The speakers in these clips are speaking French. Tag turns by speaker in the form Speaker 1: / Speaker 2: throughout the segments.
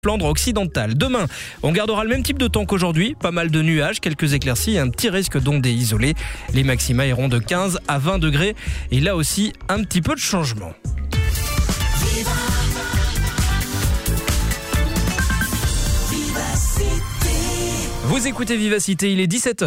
Speaker 1: Flandre occidentale. Demain, on gardera le même type de temps qu'aujourd'hui, pas mal de nuages, quelques éclaircies et un petit risque d'ondées isolées. Les maxima iront de 15 à 20 degrés et là aussi un petit peu de changement. Vous écoutez Vivacité, il est 17h.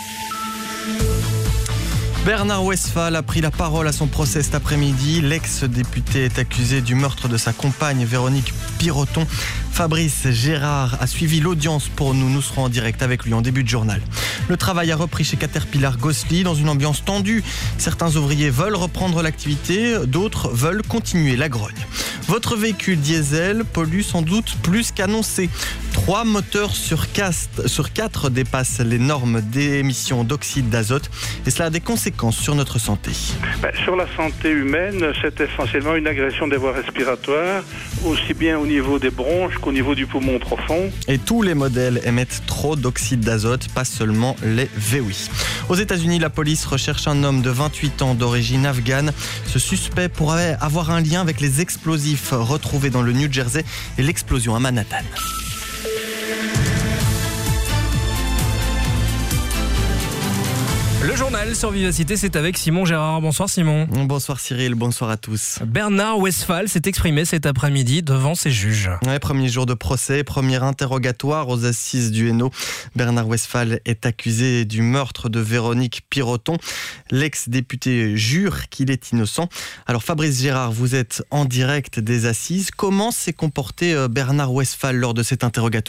Speaker 2: Bernard Westphal a pris la parole à son procès cet après-midi. L'ex-député est accusé du meurtre de sa compagne Véronique Piroton. Fabrice Gérard a suivi l'audience pour nous. Nous serons en direct avec lui en début de journal. Le travail a repris chez Caterpillar Gosselies dans une ambiance tendue. Certains ouvriers veulent reprendre l'activité, d'autres veulent continuer la grogne. Votre véhicule diesel pollue sans doute plus qu'annoncé. 3 moteurs sur 4 dépassent les normes d'émissions d'oxyde d'azote et cela a des conséquences sur notre santé.
Speaker 3: Sur la santé humaine, c'est essentiellement une agression des voies respiratoires, aussi bien au niveau des bronches qu'au niveau du poumon profond.
Speaker 2: Et tous les modèles émettent trop d'oxyde d'azote, pas seulement les VW. Aux États-Unis, la police recherche un homme de 28 ans d'origine afghane. Ce suspect pourrait avoir un lien avec les explosifs retrouvés dans le New Jersey et l'explosion à Manhattan.
Speaker 1: Le journal sur Vivacité, c'est avec Simon Gérard. Bonsoir Simon.
Speaker 2: Bonsoir Cyril, bonsoir à tous.
Speaker 1: Bernard Westphal s'est exprimé cet après-midi devant ses juges.
Speaker 2: Premier jour de procès, premier interrogatoire aux assises du Hainaut. Bernard Westphal est accusé du meurtre de Véronique Piroton. L'ex-député jure qu'il est innocent. Alors Fabrice Gérard, vous êtes en direct des assises. Comment s'est comporté Bernard Westphal lors de cet interrogatoire ?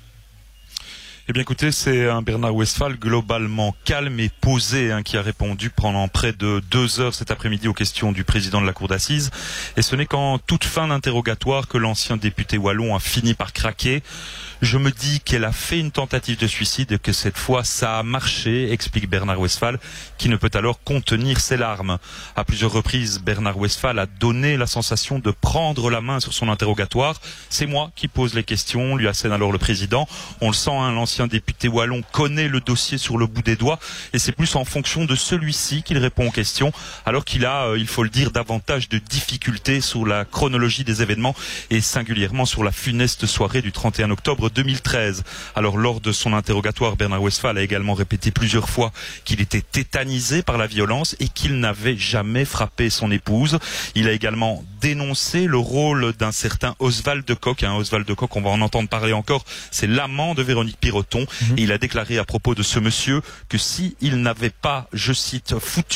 Speaker 4: Eh bien écoutez, c'est un Bernard Westphal globalement calme et posé qui a répondu pendant près de 2 heures cet après-midi aux questions du président de la cour d'assises. Et ce n'est qu'en toute fin d'interrogatoire que l'ancien député wallon a fini par craquer. Je me dis qu'elle a fait une tentative de suicide et que cette fois ça a marché, explique Bernard Westphal, qui ne peut alors contenir ses larmes. À plusieurs reprises, Bernard Westphal a donné la sensation de prendre la main sur son interrogatoire. C'est moi qui pose les questions, lui assène alors le président. On le sent, l'ancien député wallon connaît le dossier sur le bout des doigts et c'est plus en fonction de celui-ci qu'il répond aux questions, alors qu'il a, il faut le dire, davantage de difficultés sur la chronologie des événements et singulièrement sur la funeste soirée du 31 octobre 2013. Alors lors de son interrogatoire, Bernard Westphal a également répété plusieurs fois qu'il était tétanisé par la violence et qu'il n'avait jamais frappé son épouse. Il a également dénoncé le rôle d'un certain Oswald de Kock. Oswald de Kock, on va en entendre parler encore, c'est l'amant de Véronique Piroton. Et il a déclaré à propos de ce monsieur que si il n'avait pas, je cite,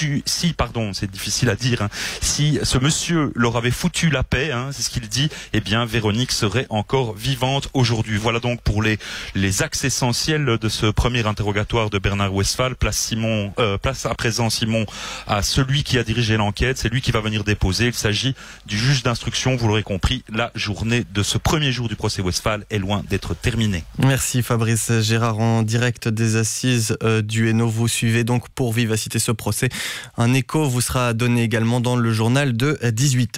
Speaker 4: c'est difficile à dire, si ce monsieur leur avait foutu la paix, c'est ce qu'il dit, eh bien Véronique serait encore vivante aujourd'hui. Voilà donc pour les axes essentiels de ce premier interrogatoire de Bernard Westphal. Place à présent Simon à celui qui a dirigé l'enquête, c'est lui qui va venir déposer. Il s'agit du juge d'instruction, vous l'aurez compris, la journée de ce premier jour du procès Westphal est loin d'être terminée.
Speaker 2: Merci Fabrice Gérard en direct des assises du Hainaut. Vous suivez donc pour Vivacité ce procès. Un écho vous sera donné également dans le journal de 18h.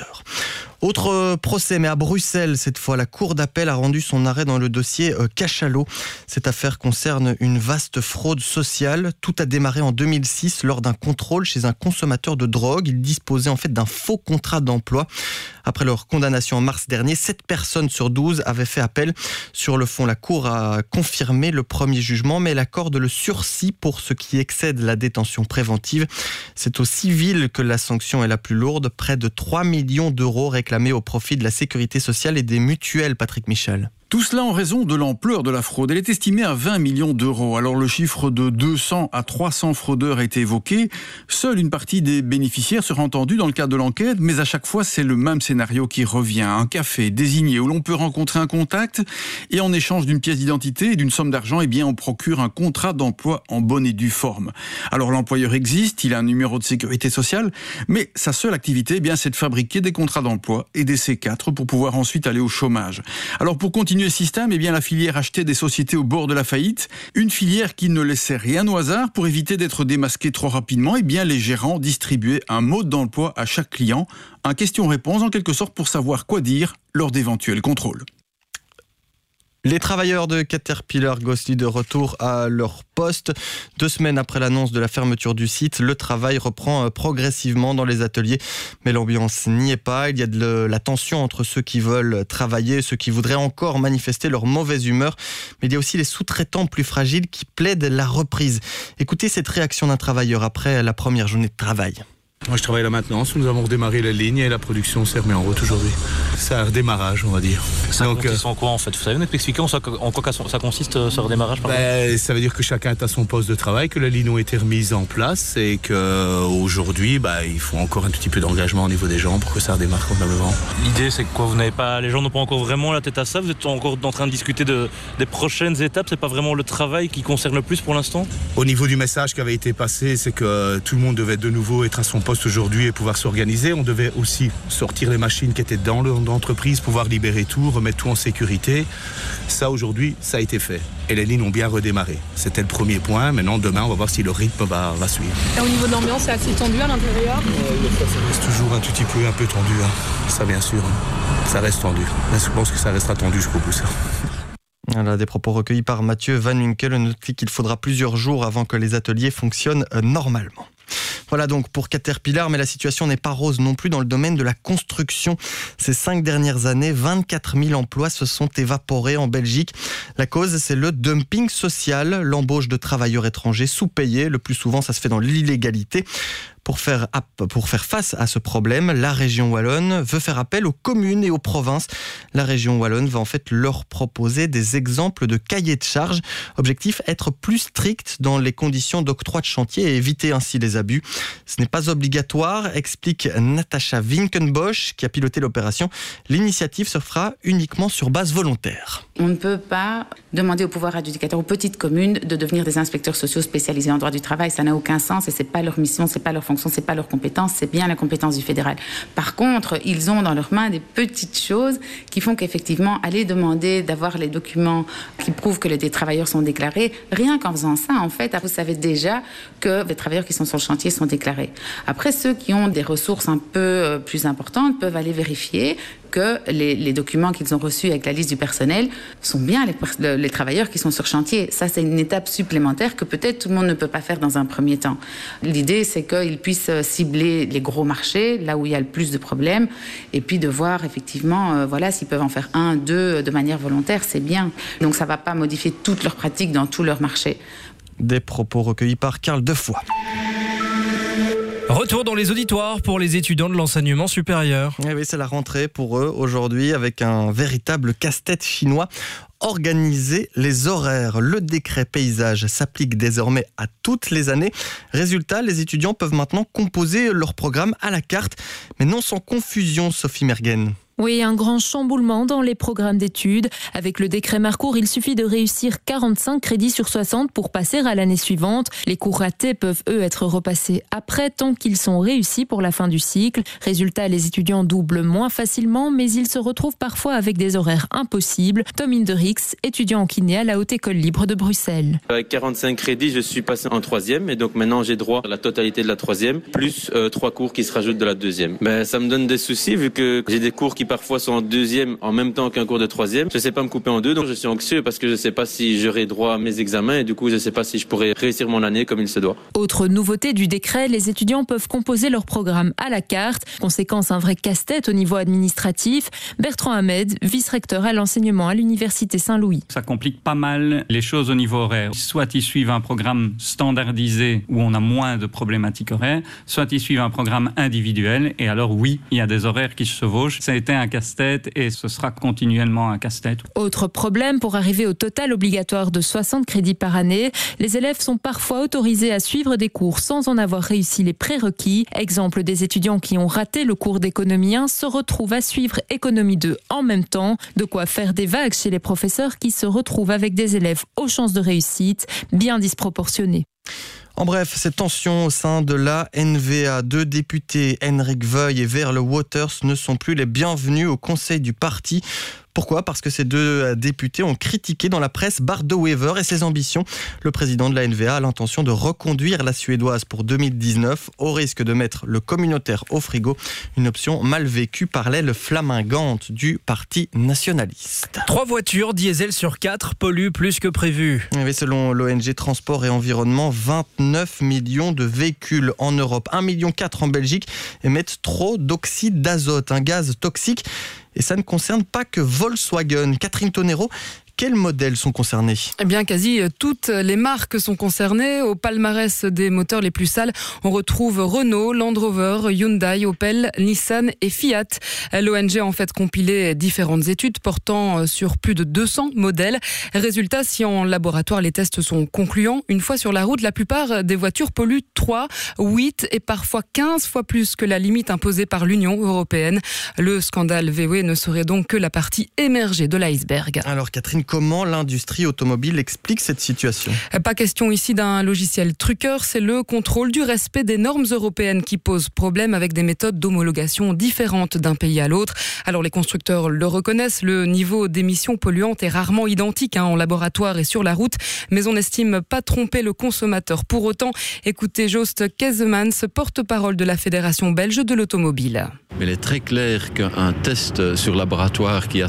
Speaker 2: Autre procès, mais à Bruxelles, cette fois, la Cour d'appel a rendu son arrêt dans le dossier Cachalot. Cette affaire concerne une vaste fraude sociale. Tout a démarré en 2006 lors d'un contrôle chez un consommateur de drogue. Il disposait en fait d'un faux contrat d'emploi. Après leur condamnation en mars dernier, 7 personnes sur 12 avaient fait appel. Sur le fond, la Cour a confirmé le premier jugement, mais elle accorde le sursis pour ce qui excède la détention préventive. C'est au civil que la sanction est la plus lourde, près de 3 millions d'euros réclamés au profit de la sécurité sociale et des mutuelles, Patrick Michel.
Speaker 5: Tout cela en raison de l'ampleur de la fraude. Elle est estimée à 20 millions d'euros. Alors le chiffre de 200 à 300 fraudeurs a été évoqué. Seule une partie des bénéficiaires sera entendue dans le cadre de l'enquête, mais à chaque fois c'est le même scénario qui revient. Un café désigné où l'on peut rencontrer un contact et en échange d'une pièce d'identité et d'une somme d'argent, on procure un contrat d'emploi en bonne et due forme. Alors l'employeur existe, il a un numéro de sécurité sociale, mais sa seule activité, c'est de fabriquer des contrats d'emploi et des C4 pour pouvoir ensuite aller au chômage. Alors pour continuer le système, la filière achetait des sociétés au bord de la faillite. Une filière qui ne laissait rien au hasard pour éviter d'être démasquée trop rapidement. Les gérants distribuaient un mode d'emploi à chaque client. Un question-réponse en quelque sorte pour savoir quoi dire lors d'éventuels contrôles.
Speaker 2: Les travailleurs de Caterpillar Gosselies de retour à leur poste. 2 semaines après l'annonce de la fermeture du site, le travail reprend progressivement dans les ateliers. Mais l'ambiance n'y est pas. Il y a de la tension entre ceux qui veulent travailler et ceux qui voudraient encore manifester leur mauvaise humeur. Mais il y a aussi les sous-traitants plus fragiles qui plaident la reprise. Écoutez cette réaction d'un travailleur après la première journée de travail.
Speaker 6: Moi je travaille à la maintenance, nous avons redémarré la ligne et la production s'est remise en route aujourd'hui. C'est un redémarrage on va dire.
Speaker 7: Ça consiste en quoi en fait? Vous savez nous expliquer en quoi ça consiste ce redémarrage?
Speaker 6: Ça veut dire que chacun est à son poste de travail, que les lignes ont été remises en place et qu'aujourd'hui il faut encore un tout petit peu d'engagement au niveau des gens pour que ça redémarre convenablement.
Speaker 7: L'idée c'est que quoi, les gens n'ont pas encore vraiment la tête à ça, vous êtes encore en train de discuter des prochaines étapes, c'est pas vraiment le travail qui concerne le plus pour l'instant?
Speaker 6: Au niveau du message qui avait été passé, c'est que tout le monde devait de nouveau être à son poste aujourd'hui et pouvoir s'organiser. On devait aussi sortir les machines qui étaient dans l'entreprise, pouvoir libérer tout, remettre tout en sécurité. Ça aujourd'hui, ça a été fait. Et les lignes ont bien redémarré. C'était le premier point. Maintenant, demain, on va voir si le rythme va suivre.
Speaker 8: Et au niveau de l'ambiance, c'est assez tendu à l'intérieur?
Speaker 6: Ça reste toujours un tout petit peu un peu tendu. Ça, bien sûr. Ça reste tendu. Je pense que ça restera tendu jusqu'au bout, ça.
Speaker 2: Voilà, des propos recueillis par Mathieu Van Winkel. On note qu'il faudra plusieurs jours avant que les ateliers fonctionnent normalement. Voilà donc pour Caterpillar, mais la situation n'est pas rose non plus dans le domaine de la construction. Ces 5 dernières années, 24 000 emplois se sont évaporés en Belgique. La cause, c'est le dumping social, l'embauche de travailleurs étrangers sous-payés. Le plus souvent, ça se fait dans l'illégalité. Pour faire face à ce problème, la région wallonne veut faire appel aux communes et aux provinces. La région wallonne va en fait leur proposer des exemples de cahiers de charges. Objectif, être plus strict dans les conditions d'octroi de chantier et éviter ainsi les abus. Ce n'est pas obligatoire, explique Natacha Winkenbosch, qui a piloté l'opération. L'initiative se fera uniquement sur base volontaire.
Speaker 9: On ne peut pas demander au pouvoir adjudicateur aux petites communes de devenir des inspecteurs sociaux spécialisés en droit du travail. Ça n'a aucun sens et c'est pas leur mission, c'est pas leur fonction, c'est pas leur compétence, c'est bien la compétence du fédéral. Par contre, ils ont dans leurs mains des petites choses qui font qu'effectivement, aller demander d'avoir les documents qui prouvent que les travailleurs sont déclarés, rien qu'en faisant ça, en fait, vous savez déjà que les travailleurs qui sont sur le chantier sont déclarés. Après, ceux qui ont des ressources un peu plus importantes peuvent aller vérifier que les documents qu'ils ont reçus avec la liste du personnel sont bien les travailleurs qui sont sur chantier. Ça, c'est une étape supplémentaire que peut-être tout le monde ne peut pas faire dans un premier temps. L'idée, c'est qu'ils puissent cibler les gros marchés, là où il y a le plus de problèmes, et puis de voir effectivement, s'ils peuvent en faire 1, 2 de manière volontaire, c'est bien. Donc ça ne va pas modifier toutes leurs pratiques dans tous leurs marchés.
Speaker 2: Des propos recueillis par Karl Defoy.
Speaker 1: Retour dans les auditoires pour les étudiants de l'enseignement supérieur.
Speaker 2: Eh oui, c'est la rentrée pour eux aujourd'hui avec un véritable casse-tête chinois. Organiser les horaires. Le décret paysage s'applique désormais à toutes les années. Résultat, les étudiants peuvent maintenant composer leur programme à la carte, mais non sans confusion, Sophie Mergen.
Speaker 10: Oui, un grand chamboulement dans les programmes d'études. Avec le décret Marcourt, il suffit de réussir 45 crédits sur 60 pour passer à l'année suivante. Les cours ratés peuvent, eux, être repassés après tant qu'ils sont réussis pour la fin du cycle. Résultat, les étudiants doublent moins facilement, mais ils se retrouvent parfois avec des horaires impossibles. Tom Hinderix, étudiant en kiné à la Haute École Libre de Bruxelles.
Speaker 11: Avec 45 crédits, je suis passé en 3e et donc maintenant j'ai droit à la totalité de la 3e, plus 3 cours qui se rajoutent de la 2e. Ça me donne des soucis vu que j'ai des cours qui parfois sont en 2e en même temps qu'un cours de 3e. Je ne sais pas me couper en deux, donc je suis anxieux parce que je ne sais pas si j'aurai droit à mes examens et du coup je ne sais pas si je pourrai réussir mon année comme il se doit.
Speaker 10: Autre nouveauté du décret, les étudiants peuvent composer leur programme à la carte. Conséquence, un vrai casse-tête au niveau administratif. Bertrand Ahmed, vice-recteur à l'enseignement à l'université Saint-Louis.
Speaker 12: Ça complique pas mal les choses au niveau horaire. Soit ils suivent un programme standardisé où on a moins de problématiques horaires, soit ils suivent un programme individuel et alors oui, il y a des horaires qui se chevauchent. Ça a été un casse-tête et ce sera continuellement un casse-tête.
Speaker 10: Autre problème, pour arriver au total obligatoire de 60 crédits par année, les élèves sont parfois autorisés à suivre des cours sans en avoir réussi les prérequis. Exemple, des étudiants qui ont raté le cours d'économie 1 se retrouvent à suivre économie 2 en même temps. De quoi faire des vagues chez les professeurs qui se retrouvent avec des élèves aux chances de réussite bien disproportionnées.
Speaker 2: En bref, ces tensions au sein de la NVA, 2 députés, Henrik Veuille et Verle Waters, ne sont plus les bienvenus au conseil du parti. Pourquoi ? Parce que ces deux députés ont critiqué dans la presse Bart De Wever et ses ambitions. Le président de la NVA a l'intention de reconduire la suédoise pour 2019 au risque de mettre le communautaire au frigo, une option mal vécue par l'aile flamingante du Parti nationaliste.
Speaker 1: 3 voitures diesel sur 4 polluent plus que prévu.
Speaker 2: Et selon l'ONG Transport et Environnement, 29 millions de véhicules en Europe, 1,4 million en Belgique émettent trop d'oxyde d'azote, un gaz toxique. Et ça ne concerne pas que Volkswagen. Catherine Tonero, quels modèles sont concernés ?
Speaker 8: Eh bien, quasi toutes les marques sont concernées. Au palmarès des moteurs les plus sales, on retrouve Renault, Land Rover, Hyundai, Opel, Nissan et Fiat. L'ONG a en fait compilé différentes études portant sur plus de 200 modèles. Résultat, si en laboratoire les tests sont concluants, une fois sur la route, la plupart des voitures polluent 3, 8 et parfois 15 fois plus que la limite imposée par l'Union européenne. Le scandale VW ne serait donc que la partie émergée de l'iceberg.
Speaker 2: Alors Catherine, comment l'industrie automobile explique cette situation ?
Speaker 8: Pas question ici d'un logiciel truqueur, c'est le contrôle du respect des normes européennes qui pose problème avec des méthodes d'homologation différentes d'un pays à l'autre. Alors les constructeurs le reconnaissent, le niveau d'émissions polluantes est rarement identique en laboratoire et sur la route, mais on n'estime pas tromper le consommateur. Pour autant, écoutez Joost Kezemans, porte-parole de la Fédération belge de l'automobile.
Speaker 13: Il est très clair qu'un test sur laboratoire qui a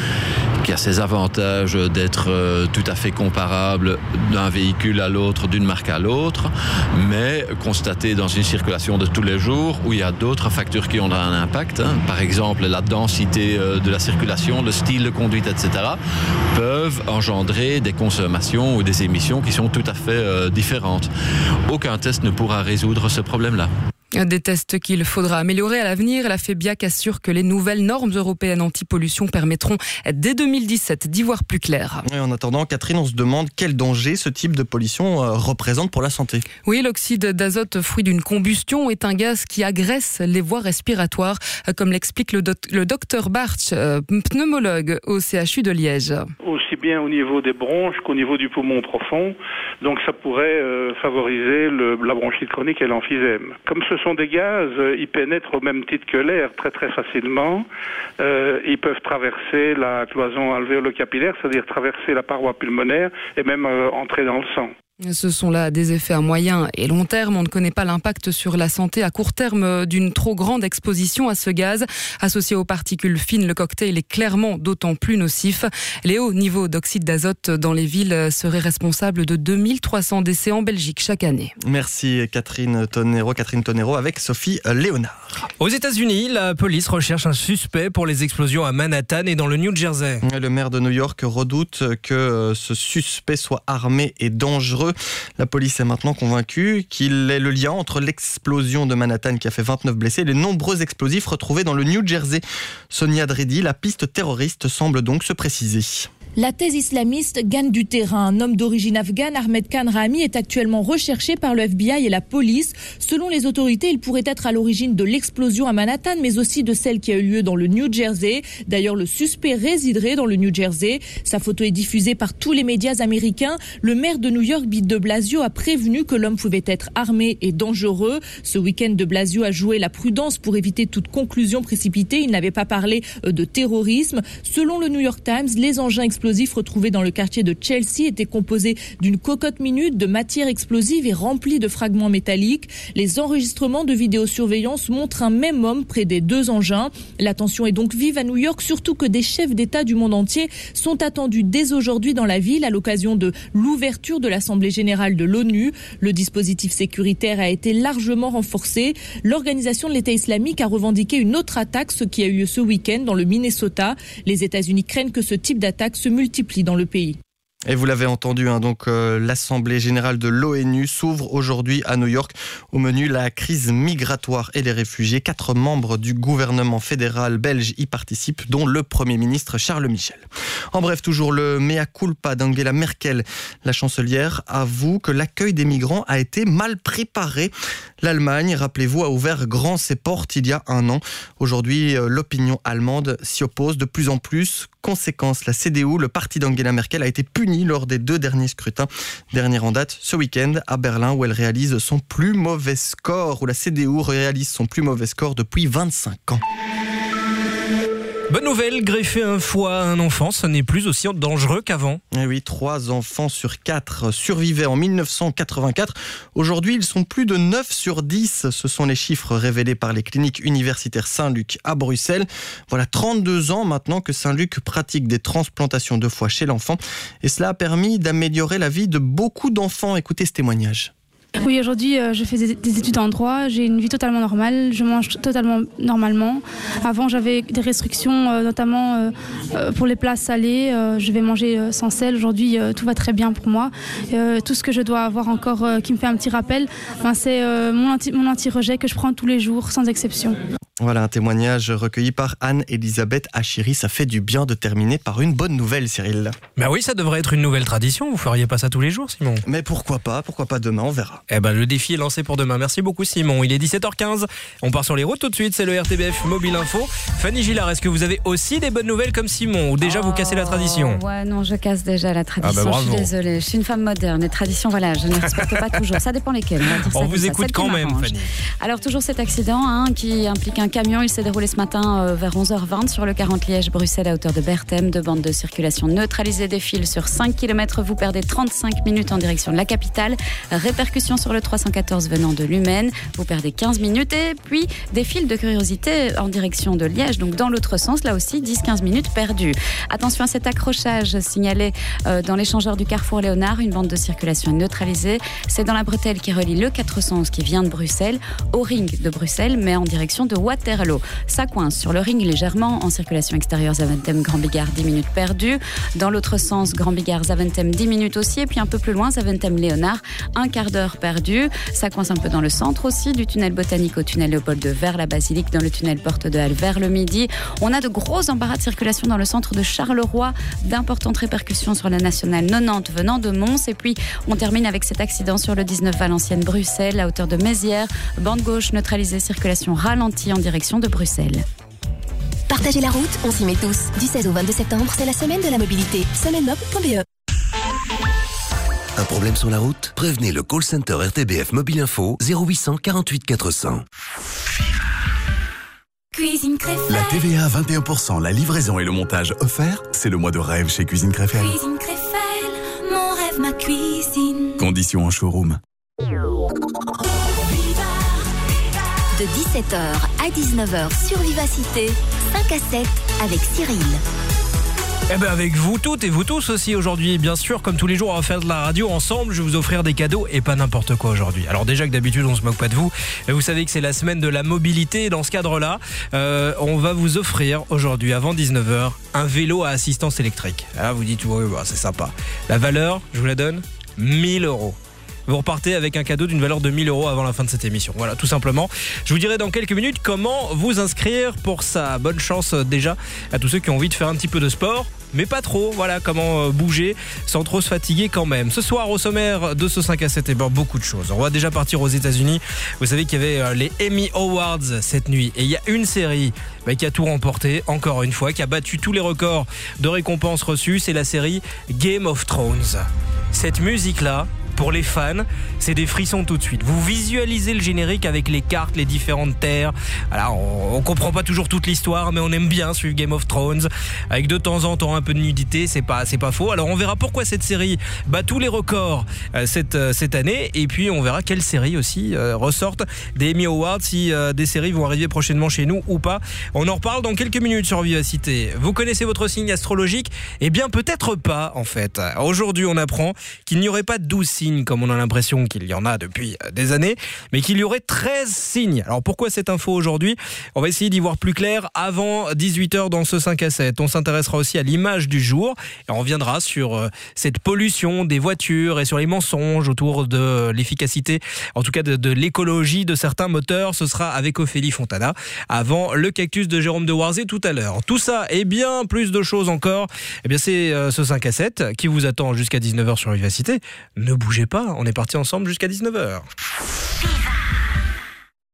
Speaker 13: ses avantages d'être tout à fait comparable d'un véhicule à l'autre, d'une marque à l'autre, mais constaté dans une circulation de tous les jours où il y a d'autres facteurs qui ont un impact, par exemple la densité de la circulation, le style de conduite, etc., peuvent engendrer des consommations ou des émissions qui sont tout à fait différentes. Aucun test ne pourra résoudre ce problème-là.
Speaker 8: Des tests qu'il faudra améliorer à l'avenir. La FEBIAC assure que les nouvelles normes européennes anti-pollution permettront dès 2017 d'y voir plus clair.
Speaker 2: Et en attendant, Catherine, on se demande quel danger ce type de pollution représente pour la santé.
Speaker 8: Oui, l'oxyde d'azote, fruit d'une combustion, est un gaz qui agresse les voies respiratoires, comme l'explique le docteur Bartsch, pneumologue au CHU de Liège.
Speaker 3: Aussi bien au niveau des bronches qu'au niveau du poumon profond. Donc ça pourrait favoriser la bronchite chronique et l'emphysème. Comme ce sont des gaz, ils pénètrent au même titre que l'air très très facilement. Ils peuvent traverser la cloison alvéolo-capillaire, c'est-à-dire traverser la paroi pulmonaire et même entrer dans le sang.
Speaker 8: Ce sont là des effets à moyen et long terme. On ne connaît pas l'impact sur la santé à court terme d'une trop grande exposition à ce gaz. Associé aux particules fines, le cocktail est clairement d'autant plus nocif. Les hauts niveaux d'oxyde d'azote dans les villes seraient responsables de 2300 décès en Belgique chaque année.
Speaker 2: Merci Catherine Tonero avec Sophie Léonard.
Speaker 1: Aux États-Unis, la police recherche un suspect pour les explosions à Manhattan et dans le New Jersey.
Speaker 2: Le maire de New York redoute que ce suspect soit armé et dangereux. La police est maintenant convaincue qu'il est le lien entre l'explosion de Manhattan qui a fait 29 blessés et les nombreux explosifs retrouvés dans le New Jersey. Sonia Dredi, la piste terroriste semble donc se préciser.
Speaker 14: La thèse islamiste gagne du terrain. Un homme d'origine afghane, Ahmed Khan Rahmi, est actuellement recherché par le FBI et la police. Selon les autorités, il pourrait être à l'origine de l'explosion à Manhattan, mais aussi de celle qui a eu lieu dans le New Jersey. D'ailleurs, le suspect résiderait dans le New Jersey. Sa photo est diffusée par tous les médias américains. Le maire de New York, Bill de Blasio, a prévenu que l'homme pouvait être armé et dangereux. Ce week-end, de Blasio a joué la prudence pour éviter toute conclusion précipitée. Il n'avait pas parlé de terrorisme. Selon le New York Times, les engins explosifs retrouvés dans le quartier de Chelsea étaient composés d'une cocotte minute, de matière explosive et remplis de fragments métalliques. Les enregistrements de vidéosurveillance montrent un même homme près des deux engins. La tension est donc vive à New York, surtout que des chefs d'État du monde entier sont attendus dès aujourd'hui dans la ville à l'occasion de l'ouverture de l'Assemblée générale de l'ONU. Le dispositif sécuritaire a été largement renforcé. L'organisation de l'État islamique a revendiqué une autre attaque, ce qui a eu lieu ce week-end dans le Minnesota. Les États-Unis craignent que ce type d'attaque se multiplie dans le pays.
Speaker 2: Et vous l'avez entendu, l'Assemblée générale de l'ONU s'ouvre aujourd'hui à New York. Au menu, la crise migratoire et les réfugiés. 4 membres du gouvernement fédéral belge y participent, dont le Premier ministre Charles Michel. En bref, toujours le mea culpa d'Angela Merkel. La chancelière avoue que l'accueil des migrants a été mal préparé. L'Allemagne, rappelez-vous, a ouvert grand ses portes il y a 1 an. Aujourd'hui, l'opinion allemande s'y oppose de plus en plus. Conséquence, la CDU, le parti d'Angela Merkel, a été puni lors des 2 derniers scrutins. Dernière en date, ce week-end, à Berlin, où elle réalise son plus mauvais score, où la CDU réalise son plus mauvais score depuis 25 ans.
Speaker 1: Bonne nouvelle, greffer un foie à un enfant, ce n'est plus aussi dangereux qu'avant.
Speaker 2: Eh oui, 3 enfants sur 4 survivaient en 1984. Aujourd'hui, ils sont plus de 9 sur 10. Ce sont les chiffres révélés par les cliniques universitaires Saint-Luc à Bruxelles. Voilà 32 ans maintenant que Saint-Luc pratique des transplantations de foie chez l'enfant. Et cela a permis d'améliorer la vie de beaucoup d'enfants. Écoutez ce témoignage.
Speaker 15: Oui, aujourd'hui, je fais des études en droit. J'ai une vie totalement normale. Je mange totalement normalement. Avant, j'avais des restrictions, notamment pour les plats salés. Je vais manger sans sel. Aujourd'hui, tout va très bien pour moi. Tout ce que je dois avoir encore qui me fait un petit rappel, c'est mon anti-rejet que je prends tous les jours, sans exception.
Speaker 2: Voilà un témoignage recueilli par Anne-Elisabeth Achiri. Ça fait du bien de terminer par une bonne nouvelle, Cyril.
Speaker 1: Bah oui, ça devrait être une nouvelle tradition. Vous feriez pas ça tous les jours, Simon?
Speaker 2: Mais pourquoi pas demain, on verra.
Speaker 1: Eh ben, le défi est lancé pour demain. Merci beaucoup, Simon. Il est 17h15. On part sur les routes tout de suite. C'est le RTBF Mobile Info. Fanny Gillard, est-ce que vous avez aussi des bonnes nouvelles comme Simon ou déjà vous cassez la tradition?
Speaker 16: Ouais, non, je casse déjà la tradition. Je suis désolée. Je suis une femme moderne. Les traditions, voilà, je ne les respecte pas toujours. Ça dépend lesquelles.
Speaker 1: On vous écoute quand même, Fanny.
Speaker 16: Alors, toujours cet accident qui implique un camion. Il s'est déroulé ce matin vers 11h20 sur le 40 Liège-Bruxelles à hauteur de Berthem. 2 bandes de circulation neutralisées défilent sur 5 km. Vous perdez 35 minutes en direction de la capitale. Répercussions sur le 314 venant de Lumène. Vous perdez 15 minutes et puis des fils de curiosité en direction de Liège. Donc dans l'autre sens, là aussi 10-15 minutes perdues. Attention à cet accrochage signalé dans l'échangeur du Carrefour Léonard. Une bande de circulation est neutralisée. C'est dans la bretelle qui relie le 411 qui vient de Bruxelles au ring de Bruxelles mais en direction de Waterloo. Ça coince sur le ring légèrement en circulation extérieure Zaventem Grand Bigard 10 minutes perdues. Dans l'autre sens Grand Bigard Zaventem 10 minutes aussi et puis un peu plus loin Zaventem Léonard un quart d'heure perdu. Ça coince un peu dans le centre aussi du tunnel botanique au tunnel Léopold II vers la basilique dans le tunnel Porte de Halle vers le midi. On a de gros embarras de circulation dans le centre de Charleroi, d'importantes répercussions sur la nationale 90 venant de Mons et puis on termine avec cet accident sur le 19 Valenciennes-Bruxelles à hauteur de Mézières. Bande gauche neutralisée, circulation ralentie en direction de Bruxelles.
Speaker 17: Partagez la route, on s'y met tous. Du 16 au 22 septembre, c'est la semaine de la mobilité. Semainemob.be.
Speaker 18: Un problème sur la route? Prévenez le call center RTBF Mobile Info 0800 48 400.
Speaker 17: Cuisine Créfelle.
Speaker 19: La TVA à 21%, la livraison et le montage offerts, c'est le mois de rêve chez Cuisine Créfelle.
Speaker 17: Cuisine Créfelle, mon rêve, ma cuisine.
Speaker 19: Conditions en showroom.
Speaker 17: De 17h à 19h sur Vivacité, 5 à 7 avec Cyril.
Speaker 1: Eh ben avec vous toutes et vous tous aussi aujourd'hui, bien sûr, comme tous les jours on va faire de la radio ensemble, je vais vous offrir des cadeaux et pas n'importe quoi aujourd'hui. Alors déjà que d'habitude on se moque pas de vous, mais vous savez que c'est la semaine de la mobilité et dans ce cadre-là, on va vous offrir aujourd'hui avant 19h un vélo à assistance électrique. Ah, vous dites, ouais, bah, c'est sympa. La valeur, je vous la donne, 1 000 €. Vous repartez avec un cadeau d'une valeur de 1 000 € avant la fin de cette émission. Voilà, tout simplement. Je vous dirai dans quelques minutes comment vous inscrire pour ça. Bonne chance déjà à tous ceux qui ont envie de faire un petit peu de sport, mais pas trop. Voilà, comment bouger sans trop se fatiguer quand même. Ce soir, au sommaire de ce 5 à 7, beaucoup de choses. On va déjà partir aux États-Unis. Vous savez qu'il y avait les Emmy Awards cette nuit. Et il y a une série qui a tout remporté, encore une fois, qui a battu tous les records de récompenses reçues. C'est la série Game of Thrones. Cette musique-là, pour les fans, c'est des frissons tout de suite. Vous visualisez le générique avec les cartes, les différentes terres. Alors, on comprend pas toujours toute l'histoire, mais on aime bien suivre Game of Thrones. Avec de temps en temps un peu de nudité, c'est pas faux. Alors, on verra pourquoi cette série bat tous les records cette année. Et puis, on verra quelles séries aussi ressortent des Emmy Awards, si des séries vont arriver prochainement chez nous ou pas. On en reparle dans quelques minutes sur Vivacité. Vous connaissez votre signe astrologique? Eh bien, peut-être pas, en fait. Aujourd'hui, on apprend qu'il n'y aurait pas 12 signes comme on a l'impression qu'il y en a depuis des années, mais qu'il y aurait 13 signes. Alors pourquoi cette info aujourd'hui? On va essayer d'y voir plus clair avant 18h dans ce 5 à 7. On s'intéressera aussi à l'image du jour et on reviendra sur cette pollution des voitures et sur les mensonges autour de l'efficacité, en tout cas de l'écologie de certains moteurs. Ce sera avec Ophélie Fontana avant le cactus de Jérôme de Warzé tout à l'heure. Tout ça et bien plus de choses encore, eh bien c'est ce 5 à 7 qui vous attend jusqu'à 19h sur Vivacité. Ne bougez pas, on est parti ensemble jusqu'à 19h.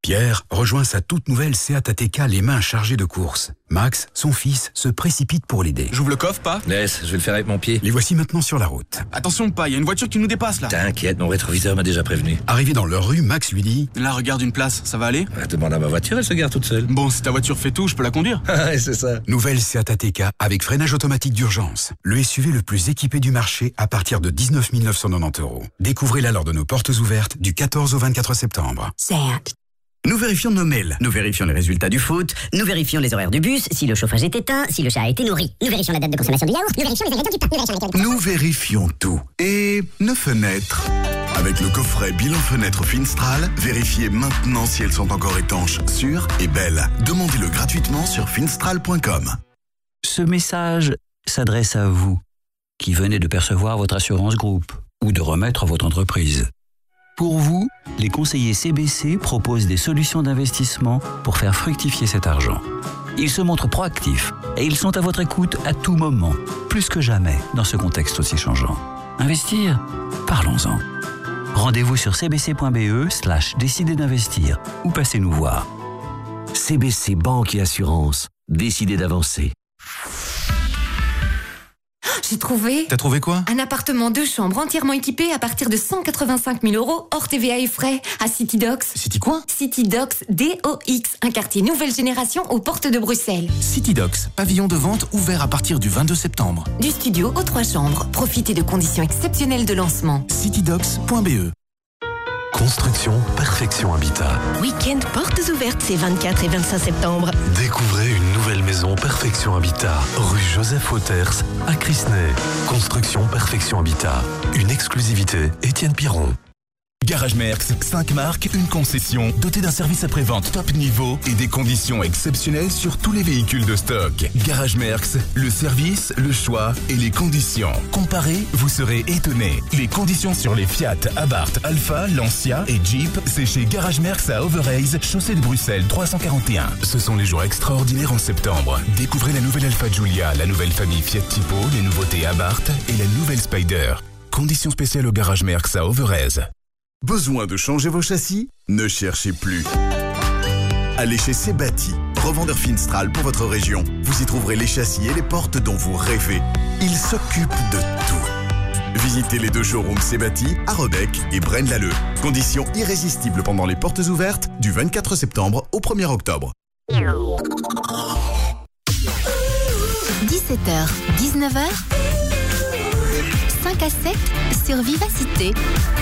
Speaker 20: Pierre rejoint sa toute nouvelle Seat ATK les mains chargées de courses. Max, son fils, se précipite pour l'aider.
Speaker 21: J'ouvre le coffre, pas ?
Speaker 20: Laisse, je vais le faire avec mon pied. Les voici maintenant sur la route.
Speaker 21: Attention, pas, il y a une voiture qui nous dépasse là.
Speaker 20: T'inquiète, mon rétroviseur m'a déjà prévenu. Arrivé dans leur rue, Max lui dit...
Speaker 21: Là, regarde une place, ça va aller ?
Speaker 20: Demande à ma voiture, elle se gare toute seule.
Speaker 21: Bon, si ta voiture fait tout, je peux la conduire.
Speaker 20: Ah, c'est ça. Nouvelle Seat ATK avec freinage automatique d'urgence. Le SUV le plus équipé du marché à partir de 19 990 €. Découvrez-la lors de nos portes ouvertes du 14 au 24 septembre.
Speaker 22: Seat.
Speaker 20: Nous vérifions nos mails, nous vérifions les résultats du foot,
Speaker 22: Nous vérifions les horaires du bus, si le chauffage est éteint, si le chat a été nourri. Nous vérifions la date de consommation du yaourt, nous vérifions les ingrédients du pain,
Speaker 19: Nous vérifions tout. Et nos fenêtres. Avec le coffret bilan fenêtre Finstral, vérifiez maintenant si elles sont encore étanches, sûres et belles. Demandez-le gratuitement sur finstral.com.
Speaker 23: Ce message s'adresse à vous, qui venez de percevoir votre assurance groupe ou de remettre votre entreprise. Pour vous, les conseillers CBC proposent des solutions d'investissement pour faire fructifier cet argent. Ils se montrent proactifs et ils sont à votre écoute à tout moment, plus que jamais dans ce contexte aussi changeant. Investir ? Parlons-en. Rendez-vous sur cbc.be/décider d'investir ou passez nous voir.
Speaker 18: CBC Banque et Assurance. Décidez d'avancer.
Speaker 22: J'ai trouvé.
Speaker 21: T'as trouvé quoi ?
Speaker 22: Un appartement 2 chambres entièrement équipé à partir de 185 000 € hors TVA et frais à City Docks.
Speaker 21: City quoi ?
Speaker 22: City Docks DOX, un quartier nouvelle génération aux portes de Bruxelles.
Speaker 21: City Docks, pavillon de vente ouvert à partir du 22 septembre.
Speaker 22: Du studio aux 3 chambres. Profitez de conditions exceptionnelles de lancement.
Speaker 21: citydocks.be.
Speaker 24: Construction Perfection Habitat.
Speaker 22: Week-end portes ouvertes ces 24 et 25 septembre.
Speaker 24: Découvrez une nouvelle maison Perfection Habitat, rue Joseph Wauters, à Crisnay. Construction Perfection Habitat. Une exclusivité Étienne Piron.
Speaker 25: Garage Merckx, 5 marques, une concession, dotée d'un service après-vente top niveau et des conditions exceptionnelles sur tous les véhicules de stock. Garage Merckx, le service, le choix et les conditions. Comparez, vous serez étonnés. Les conditions sur les Fiat, Abarth, Alpha, Lancia et Jeep, c'est chez Garage Merckx à Overijse, chaussée de Bruxelles 341. Ce sont les jours extraordinaires en septembre. Découvrez la nouvelle Alpha Giulia, la nouvelle famille Fiat Tipo, les nouveautés Abarth et la nouvelle Spider. Conditions spéciales au Garage Merckx à Overijse.
Speaker 19: Besoin de changer vos châssis ? Ne cherchez plus. Allez chez Sebati, revendeur Finstral pour votre région. Vous y trouverez les châssis et les portes dont vous rêvez. Ils s'occupent de tout. Visitez les 2 showrooms Sebati à Rebec et Braine-l'Alleud. Conditions irrésistibles pendant les portes ouvertes du 24 septembre au 1er octobre.
Speaker 17: 17h, 19h, 5 à 7 sur Vivacité.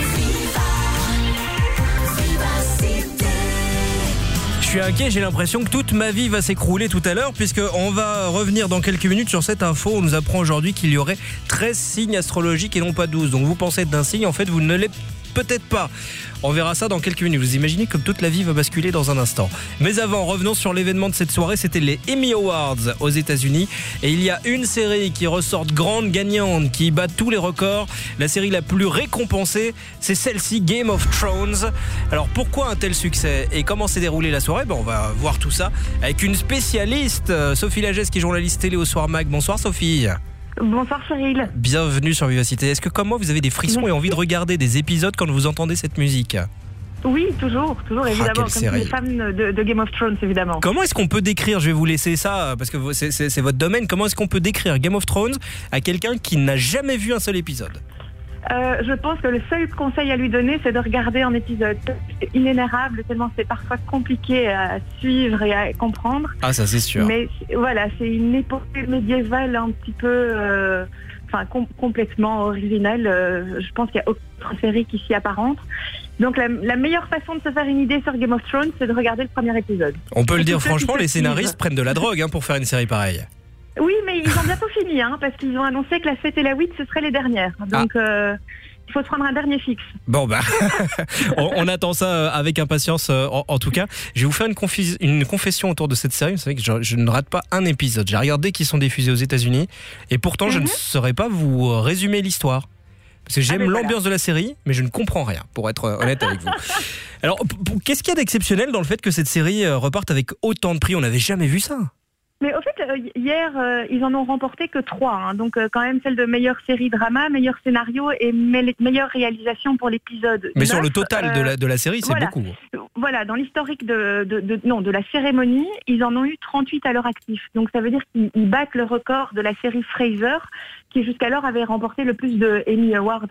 Speaker 1: Je suis inquiet, j'ai l'impression que toute ma vie va s'écrouler tout à l'heure, puisqu'on va revenir dans quelques minutes sur cette info. On nous apprend aujourd'hui qu'il y aurait 13 signes astrologiques et non pas 12. Donc vous pensez être d'un signe, en fait vous ne l'êtes peut-être pas. On verra ça dans quelques minutes. Vous imaginez comme toute la vie va basculer dans un instant. Mais avant, revenons sur l'événement de cette soirée. C'était les Emmy Awards aux États-Unis. Et il y a une série qui ressort grande gagnante, qui bat tous les records. La série la plus récompensée, c'est celle-ci, Game of Thrones. Alors pourquoi un tel succès et comment s'est déroulée la soirée ? On va voir tout ça avec une spécialiste, Sophie Lagesse, qui est journaliste télé au Soir Mag. Bonsoir Sophie.
Speaker 26: Bonsoir Cyril.
Speaker 1: Bienvenue sur Vivacité. Est-ce que comme moi vous avez des frissons et envie de regarder des épisodes quand vous entendez cette musique ?
Speaker 26: Oui, toujours évidemment, comme tous les fans de Game of Thrones évidemment.
Speaker 1: Comment est-ce qu'on peut décrire, je vais vous laisser ça parce que c'est votre domaine, comment est-ce qu'on peut décrire Game of Thrones à quelqu'un qui n'a jamais vu un seul épisode ?
Speaker 26: Je pense que le seul conseil à lui donner, c'est de regarder en épisode. C'est inénarrable, tellement c'est parfois compliqué à suivre et à comprendre.
Speaker 1: Ah, ça c'est sûr.
Speaker 26: Mais voilà, c'est une épopée médiévale un petit peu, complètement originelle. Je pense qu'il n'y a aucune série qui s'y apparente. Donc la meilleure façon de se faire une idée sur Game of Thrones, c'est de regarder le premier épisode.
Speaker 1: On peut le dire franchement, les scénaristes prennent de la drogue pour faire une série pareille.
Speaker 26: Oui, mais ils ont bientôt fini, parce qu'ils ont annoncé que la 7 et la 8, ce seraient les dernières. Donc, il faut se prendre un dernier fixe.
Speaker 1: Bon, on attend ça avec impatience, en tout cas. Je vais vous faire une confession autour de cette série. Vous savez que je ne rate pas un épisode. J'ai regardé qui sont diffusés aux États-Unis. Et pourtant, je ne saurais pas vous résumer l'histoire. Parce que j'aime l'ambiance de la série, mais je ne comprends rien, pour être honnête avec vous. Alors, qu'est-ce qu'il y a d'exceptionnel dans le fait que cette série reparte avec autant de prix ? On n'avait jamais vu ça.
Speaker 26: Mais au fait, hier, ils en ont remporté que 3. Hein. Donc, quand même, celle de meilleure série drama, meilleur scénario et meilleure réalisation pour l'épisode.
Speaker 1: Mais 9, sur le total de la série, c'est beaucoup.
Speaker 26: Voilà, dans l'historique de la cérémonie, ils en ont eu 38 à leur actif. Donc, ça veut dire qu'ils battent le record de la série Frasier, qui jusqu'alors avait remporté le plus de Emmy Awards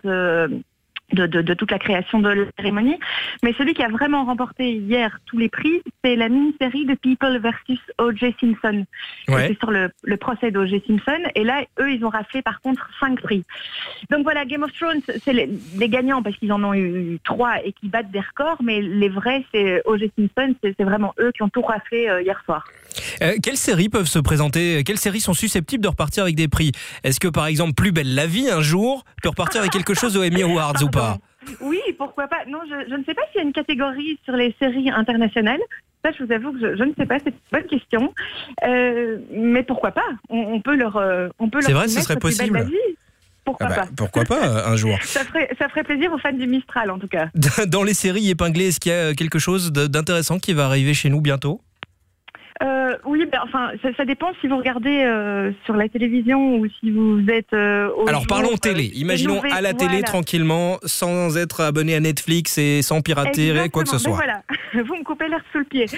Speaker 26: de toute la création de la cérémonie. Mais celui qui a vraiment remporté hier tous les prix, c'est la mini-série de People vs O.J. Simpson. Ouais. C'est sur le procès d'O.J. Simpson. Et là, eux, ils ont raflé par contre 5 prix. Donc voilà, Game of Thrones, c'est les gagnants parce qu'ils en ont eu 3 et qui battent des records. Mais les vrais, c'est O.J. Simpson, c'est vraiment eux qui ont tout raflé hier soir.
Speaker 1: Quelles séries peuvent se présenter? Quelles séries sont susceptibles de repartir avec des prix? Est-ce que par exemple Plus belle la vie un jour peut repartir avec quelque chose aux Emmy Awards ou pas?
Speaker 26: Oui, pourquoi pas. Non, je ne sais pas s'il y a une catégorie sur les séries internationales. Ça, je vous avoue que je ne sais pas. C'est une bonne question. Mais pourquoi pas? On peut leur
Speaker 1: c'est vrai, ce serait possible.
Speaker 26: Pourquoi pas?
Speaker 1: Pourquoi pas un jour?
Speaker 26: Ça ferait plaisir aux fans du Mistral en tout cas.
Speaker 1: Dans les séries épinglées, est-ce qu'il y a quelque chose d'intéressant qui va arriver chez nous bientôt?
Speaker 26: Oui, enfin, ça dépend si vous regardez sur la télévision ou si vous êtes
Speaker 1: Alors parlons télé, imaginons à la télé tranquillement, sans être abonné à Netflix et sans pirater. Exactement. Quoi que ce soit.
Speaker 26: Voilà, vous me coupez l'air sous le pied.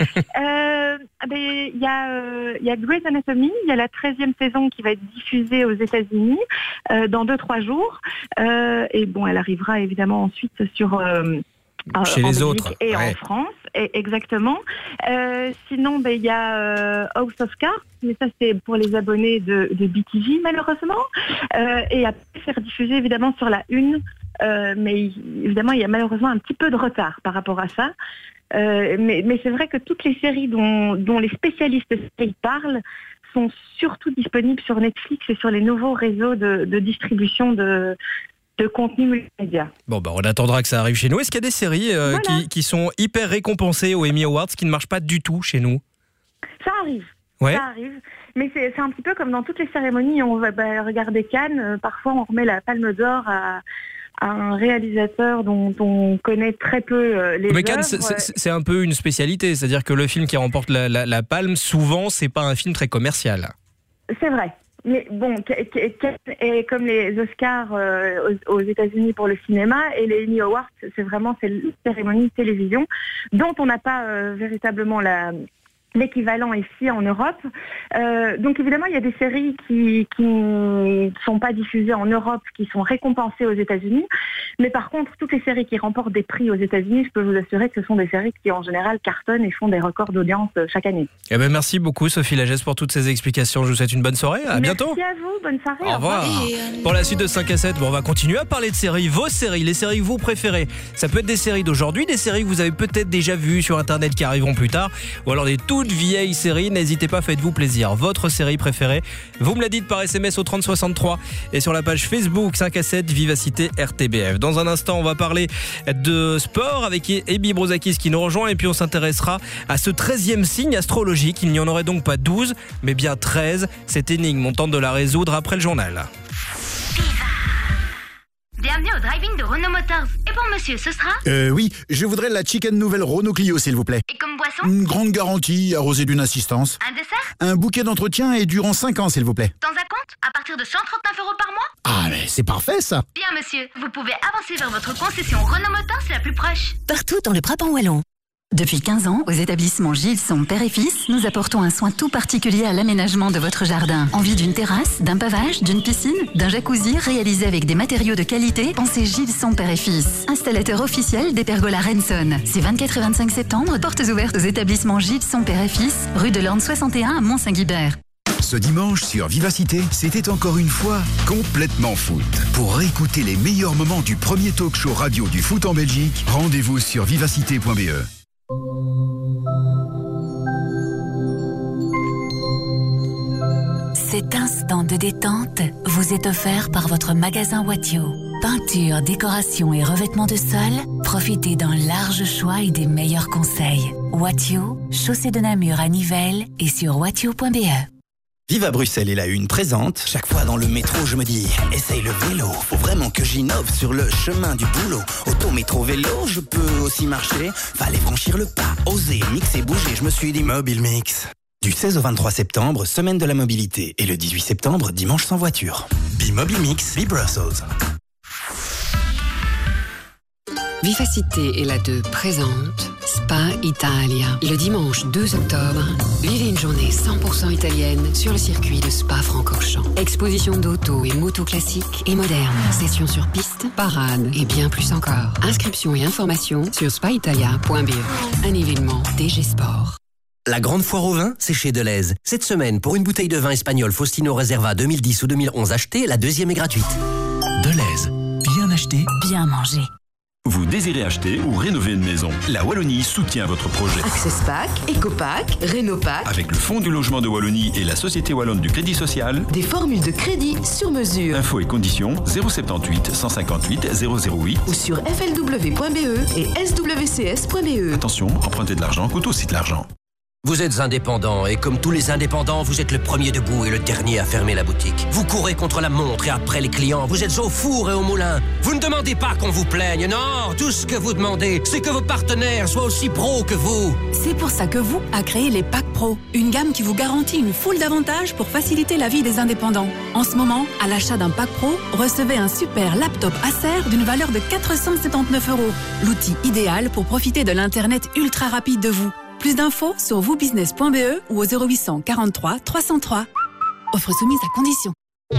Speaker 26: Il y a Grey's Anatomy, il y a la 13e saison qui va être diffusée aux États-Unis dans 2-3 jours. Et bon, elle arrivera évidemment ensuite sur...
Speaker 1: chez les autres
Speaker 26: et en France, exactement. Sinon, il y a House of Cards, mais ça c'est pour les abonnés de BTV malheureusement. Et après, c'est rediffusé évidemment sur la 1, mais évidemment il y a malheureusement un petit peu de retard par rapport à ça. Mais c'est vrai que toutes les séries dont les spécialistes parlent sont surtout disponibles sur Netflix et sur les nouveaux réseaux de distribution de contenu multimédia.
Speaker 1: Bon, on attendra que ça arrive chez nous. Est-ce qu'il y a des séries qui sont hyper récompensées aux Emmy Awards qui ne marchent pas du tout chez nous?
Speaker 26: Ça arrive.
Speaker 1: Ouais.
Speaker 26: Ça arrive. Mais c'est un petit peu comme dans toutes les cérémonies. On va regarder Cannes. Parfois, on remet la Palme d'Or à un réalisateur dont on connaît très peu les œuvres.
Speaker 1: Mais Cannes, c'est un peu une spécialité. C'est-à-dire que le film qui remporte la Palme, souvent, c'est pas un film très commercial.
Speaker 26: C'est vrai. Mais bon, et comme les Oscars aux États-Unis pour le cinéma et les Emmy Awards, c'est une cérémonie de télévision dont on n'a pas véritablement l'équivalent ici en Europe. Donc évidemment, il y a des séries qui ne sont pas diffusées en Europe, qui sont récompensées aux États-Unis. Mais par contre, toutes les séries qui remportent des prix aux États-Unis, je peux vous assurer que ce sont des séries qui en général cartonnent et font des records d'audience chaque année.
Speaker 1: Merci beaucoup Sophie Lagesse pour toutes ces explications. Je vous souhaite une bonne soirée. À bientôt.
Speaker 26: Merci à vous. Bonne soirée.
Speaker 1: Au revoir. Pour la suite de 5 à 7, on va continuer à parler de séries. Vos séries, les séries que vous préférez. Ça peut être des séries d'aujourd'hui, des séries que vous avez peut-être déjà vues sur Internet qui arriveront plus tard, ou alors des toutes vieilles séries. N'hésitez pas, faites-vous plaisir. Votre série préférée, vous me la dites par SMS au 3063 et sur la page Facebook 5 à 7 Vivacité RTBF. Dans un instant, on va parler de sport avec Ebi Brozakis qui nous rejoint et puis on s'intéressera à ce 13e signe astrologique. Il n'y en aurait donc pas 12, mais bien 13. Cette énigme, on tente de la résoudre après le journal.
Speaker 4: Bienvenue au drive-in de Renault Motors. Et pour monsieur, ce sera?
Speaker 5: Oui, je voudrais la chicken nouvelle Renault Clio, s'il vous plaît.
Speaker 4: Et comme boisson?
Speaker 5: Une grande garantie, arrosée d'une assistance.
Speaker 4: Un dessert?
Speaker 5: Un bouquet d'entretien et durant 5 ans, s'il vous plaît.
Speaker 4: Dans un compte? À partir de 139 € par mois?
Speaker 5: Ah, mais c'est parfait, ça.
Speaker 4: Bien, monsieur. Vous pouvez avancer vers votre concession Renault Motors la plus proche.
Speaker 6: Partout dans le Brabant wallon. Depuis 15 ans, aux établissements Gilson Père et Fils, nous apportons un soin tout particulier à l'aménagement de votre jardin. Envie d'une terrasse, d'un pavage, d'une piscine, d'un jacuzzi réalisé avec des matériaux de qualité? Pensez Gilson Père et Fils. Installateur officiel des pergolas Renson. Ces 24 et 25 septembre, portes ouvertes aux établissements Gilson Père et Fils, rue de l'Orne 61 à Mont-Saint-Guibert.
Speaker 20: Ce dimanche sur Vivacité, c'était encore une fois complètement foot. Pour réécouter les meilleurs moments du premier talk show radio du foot en Belgique, rendez-vous sur vivacité.be.
Speaker 6: Cet instant de détente vous est offert par votre magasin Watio. Peinture, décoration et revêtement de sol, profitez d'un large choix et des meilleurs conseils. Watio, chaussée de Namur à Nivelles et sur watio.be.
Speaker 7: Vive à Bruxelles et la Une présente. Chaque fois dans le métro, je me dis, essaye le vélo. Faut vraiment que j'innove sur le chemin du boulot. Auto, métro, vélo, je peux aussi marcher. Fallait franchir le pas, oser, mixer, bouger. Je me suis dit, Mobile Mix. Du 16 au 23 septembre, semaine de la mobilité. Et le 18 septembre, dimanche sans voiture. Be-Mobile Mix, Be-Brussels.
Speaker 3: Vivacité et la 2 présente Spa Italia. Le dimanche 2 octobre, vivez une journée 100% italienne sur le circuit de Spa-Francorchamps. Exposition d'auto et moto classiques et modernes. Sessions sur piste, parade et bien plus encore. Inscriptions et informations sur spaitalia.be. Un événement DG Sport.
Speaker 9: La grande foire au vin, c'est chez Deleuze. Cette semaine, pour une bouteille de vin espagnol Faustino Reserva 2010 ou 2011 achetée, la deuxième est gratuite.
Speaker 21: Deleuze. Bien acheté,
Speaker 6: bien mangé.
Speaker 10: Vous désirez acheter ou rénover une maison? La Wallonie soutient votre projet.
Speaker 11: Accesspack, Ecopack, Rénopack.
Speaker 10: Avec le Fonds du logement de Wallonie et la Société Wallonne du Crédit Social.
Speaker 11: Des formules de crédit sur mesure.
Speaker 10: Infos et conditions 078 158 008
Speaker 11: ou sur flw.be et swcs.be.
Speaker 10: Attention, emprunter de l'argent coûte aussi de l'argent.
Speaker 9: Vous êtes indépendant et comme tous les indépendants, vous êtes le premier debout et le dernier à fermer la boutique. Vous courez contre la montre et après les clients. Vous êtes au four et au moulin. Vous ne demandez pas qu'on vous plaigne. Non, tout ce que vous demandez, c'est que vos partenaires soient aussi pros que vous.
Speaker 12: C'est pour ça que vous a créé les Packs Pro, une gamme qui vous garantit une foule d'avantages pour faciliter la vie des indépendants. En ce moment, à l'achat d'un Pack Pro, recevez un super laptop Acer d'une valeur de 479 €. L'outil idéal pour profiter de l'Internet ultra rapide de vous. Plus d'infos sur vousbusiness.be ou au 0800 43 303. Offre soumise à condition.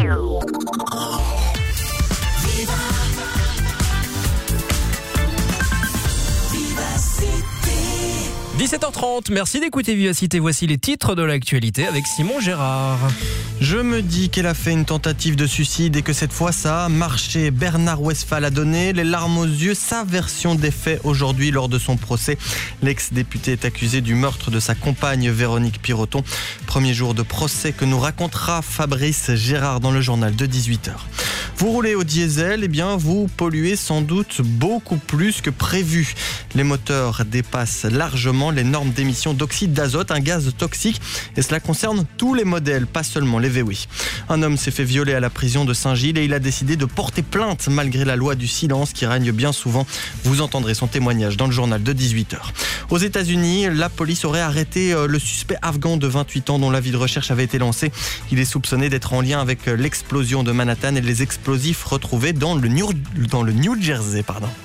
Speaker 1: 17h30, merci d'écouter Vivacité. Voici les titres de l'actualité avec Simon Gérard.
Speaker 2: Je me dis qu'elle a fait une tentative de suicide et que cette fois ça a marché. Bernard Westphal a donné les larmes aux yeux sa version des faits aujourd'hui lors de son procès. L'ex-député est accusé du meurtre de sa compagne Véronique Piroton. Premier jour de procès que nous racontera Fabrice Gérard dans le journal de 18h. Vous roulez au diesel, eh bien vous polluez sans doute beaucoup plus que prévu. Les moteurs dépassent largement les normes d'émission d'oxyde d'azote, un gaz toxique, et cela concerne tous les modèles, pas seulement les VW. Un homme s'est fait violer à la prison de Saint-Gilles et il a décidé de porter plainte malgré la loi du silence qui règne bien souvent. Vous entendrez son témoignage dans le journal de 18h. Aux États-Unis, la police aurait arrêté le suspect afghan de 28 ans dont l'avis de recherche avait été lancé. Il est soupçonné d'être en lien avec l'explosion de Manhattan et les explosifs retrouvés dans le New Jersey.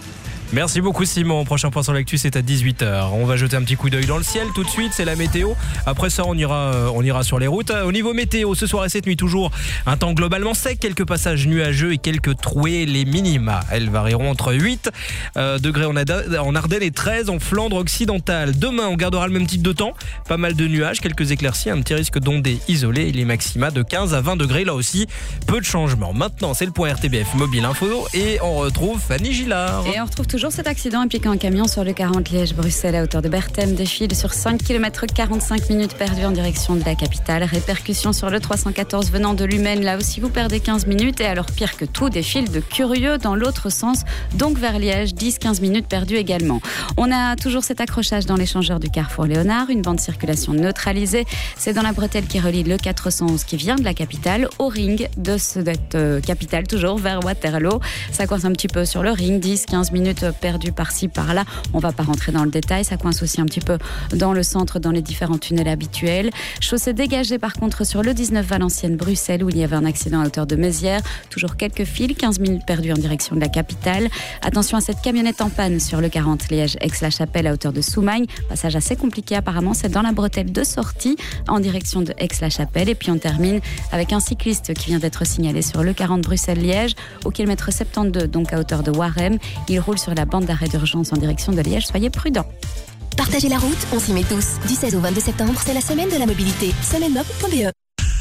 Speaker 1: Merci beaucoup Simon. Prochain point sur l'actu, c'est à 18h. On va jeter un petit coup d'œil dans le ciel tout de suite, c'est la météo. Après ça, on ira sur les routes. Au niveau météo, ce soir et cette nuit toujours, un temps globalement sec, quelques passages nuageux et quelques trouées. Les minima, elles varieront entre 8 degrés en Ardennes et 13 en Flandre occidentale. Demain, on gardera le même type de temps, pas mal de nuages, quelques éclaircies, un petit risque d'ondées isolées et les maxima de 15 à 20 degrés. Là aussi, peu de changements. Maintenant, c'est le point RTBF Mobile Info et on retrouve Fanny Gillard.
Speaker 16: Et on retrouve toujours cet accident impliquant un camion sur le 40 Liège-Bruxelles à hauteur de Berthème. Défile sur 5 km 45 minutes perdues en direction de la capitale. Répercussion sur le 314 venant de Lumène. Là aussi, vous perdez 15 minutes. Et alors, pire que tout, défile de curieux dans l'autre sens, donc vers Liège. 10-15 minutes perdues également. On a toujours cet accrochage dans l'échangeur du carrefour Léonard. Une bande de circulation neutralisée. C'est dans la bretelle qui relie le 411 qui vient de la capitale au ring de cette capitale, toujours vers Waterloo. Ça coince un petit peu sur le ring. 10-15 minutes perdu par-ci, par-là. On va pas rentrer dans le détail. Ça coince aussi un petit peu dans le centre, dans les différents tunnels habituels. Chaussée dégagée par contre sur le 19 Valenciennes-Bruxelles où il y avait un accident à hauteur de Mézières. Toujours quelques fils, 15 minutes perdues en direction de la capitale. Attention à cette camionnette en panne sur le 40 Liège-Aix-la-Chapelle à hauteur de Soumagne. Passage assez compliqué apparemment. C'est dans la bretelle de sortie en direction de Aix-la-Chapelle. Et puis on termine avec un cycliste qui vient d'être signalé sur le 40 Bruxelles-Liège au kilomètre 72, donc à hauteur de Warem. Il roule sur la bande d'arrêt d'urgence en direction de Liège. Soyez prudents.
Speaker 17: Partagez la route, on s'y met tous. Du 16 au 22 septembre, c'est la semaine de la mobilité. Semainemob.be.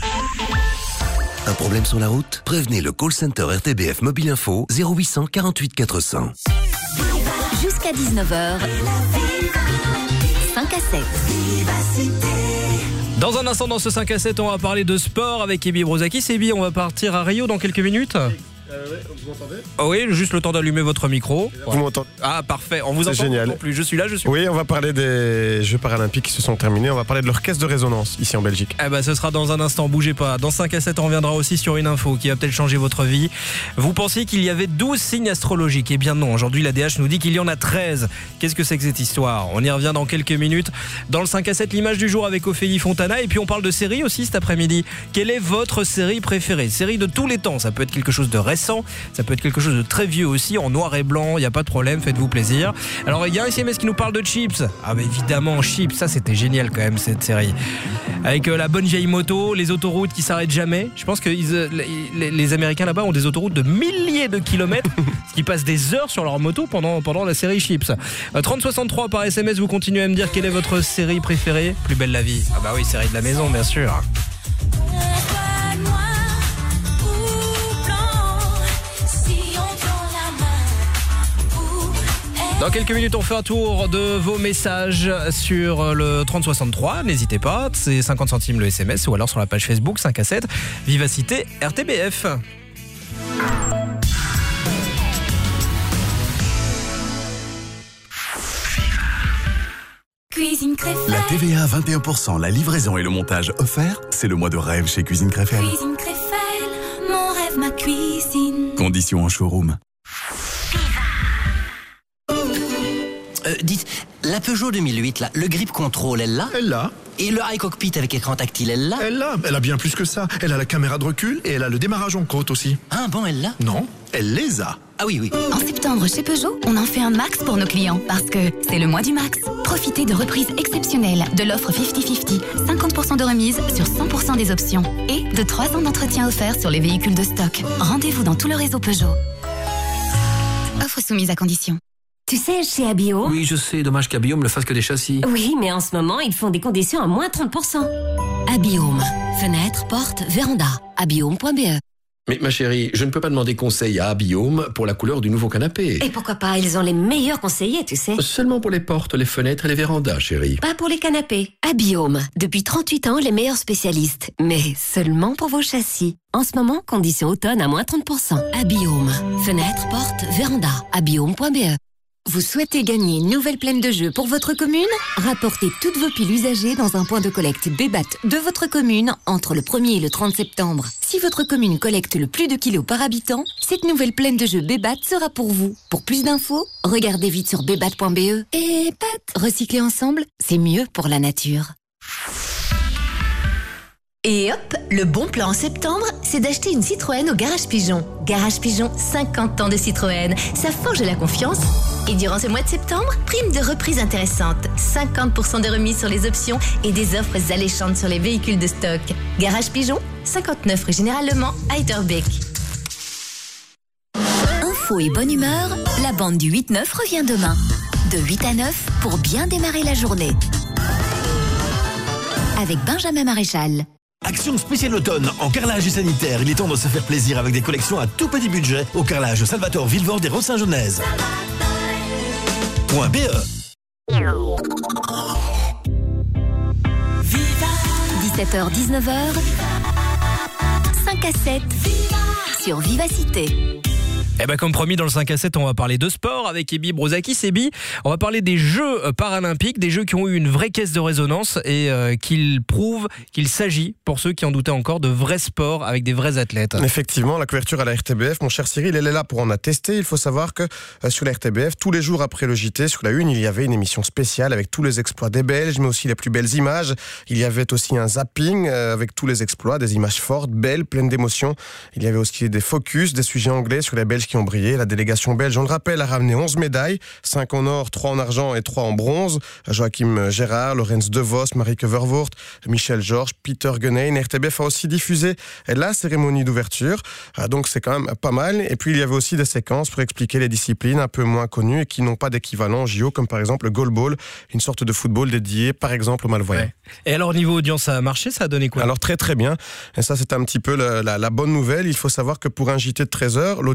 Speaker 18: Un problème sur la route? Prévenez le call center RTBF Mobile Info 0800 48 400.
Speaker 17: Jusqu'à 19h, 5 à 7.
Speaker 1: Dans un instant, dans ce 5 à 7, on va parler de sport avec Ebi Brozakis. Ebi, on va partir à Rio dans quelques minutes.
Speaker 8: Vous m'entendez?
Speaker 1: Oui, juste le temps d'allumer votre micro.
Speaker 8: Vous m'entendez?
Speaker 1: Ah, parfait. On vous
Speaker 8: C'est
Speaker 1: entend
Speaker 8: génial.
Speaker 1: non plus. Je suis là, je suis.
Speaker 8: Oui, on va parler des Jeux paralympiques qui se sont terminés. On va parler de l'orchestre de résonance ici en Belgique.
Speaker 1: Eh ben, ce sera dans un instant, bougez pas. Dans 5 à 7, on reviendra aussi sur une info qui va peut-être changer votre vie. Vous pensiez qu'il y avait 12 signes astrologiques? Eh bien non, aujourd'hui la DH nous dit qu'il y en a 13. Qu'est-ce que c'est que cette histoire? On y revient dans quelques minutes. Dans le 5 à 7, l'image du jour avec Ophélie Fontana. Et puis on parle de séries aussi cet après-midi. Quelle est votre série préférée? Série de tous les temps. Ça peut être quelque chose de récent, ça peut être quelque chose de très vieux aussi, en noir et blanc, il n'y a pas de problème, faites-vous plaisir. Alors il y a un SMS qui nous parle de Chips. Ah mais évidemment, Chips, ça c'était génial quand même cette série. Avec la bonne vieille moto, les autoroutes qui s'arrêtent jamais. Je pense que les Américains là-bas ont des autoroutes de milliers de kilomètres, ce qui passe des heures sur leur moto pendant la série Chips. 3063 par SMS, vous continuez à me dire quelle est votre série préférée? Plus belle la vie. Ah bah oui, série de la maison bien sûr. Dans quelques minutes, on fait un tour de vos messages sur le 3063. N'hésitez pas, c'est 50 centimes le SMS ou alors sur la page Facebook 5 à 7 Vivacité RTBF.
Speaker 13: Cuisine Créfelle.
Speaker 25: La TVA à 21%, la livraison et le montage offerts, c'est le mois de rêve chez Cuisine Créfelle.
Speaker 13: Cuisine Créfelle, mon rêve, ma cuisine.
Speaker 25: Conditions en showroom.
Speaker 9: Dites, la Peugeot 2008, là, le grip control, elle l'a?
Speaker 5: Elle l'a.
Speaker 9: Et le iCockpit avec écran tactile, elle l'a?
Speaker 5: Elle l'a. Elle a bien plus que ça. Elle a la caméra de recul et elle a le démarrage en côte aussi.
Speaker 9: Ah bon, elle l'a?
Speaker 5: Non, elle les a.
Speaker 9: Ah oui, oui.
Speaker 6: En septembre, chez Peugeot, on en fait un max pour nos clients parce que c'est le mois du max. Profitez de reprises exceptionnelles de l'offre 50-50, 50% de remise sur 100% des options et de 3 ans d'entretien offert sur les véhicules de stock. Rendez-vous dans tout le réseau Peugeot. Offre soumise à condition.
Speaker 14: Tu sais, chez Abio...
Speaker 15: Oui, je sais, dommage qu'Abiome ne fasse que des châssis.
Speaker 14: Oui, mais en ce moment, ils font des conditions à moins 30%.
Speaker 6: Abiome. Fenêtre, porte, véranda. Abiome.be.
Speaker 15: Mais ma chérie, je ne peux pas demander conseil à Abiome pour la couleur du nouveau canapé.
Speaker 14: Et pourquoi pas, ils ont les meilleurs conseillers, tu sais.
Speaker 15: Seulement pour les portes, les fenêtres et les vérandas, chérie.
Speaker 14: Pas pour les canapés.
Speaker 6: Abiome. Depuis 38 ans, les meilleurs spécialistes. Mais seulement pour vos châssis. En ce moment, condition automne à moins 30%. Abiome. Fenêtre, porte, véranda. Abiome.be. Vous souhaitez gagner une nouvelle plaine de jeux pour votre commune? Rapportez toutes vos piles usagées dans un point de collecte Bébat de votre commune entre le 1er et le 30 septembre. Si votre commune collecte le plus de kilos par habitant, cette nouvelle plaine de jeux Bébat sera pour vous. Pour plus d'infos, regardez vite sur bébat.be. Et recycler ensemble, c'est mieux pour la nature.
Speaker 22: Et hop, le bon plan en septembre, c'est d'acheter une Citroën au Garage Pigeon. Garage Pigeon, 50 ans de Citroën, ça forge la confiance. Et durant ce mois de septembre, prime de reprise intéressante, 50% de remise sur les options et des offres alléchantes sur les véhicules de stock. Garage Pigeon, 59 rue Général Le Mans à Etterbeek.
Speaker 17: Info et bonne humeur, la bande du 8-9 revient demain. De 8 à 9 pour bien démarrer la journée. Avec Benjamin Maréchal.
Speaker 23: Action spéciale automne en carrelage et sanitaire. Il est temps de se faire plaisir avec des collections à tout petit budget au carrelage Salvatore Villevorde et Rose-Saint-Genèse. .be
Speaker 17: 17h-19h 5 à 7 sur Vivacité.
Speaker 1: Eh ben comme promis, dans le 5 à 7, on va parler de sport avec Ebi Brozakis. Ebi, on va parler des Jeux paralympiques, des Jeux qui ont eu une vraie caisse de résonance et qu'ils prouvent qu'il s'agit, pour ceux qui en doutaient encore, de vrais sports avec des vrais athlètes.
Speaker 8: Effectivement, la couverture à la RTBF, mon cher Cyril, elle est là pour en attester. Il faut savoir que sur la RTBF, tous les jours après le JT, sur la Une, il y avait une émission spéciale avec tous les exploits des Belges, mais aussi les plus belles images. Il y avait aussi un zapping avec tous les exploits, des images fortes, belles, pleines d'émotions. Il y avait aussi des focus, des sujets anglais sur les Belges qui ont brillé. La délégation belge, on le rappelle, a ramené 11 médailles, 5 en or, 3 en argent et 3 en bronze. Joachim Gérard, Lorenz De Vos, Marieke Vervoort, Michel Georges, Peter Guenein. RTBF a aussi diffusé la cérémonie d'ouverture, donc c'est quand même pas mal. Et puis il y avait aussi des séquences pour expliquer les disciplines un peu moins connues et qui n'ont pas d'équivalent JO, comme par exemple le goalball, une sorte de football dédié par exemple aux malvoyants.
Speaker 1: Ouais. Et alors niveau audience, ça a marché, ça a donné quoi?
Speaker 8: Alors très très bien, et ça c'est un petit peu la bonne nouvelle. Il faut savoir que pour un JT de 13h, l'audience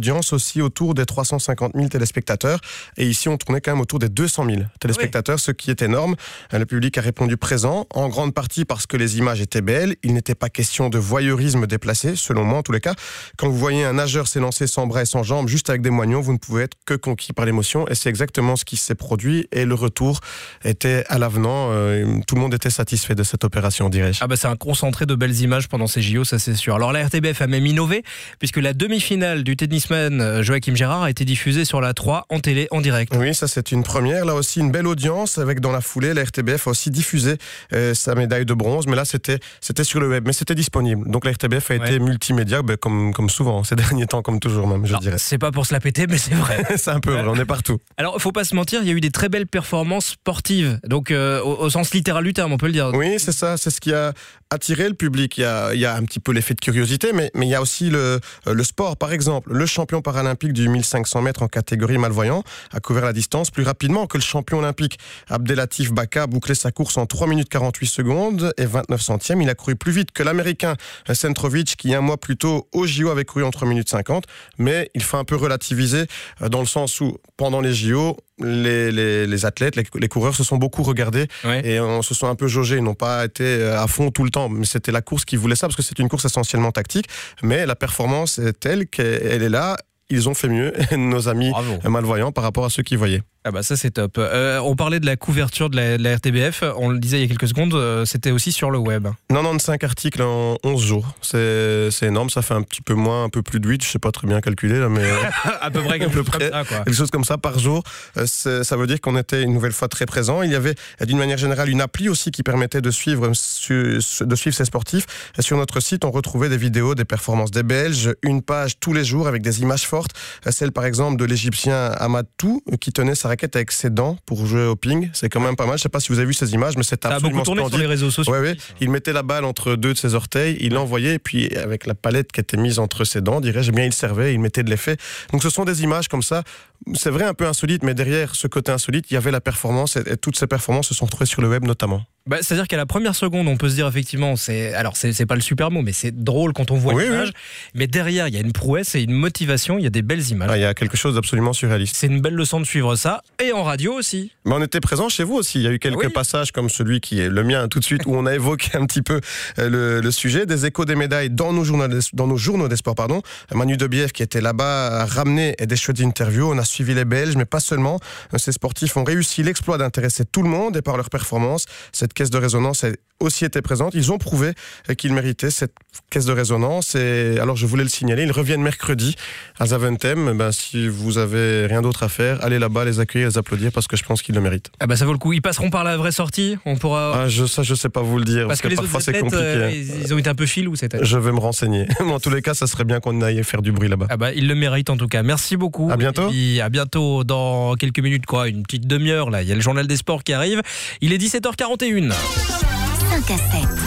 Speaker 8: aussi autour des 350 000 téléspectateurs. Et ici, on tournait quand même autour des 200 000 téléspectateurs, ce qui est énorme. Le public a répondu présent, en grande partie parce que les images étaient belles. Il n'était pas question de voyeurisme déplacé, selon moi en tous les cas. Quand vous voyez un nageur s'élancer sans bras et sans jambes, juste avec des moignons, vous ne pouvez être que conquis par l'émotion. Et c'est exactement ce qui s'est produit. Et le retour était à l'avenant. Tout le monde était satisfait de cette opération, dirais-je.
Speaker 1: Ah bah c'est un concentré de belles images pendant ces JO, ça c'est sûr. Alors la RTBF a même innové, puisque la demi-finale du tennisman Joachim Gérard a été diffusée sur la 3 en télé, en direct.
Speaker 8: Oui, ça c'est une première. Là aussi, une belle audience, avec dans la foulée, la RTBF a aussi diffusé sa médaille de bronze, mais là c'était sur le web, mais c'était disponible. Donc la RTBF a été multimédia, comme souvent, ces derniers temps, comme toujours même, je dirais.
Speaker 1: C'est pas pour se la péter, mais c'est vrai.
Speaker 8: C'est un peu vrai, on est partout.
Speaker 1: Alors, faut pas se mentir, il y a eu des très belles performances sportives, donc au sens littéral du terme, on peut le dire.
Speaker 8: Oui, c'est ça, c'est ce qui a attiré le public. Il y a un petit peu l'effet de curiosité, mais il y a aussi le sport. Par exemple, le champion paralympique du 1500 mètres en catégorie malvoyant a couvert la distance plus rapidement que le champion olympique. Abdelatif Baka a bouclé sa course en 3 minutes 48 secondes et 29 centièmes. Il a couru plus vite que l'américain Centrovic, qui un mois plus tôt au JO avait couru en 3 minutes 50. Mais il faut un peu relativiser dans le sens où pendant les JO, les athlètes, les coureurs se sont beaucoup regardés et se sont un peu jaugés. Ils n'ont pas été à fond tout le temps, mais c'était la course qui voulait ça, parce que c'est une course essentiellement tactique, mais la performance est telle qu'elle est là. Ils ont fait mieux, nos amis malvoyants, par rapport à ceux qui voyaient.
Speaker 1: Ah bah ça c'est top. On parlait de la couverture de la RTBF, on le disait il y a quelques secondes, c'était aussi sur le web.
Speaker 8: 95 articles en 11 jours, c'est énorme, ça fait un petit peu moins, un peu plus de 8, je sais pas très bien calculer là, mais
Speaker 1: à peu près comme ça, quoi.
Speaker 8: Quelque chose comme ça par jour. Ça veut dire qu'on était une nouvelle fois très présent. Il y avait d'une manière générale une appli aussi qui permettait de suivre ces sportifs. Et sur notre site, on retrouvait des vidéos des performances des Belges, une page tous les jours avec des images fortes. Celle par exemple de l'Égyptien Amadou qui tenait sa raquette avec ses dents pour jouer au ping. C'est quand même pas mal. Je sais pas si vous avez vu ces images, mais c'est absolument splendide.
Speaker 1: Sur les réseaux sociaux.
Speaker 8: Ouais. Il mettait la balle entre deux de ses orteils, il l'envoyait et puis avec la palette qui était mise entre ses dents, dirais-je, bien il servait, il mettait de l'effet. Donc ce sont des images comme ça. C'est vrai un peu insolite, mais derrière ce côté insolite, il y avait la performance et toutes ces performances se sont retrouvées sur le web notamment.
Speaker 1: Bah, c'est-à-dire qu'à la première seconde, on peut se dire effectivement, c'est pas le super mot, mais c'est drôle quand on voit l'image. Mais derrière, il y a une prouesse et une motivation, il y a des belles images.
Speaker 8: Il y a quelque chose d'absolument surréaliste.
Speaker 1: C'est une belle leçon de suivre ça, et en radio aussi.
Speaker 8: Mais on était présents chez vous aussi. Il y a eu quelques passages comme celui qui est le mien tout de suite, où on a évoqué un petit peu le sujet, des échos des médailles dans nos journaux des sports. Manu Debièvre qui était là-bas a ramené des chouettes interviews. On a suivi les Belges, mais pas seulement. Ces sportifs ont réussi l'exploit d'intéresser tout le monde et par leur performance, cette caisse de résonance a aussi été présente. Ils ont prouvé qu'ils méritaient cette caisse de résonance et alors je voulais le signaler, ils reviennent mercredi à Zaventem. Si vous avez rien d'autre à faire, allez là-bas, les accueillir, les applaudir parce que je pense qu'ils le méritent.
Speaker 1: Ah bah ça vaut le coup. Ils passeront par la vraie sortie. On pourra.
Speaker 8: Je sais pas vous le dire parce que
Speaker 1: les
Speaker 8: parfois
Speaker 1: autres
Speaker 8: c'est compliqué.
Speaker 1: Ils ont été un peu filous cette année.
Speaker 8: Je vais me renseigner. En tous les cas, ça serait bien qu'on aille faire du bruit là-bas.
Speaker 1: Ah bah ils le méritent en tout cas. Merci beaucoup.
Speaker 8: À bientôt.
Speaker 1: Et puis, à bientôt dans quelques minutes une petite demi-heure là. Il y a le journal des sports qui arrive. Il est 17h41.
Speaker 17: 5 à 7.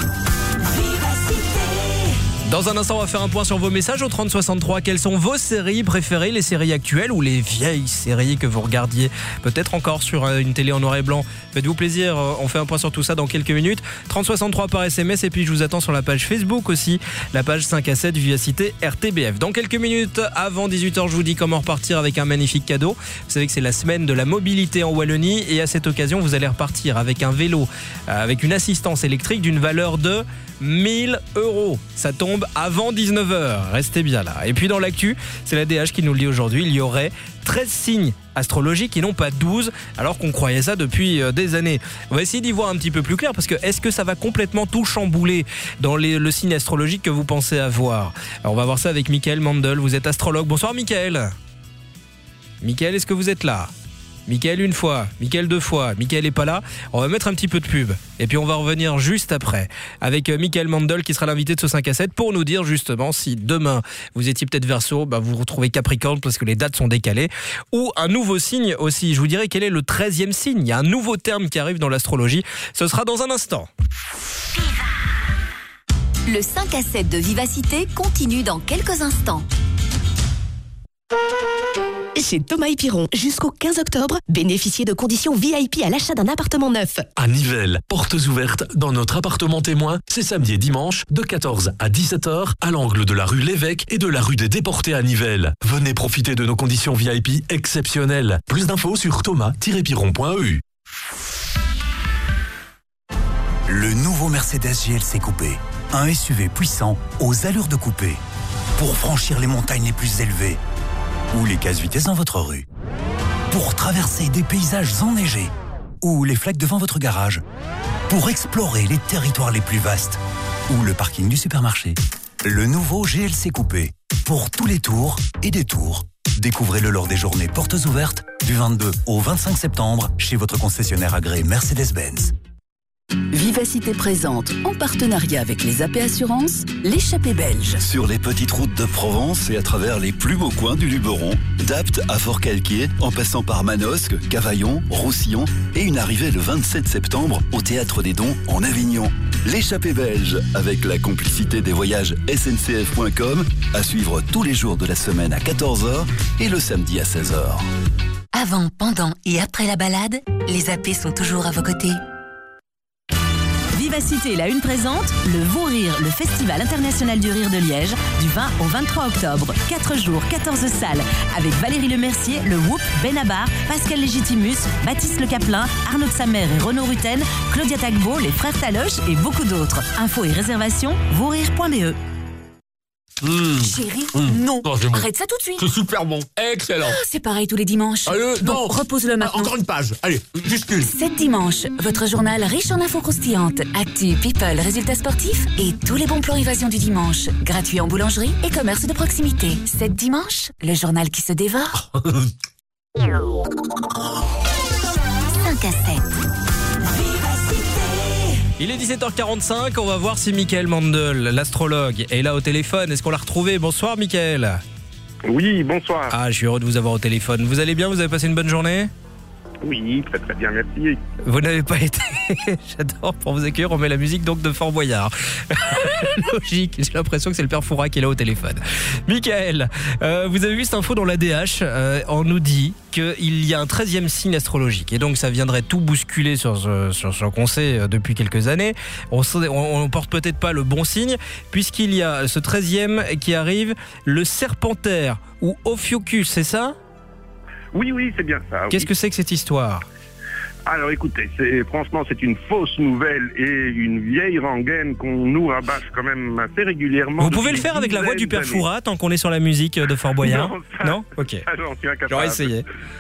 Speaker 1: Dans un instant, on va faire un point sur vos messages au 3063. Quelles sont vos séries préférées, les séries actuelles ou les vieilles séries que vous regardiez peut-être encore sur une télé en noir et blanc? Faites-vous plaisir, on fait un point sur tout ça dans quelques minutes. 3063 par SMS et puis je vous attends sur la page Facebook aussi, la page 5 à 7 Vivacité RTBF. Dans quelques minutes, avant 18h, je vous dis comment repartir avec un magnifique cadeau. Vous savez que c'est la semaine de la mobilité en Wallonie et à cette occasion, vous allez repartir avec un vélo, avec une assistance électrique d'une valeur de 1000 €. Ça tombe avant 19h. Restez bien là. Et puis dans l'actu, c'est la DH qui nous le dit aujourd'hui. Il y aurait 13 signes astrologiques et non pas 12, alors qu'on croyait ça depuis des années. On va essayer d'y voir un petit peu plus clair parce que est-ce que ça va complètement tout chambouler dans le signe astrologique que vous pensez avoir? Alors on va voir ça avec Michael Mandel. Vous êtes astrologue. Bonsoir Michael. Michael, est-ce que vous êtes là? Michael une fois, Michael deux fois, Michael est pas là. On va mettre un petit peu de pub et puis on va revenir juste après avec Michael Mandel qui sera l'invité de ce 5 à 7 pour nous dire justement si demain vous étiez peut-être Verseau, vous vous retrouvez Capricorne parce que les dates sont décalées, ou un nouveau signe aussi. Je vous dirai quel est le 13e signe. Il y a un nouveau terme qui arrive dans l'astrologie. Ce sera dans un instant.
Speaker 17: Le 5 à 7 de Vivacité continue dans quelques instants.
Speaker 4: Chez Thomas & Piron, jusqu'au 15 octobre, bénéficiez de conditions VIP à l'achat d'un appartement neuf.
Speaker 21: À Nivelles, portes ouvertes dans notre appartement témoin, c'est samedi et dimanche de 14 à 17h à l'angle de la rue Lévesque et de la rue des Déportés à Nivelles. Venez profiter de nos conditions VIP exceptionnelles. Plus d'infos sur thomas-piron.eu.
Speaker 7: Le nouveau Mercedes GLC Coupé. Un SUV puissant aux allures de coupé. Pour franchir les montagnes les plus élevées. Ou les casse-vitesses dans votre rue. Pour traverser des paysages enneigés. Ou les flaques devant votre garage. Pour explorer les territoires les plus vastes. Ou le parking du supermarché. Le nouveau GLC Coupé. Pour tous les tours et détours. Découvrez-le lors des journées portes ouvertes du 22 au 25 septembre chez votre concessionnaire agréé Mercedes-Benz.
Speaker 12: Vivacité présente, en partenariat avec les AP Assurances, l'échappée belge.
Speaker 19: Sur les petites routes de Provence et à travers les plus beaux coins du Luberon, d'Apt à Fort-Calquier, en passant par Manosque, Cavaillon, Roussillon et une arrivée le 27 septembre au Théâtre des Dons en Avignon. L'échappée belge, avec la complicité des voyages SNCF.com, à suivre tous les jours de la semaine à 14h et le samedi à 16h.
Speaker 17: Avant, pendant et après la balade, les AP sont toujours à vos côtés.
Speaker 20: Vivacité La Une présente le Vaurire, le Festival international du rire de Liège, du 20 au 23 octobre. 4 jours, 14 salles, avec Valérie Lemercier, le Whoop, Benabar, Pascal Légitimus, Baptiste Le Caplin, Arnaud de Samer et Renaud Rutten, Claudia Tagbo, les Frères Taloche et beaucoup d'autres. Infos et réservations, vaurire.be.
Speaker 14: Chérie, non. Arrête ça tout de suite.
Speaker 15: C'est super bon. Excellent.
Speaker 14: C'est pareil tous les dimanches.
Speaker 15: Allez,
Speaker 14: non. Repose-le maintenant.
Speaker 15: Encore une page. Allez, juste une.
Speaker 14: 7 dimanches, votre journal riche en infos croustillantes, actu, people, résultats sportifs et tous les bons plans évasion du dimanche. Gratuit en boulangerie et commerce de proximité. 7 dimanches, le journal qui se dévore.
Speaker 17: 5 à 7.
Speaker 1: Il est 17h45, on va voir si Michael Mandel, l'astrologue, est là au téléphone. Est-ce qu'on l'a retrouvé? Bonsoir Michael.
Speaker 24: Oui, bonsoir.
Speaker 1: Ah, je suis heureux de vous avoir au téléphone. Vous allez bien? Vous avez passé une bonne journée?
Speaker 24: Oui, très très bien, merci.
Speaker 1: Vous n'avez pas été... J'adore, pour vous accueillir, on met la musique donc de Fort Boyard. Logique, j'ai l'impression que c'est le père Fouras qui est là au téléphone. Michael, vous avez vu cette info dans l'ADH, on nous dit qu'il y a un 13e signe astrologique. Et donc ça viendrait tout bousculer sur ce qu'on sait depuis quelques années. On porte peut-être pas le bon signe, puisqu'il y a ce 13e qui arrive, le Serpentaire, ou Ophiuchus, c'est ça?
Speaker 24: Oui, c'est bien ça.
Speaker 1: Qu'est-ce que c'est que cette histoire?
Speaker 24: Alors écoutez, franchement c'est une fausse nouvelle et une vieille rengaine qu'on nous rabâche quand même assez régulièrement.
Speaker 1: Vous pouvez le faire avec la voix du père Fouras tant qu'on est sur la musique de Fort Boyard? Non, ok. J'aurais essayé.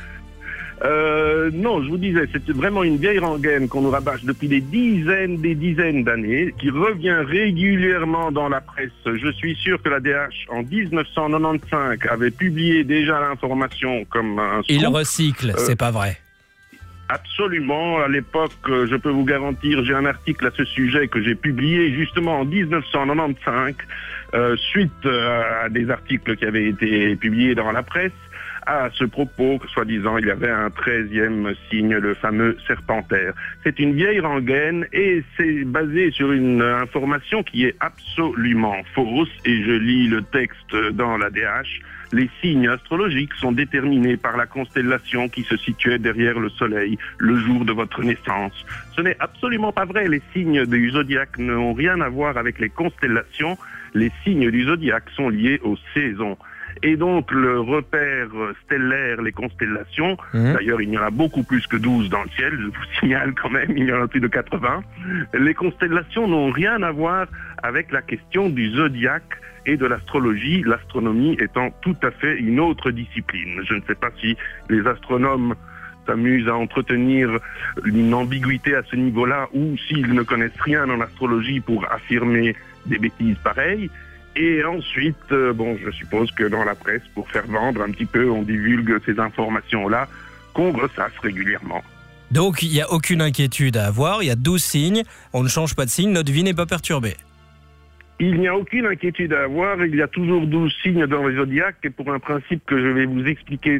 Speaker 24: Non, je vous disais, c'est vraiment une vieille rengaine qu'on nous rabâche depuis des dizaines d'années, qui revient régulièrement dans la presse. Je suis sûr que la DH, en 1995, avait publié déjà l'information comme un scoop.
Speaker 1: Il recycle, c'est pas vrai.
Speaker 24: Absolument. À l'époque, je peux vous garantir, j'ai un article à ce sujet que j'ai publié justement en 1995, suite à des articles qui avaient été publiés dans la presse. À ce propos, soi-disant, il y avait un 13e signe, le fameux Serpentaire. C'est une vieille rengaine et c'est basé sur une information qui est absolument fausse. Et je lis le texte dans la DH. Les signes astrologiques sont déterminés par la constellation qui se situait derrière le soleil le jour de votre naissance. Ce n'est absolument pas vrai. Les signes du zodiaque n'ont rien à voir avec les constellations. Les signes du zodiaque sont liés aux saisons. Et donc le repère stellaire, les constellations, d'ailleurs il y en a beaucoup plus que 12 dans le ciel, je vous signale quand même, il y en a plus de 80. Les constellations n'ont rien à voir avec la question du zodiaque et de l'astrologie, l'astronomie étant tout à fait une autre discipline. Je ne sais pas si les astronomes s'amusent à entretenir une ambiguïté à ce niveau-là ou s'ils ne connaissent rien en astrologie pour affirmer des bêtises pareilles. Et ensuite, je suppose que dans la presse, pour faire vendre un petit peu, on divulgue ces informations-là qu'on ressasse régulièrement.
Speaker 1: Donc, il n'y a aucune inquiétude à avoir, il y a 12 signes, on ne change pas de signe, notre vie n'est pas perturbée.
Speaker 24: Il n'y a aucune inquiétude à avoir, il y a toujours 12 signes dans le zodiaque, et pour un principe que je vais vous expliquer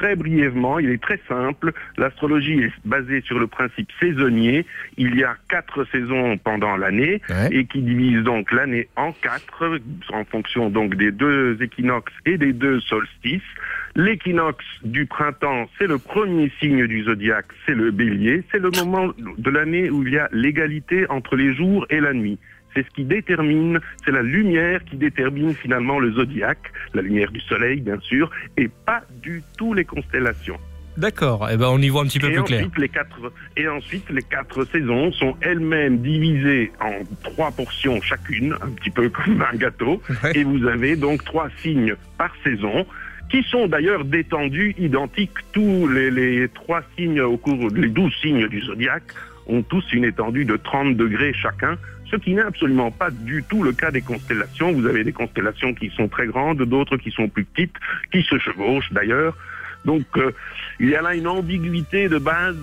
Speaker 24: très brièvement, il est très simple. L'astrologie est basée sur le principe saisonnier. Il y a 4 saisons pendant l'année et qui divisent donc l'année en 4 en fonction donc des 2 équinoxes et des 2 solstices. L'équinoxe du printemps, c'est le premier signe du zodiaque, c'est le bélier. C'est le moment de l'année où il y a l'égalité entre les jours et la nuit. C'est ce qui détermine, c'est la lumière qui détermine finalement le zodiaque, la lumière du soleil bien sûr, et pas du tout les constellations.
Speaker 1: D'accord, et ben on y voit un petit peu plus clair.
Speaker 24: Et ensuite, les 4 saisons sont elles-mêmes divisées en 3 portions chacune, un petit peu comme un gâteau, et vous avez donc 3 signes par saison, qui sont d'ailleurs d'étendue identique. Tous les 3 signes les 12 signes du zodiaque ont tous une étendue de 30 degrés chacun, ce qui n'est absolument pas du tout le cas des constellations. Vous avez des constellations qui sont très grandes, d'autres qui sont plus petites, qui se chevauchent d'ailleurs. Donc il y a là une ambiguïté de base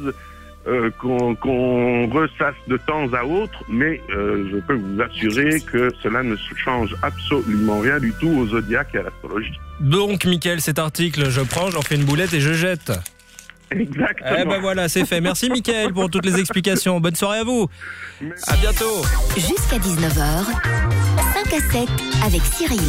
Speaker 24: qu'on ressasse de temps à autre, mais je peux vous assurer que cela ne change absolument rien du tout au zodiaque et à l'astrologie.
Speaker 1: Donc Mickaël, cet article, je prends, j'en fais une boulette et je jette.
Speaker 24: Exactement.
Speaker 1: Eh ben voilà, c'est fait. Merci Mickaël pour toutes les explications. Bonne soirée à vous. À bientôt.
Speaker 17: Jusqu'à 19h, 5 à 7 avec Cyril.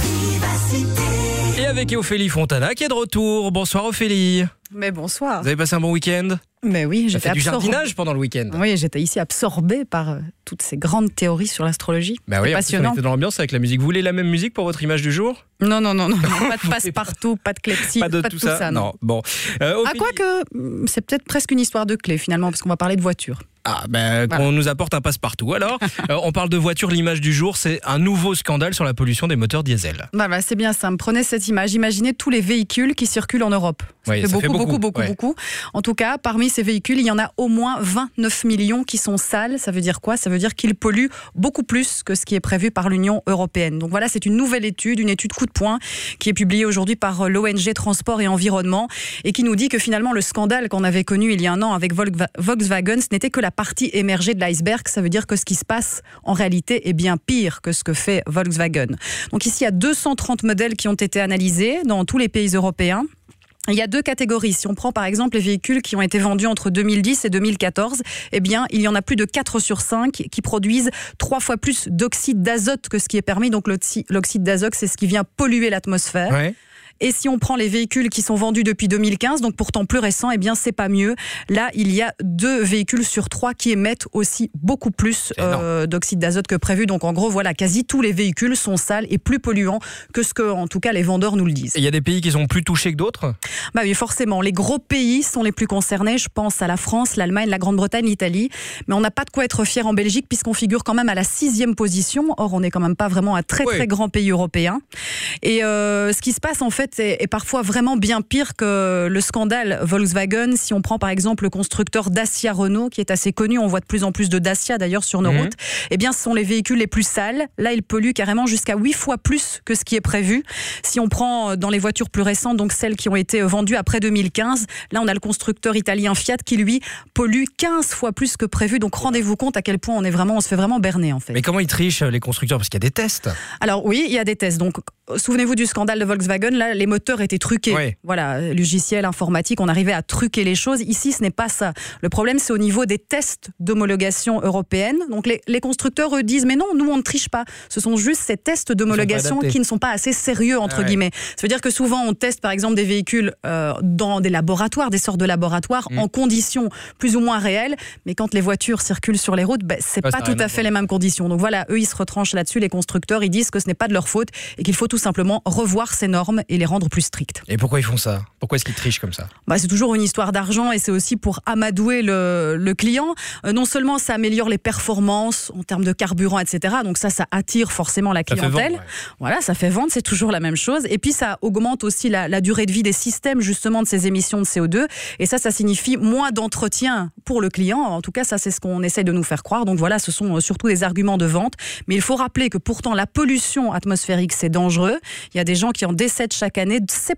Speaker 1: Et avec Ophélie Fontana qui est de retour. Bonsoir Ophélie.
Speaker 2: Mais bonsoir.
Speaker 1: Vous avez passé un bon week-end ?
Speaker 2: Mais oui,
Speaker 1: j'ai fait du jardinage pendant le week-end.
Speaker 2: Oui, j'étais ici absorbée par toutes ces grandes théories sur l'astrologie.
Speaker 1: Bah oui, passionnant. On était dans l'ambiance avec la musique. Vous voulez la même musique pour votre image du jour ?
Speaker 2: Non, pas de passe-partout, pas de clepsy, pas de tout ça.
Speaker 1: Non. Bon.
Speaker 2: Quoique, c'est peut-être presque une histoire de clé finalement, parce qu'on va parler de voiture.
Speaker 1: Ah, qu'on nous apporte un passe-partout. Alors, on parle de voiture, l'image du jour, c'est un nouveau scandale sur la pollution des moteurs diesel.
Speaker 2: C'est bien ça. Prenez cette image. Imaginez tous les véhicules qui circulent en Europe. Ça fait beaucoup. En tout cas, parmi ces véhicules, il y en a au moins 29 millions qui sont sales. Ça veut dire quoi ? Ça veut dire qu'ils polluent beaucoup plus que ce qui est prévu par l'Union européenne. Donc voilà, c'est une nouvelle étude, une étude coup de poing qui est publiée aujourd'hui par l'ONG Transport et Environnement et qui nous dit que finalement le scandale qu'on avait connu il y a un an avec Volkswagen, ce n'était que la partie émergée de l'iceberg. Ça veut dire que ce qui se passe en réalité est bien pire que ce que fait Volkswagen. Donc ici, il y a 230 modèles qui ont été analysés dans tous les pays européens. Il y a 2 catégories. Si on prend par exemple les véhicules qui ont été vendus entre 2010 et 2014, il y en a plus de 4 sur 5 qui produisent 3 fois plus d'oxyde d'azote que ce qui est permis. Donc l'oxyde d'azote, c'est ce qui vient polluer l'atmosphère. Ouais. Et si on prend les véhicules qui sont vendus depuis 2015, donc pourtant plus récents, c'est pas mieux. Là, il y a 2 véhicules sur 3 qui émettent aussi beaucoup plus d'oxyde d'azote que prévu. Donc en gros, voilà, quasi tous les véhicules sont sales et plus polluants que ce que, en tout cas, les vendeurs nous le disent.
Speaker 1: Il y a des pays qui sont plus touchés que d'autres ?
Speaker 2: Oui, forcément. Les gros pays sont les plus concernés. Je pense à la France, l'Allemagne, la Grande-Bretagne, l'Italie. Mais on n'a pas de quoi être fier en Belgique puisqu'on figure quand même à la 6e position. Or, on n'est quand même pas vraiment un très grand pays européen. Et ce qui se passe en fait est parfois vraiment bien pire que le scandale Volkswagen. Si on prend par exemple le constructeur Dacia Renault, qui est assez connu, on voit de plus en plus de Dacia d'ailleurs sur nos routes, ce sont les véhicules les plus sales. Là, ils polluent carrément jusqu'à 8 fois plus que ce qui est prévu. Si on prend dans les voitures plus récentes, donc celles qui ont été vendues après 2015, là on a le constructeur italien Fiat qui lui pollue 15 fois plus que prévu. Donc rendez-vous compte à quel point on se fait vraiment berner en fait.
Speaker 1: Mais comment ils trichent les constructeurs ? Parce qu'il y a des tests.
Speaker 2: Alors oui, il y a des tests. Donc souvenez-vous du scandale de Volkswagen, là les moteurs étaient truqués. Oui. Voilà, logiciel informatique, on arrivait à truquer les choses. Ici, ce n'est pas ça. Le problème, c'est au niveau des tests d'homologation européenne. Donc les constructeurs, eux, disent, mais non, nous, on ne triche pas. Ce sont juste ces tests d'homologation qui ne sont pas assez sérieux, entre guillemets. Ça veut dire que souvent, on teste, par exemple, des véhicules dans des laboratoires, des sortes de laboratoires, en conditions plus ou moins réelles. Mais quand les voitures circulent sur les routes, c'est pas tout à fait les mêmes conditions. Donc voilà, eux, ils se retranchent là-dessus. Les constructeurs, ils disent que ce n'est pas de leur faute et qu'il faut tout simplement revoir ces normes et les rendre plus strictes.
Speaker 1: Et pourquoi ils font ça ? Pourquoi est-ce qu'ils trichent comme ça ?
Speaker 2: C'est toujours une histoire d'argent et c'est aussi pour amadouer le client. Non seulement ça améliore les performances en termes de carburant, etc. Donc ça attire forcément la clientèle. Ça fait vendre, Voilà, ça fait vendre, c'est toujours la même chose. Et puis ça augmente aussi la durée de vie des systèmes justement de ces émissions de CO2. Et ça signifie moins d'entretien pour le client. En tout cas, ça c'est ce qu'on essaie de nous faire croire. Donc voilà, ce sont surtout des arguments de vente. Mais il faut rappeler que pourtant la pollution atmosphérique, c'est dangereux. Il y a des gens qui en décèdent chaque année.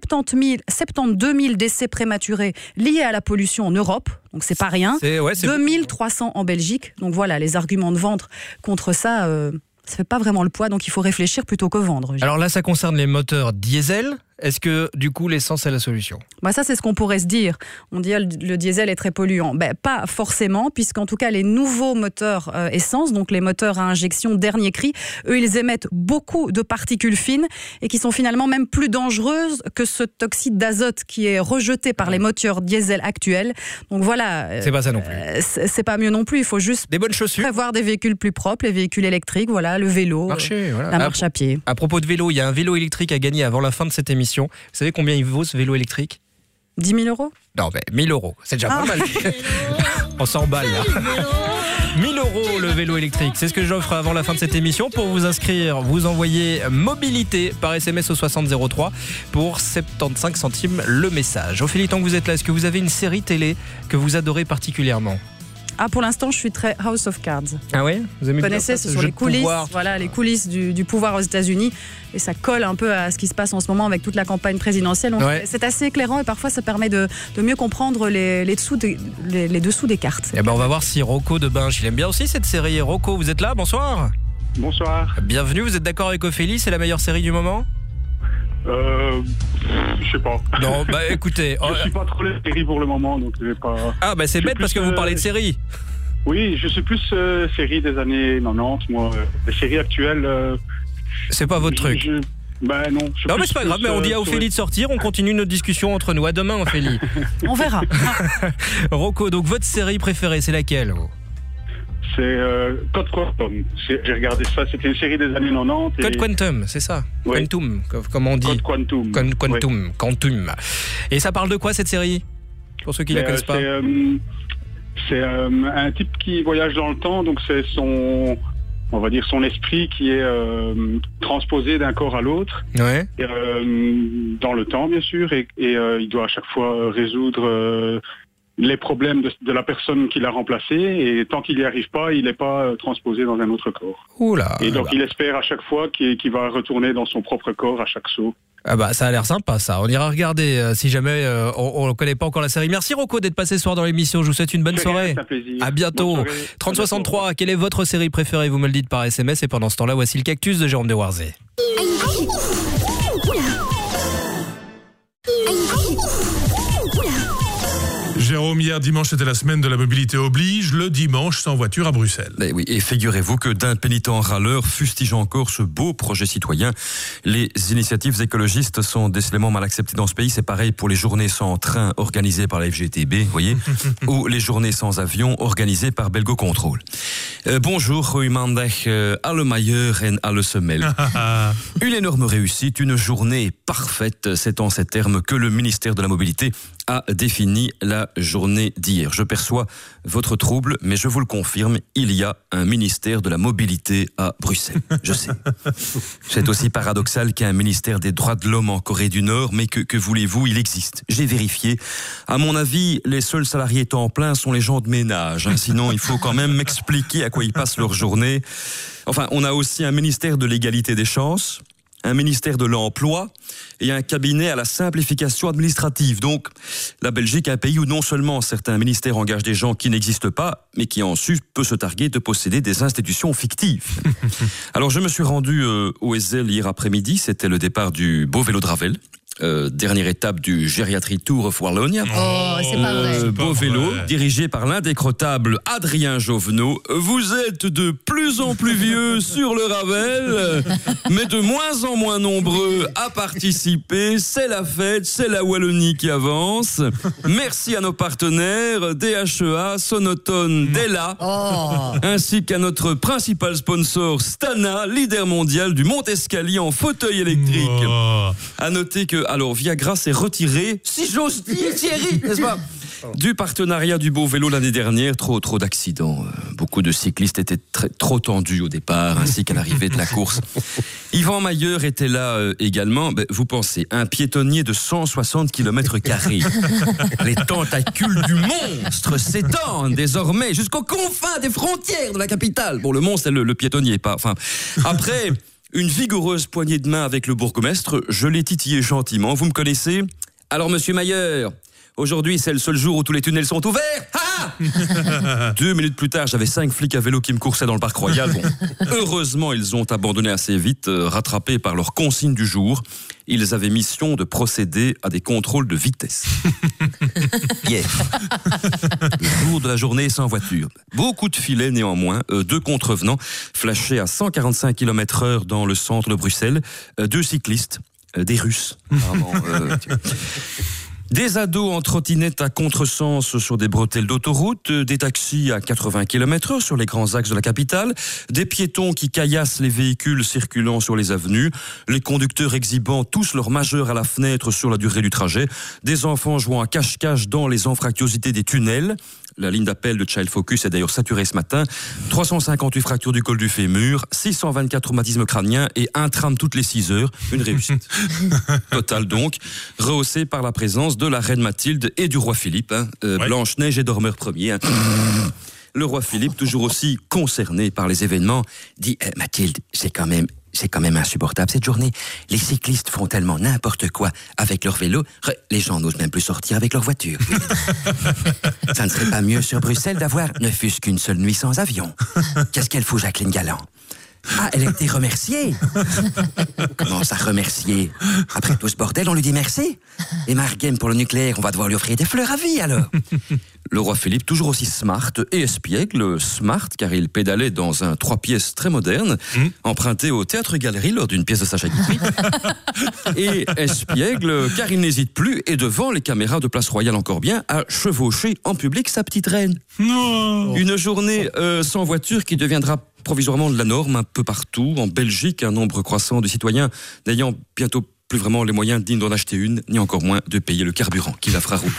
Speaker 2: 72 000 décès prématurés liés à la pollution en Europe, donc c'est pas rien. 2300 en Belgique. Donc voilà, les arguments de vente contre ça, ça fait pas vraiment le poids, donc il faut réfléchir plutôt que vendre.
Speaker 1: Alors là, ça concerne les moteurs diesel. Est-ce que du coup l'essence est la solution ?
Speaker 2: Ça c'est ce qu'on pourrait se dire. On dit le diesel est très polluant. Pas forcément, puisqu'en tout cas les nouveaux moteurs essence, donc les moteurs à injection dernier cri, eux ils émettent beaucoup de particules fines et qui sont finalement même plus dangereuses que ce oxyde d'azote qui est rejeté par les moteurs diesel actuels. Donc voilà.
Speaker 1: C'est pas ça non plus.
Speaker 2: C'est pas mieux non plus. Il faut juste
Speaker 1: des bonnes chaussures,
Speaker 2: prévoir des véhicules plus propres, les véhicules électriques, voilà, le vélo, la marche à pied.
Speaker 1: À propos de vélo, il y a un vélo électrique à gagner avant la fin de cette émission. Vous savez combien il vaut ce vélo électrique ?
Speaker 2: 10 000 €?
Speaker 1: Non, 1 000 €. C'est déjà pas mal. On s'emballe là. 1 000 € le vélo électrique. C'est ce que j'offre avant la fin de cette émission. Pour vous inscrire, vous envoyez mobilité par SMS au 6003 pour 75 centimes le message. Ophélie, tant que vous êtes là, est-ce que vous avez une série télé que vous adorez particulièrement ?
Speaker 2: Pour l'instant, je suis très House of Cards.
Speaker 1: Ah ouais ? Vous aimez
Speaker 2: bien ça ? Vous connaissez, ce sont les coulisses, les coulisses du pouvoir aux États-Unis. Et ça colle un peu à ce qui se passe en ce moment avec toute la campagne présidentielle. Donc c'est assez éclairant et parfois ça permet de mieux comprendre les dessous des cartes.
Speaker 1: On va voir si Rocco de Binche, il aime bien aussi cette série. Rocco, vous êtes là ? Bonsoir.
Speaker 24: Bonsoir.
Speaker 1: Bienvenue, vous êtes d'accord avec Ophélie ? C'est la meilleure série du moment ?
Speaker 24: Je sais pas.
Speaker 1: Non, écoutez.
Speaker 24: Je suis pas trop les séries pour le moment, donc je vais pas.
Speaker 1: C'est bête parce que vous parlez de séries.
Speaker 24: Oui, je suis plus séries des années 90, moi. Les séries actuelles.
Speaker 1: C'est pas votre truc.
Speaker 24: Non.
Speaker 1: Non, mais c'est pas grave, mais on dit à Ophélie de sortir, on continue notre discussion entre nous. À demain, Ophélie.
Speaker 2: On verra.
Speaker 1: Rocco, donc votre série préférée, c'est laquelle ?
Speaker 24: C'est Code Quantum. J'ai regardé ça, c'était une série des années 90.
Speaker 1: Code Quantum, c'est ça ? Oui. Quantum, comme on dit.
Speaker 24: Code Quantum.
Speaker 1: Quantum, oui. Quantum. Et ça parle de quoi cette série ? Pour ceux qui ne la connaissent pas.
Speaker 24: C'est un type qui voyage dans le temps, donc c'est son esprit qui est transposé d'un corps à l'autre, dans le temps bien sûr, et il doit à chaque fois résoudre les problèmes de la personne qui l'a remplacé, et tant qu'il n'y arrive pas, il n'est pas transposé dans un autre corps.
Speaker 1: Oula,
Speaker 24: et donc il espère à chaque fois qu'il va retourner dans son propre corps à chaque saut.
Speaker 1: Ça a l'air sympa ça, on ira regarder si jamais on ne connaît pas encore la série. Merci Rocco d'être passé ce soir dans l'émission, je vous souhaite une bonne soirée.
Speaker 24: C'est un plaisir.
Speaker 1: À bientôt. 3063, quelle est votre série préférée ? Vous me le dites par SMS, et pendant ce temps-là, voici le Cactus de Jérôme Dewarzé.
Speaker 3: Jérôme, hier dimanche c'était la semaine de la mobilité oblige, le dimanche sans voiture à Bruxelles.
Speaker 10: Et figurez-vous que d'un pénitent râleur fustige encore ce beau projet citoyen. Les initiatives écologistes sont décidément mal acceptées dans ce pays. C'est pareil pour les journées sans train organisées par la FGTB, voyez, ou les journées sans avion organisées par Belgo Control. Bonjour, goeiemiddag, alle meilleur en alle semel. Une énorme réussite, une journée parfaite, c'est en ces termes que le ministère de la Mobilité a défini la journée d'hier. Je perçois votre trouble, mais je vous le confirme, il y a un ministère de la Mobilité à Bruxelles. Je sais. C'est aussi paradoxal qu'il y ait un ministère des droits de l'homme en Corée du Nord, mais que voulez-vous, il existe. J'ai vérifié. À mon avis, les seuls salariés temps plein sont les gens de ménage. Sinon, il faut quand même m'expliquer à quoi ils passent leur journée. Enfin, on a aussi un ministère de l'égalité des chances, un ministère de l'emploi et un cabinet à la simplification administrative. Donc, la Belgique est un pays où non seulement certains ministères engagent des gens qui n'existent pas, mais qui ensuite peut se targuer de posséder des institutions fictives. Alors, je me suis rendu au Ezel hier après-midi, c'était le départ du beau vélo de Ravel. Dernière étape du Gériatrie Tour of Wallonia.
Speaker 22: Oh, c'est pas vrai.
Speaker 10: Beau vélo, dirigé par l'indécrottable Adrien Jovenot. Vous êtes de plus en plus vieux sur le Ravel, mais de moins en moins nombreux à participer. C'est la fête, c'est la Wallonie qui avance. Merci à nos partenaires, DHEA, Sonotone, Della, ainsi qu'à notre principal sponsor, Stana, leader mondial du Mont-Escalier en fauteuil électrique. À noter que Viagra s'est retiré, si j'ose dire, Thierry, n'est-ce pas, du partenariat du beau vélo l'année dernière. Trop d'accidents. Beaucoup de cyclistes étaient trop tendus au départ, ainsi qu'à l'arrivée de la course. Yvan Mayer était là également. Vous pensez, un piétonnier de 160 km². Les tentacules du monstre s'étendent désormais jusqu'aux confins des frontières de la capitale. Bon, le monstre, c'est le piétonnier, pas. Enfin, après une vigoureuse poignée de main avec le bourgmestre, je l'ai titillé gentiment. Vous me connaissez ? Alors, monsieur Mayer, aujourd'hui, c'est le seul jour où tous les tunnels sont ouverts. là !» 2 minutes plus tard, j'avais 5 flics à vélo qui me coursaient dans le parc royal. Bon, heureusement, ils ont abandonné assez vite, rattrapés par leur consigne du jour. Ils avaient mission de procéder à des contrôles de vitesse. Yeah. Le jour de la journée sans voiture. Beaucoup de filets néanmoins, 2 contrevenants flashés à 145 km/h dans le centre de Bruxelles, 2 cyclistes, des Russes. Des ados en trottinette à contresens sur des bretelles d'autoroute, des taxis à 80 km/h sur les grands axes de la capitale, des piétons qui caillassent les véhicules circulant sur les avenues, les conducteurs exhibant tous leurs majeurs à la fenêtre sur la durée du trajet, des enfants jouant à cache-cache dans les anfractuosités des tunnels. La ligne d'appel de Child Focus est d'ailleurs saturée ce matin. 358 fractures du col du fémur, 624 traumatismes crâniens et un tram toutes les 6 heures. Une réussite. Total donc, rehaussé par la présence de la reine Mathilde et du roi Philippe. Blanche-Neige et Dormeur premier. Le roi Philippe, toujours aussi concerné par les événements, dit « Mathilde, c'est quand même insupportable cette journée. Les cyclistes font tellement n'importe quoi avec leur vélo, les gens n'osent même plus sortir avec leur voiture. Ça ne serait pas mieux sur Bruxelles d'avoir ne fût-ce qu'une seule nuit sans avion. Qu'est-ce qu'elle fout, Jacqueline Galland? Ah, elle a été remerciée. Comment ça, remercier? Après tout ce bordel, on lui dit merci. Et Marghem pour le nucléaire, on va devoir lui offrir des fleurs à vie, alors. Le roi Philippe, toujours aussi smart et espiègle. Smart, car il pédalait dans un 3 pièces très moderne, emprunté au Théâtre-Galerie lors d'une pièce de Sacha Guitry. Et espiègle, car il n'hésite plus, et devant les caméras de Place Royale encore bien, à chevaucher en public sa petite reine. Non. Une journée sans voiture qui deviendra provisoirement de la norme un peu partout. En Belgique, un nombre croissant de citoyens n'ayant bientôt plus vraiment les moyens dignes d'en acheter une, ni encore moins de payer le carburant qui la fera rouler.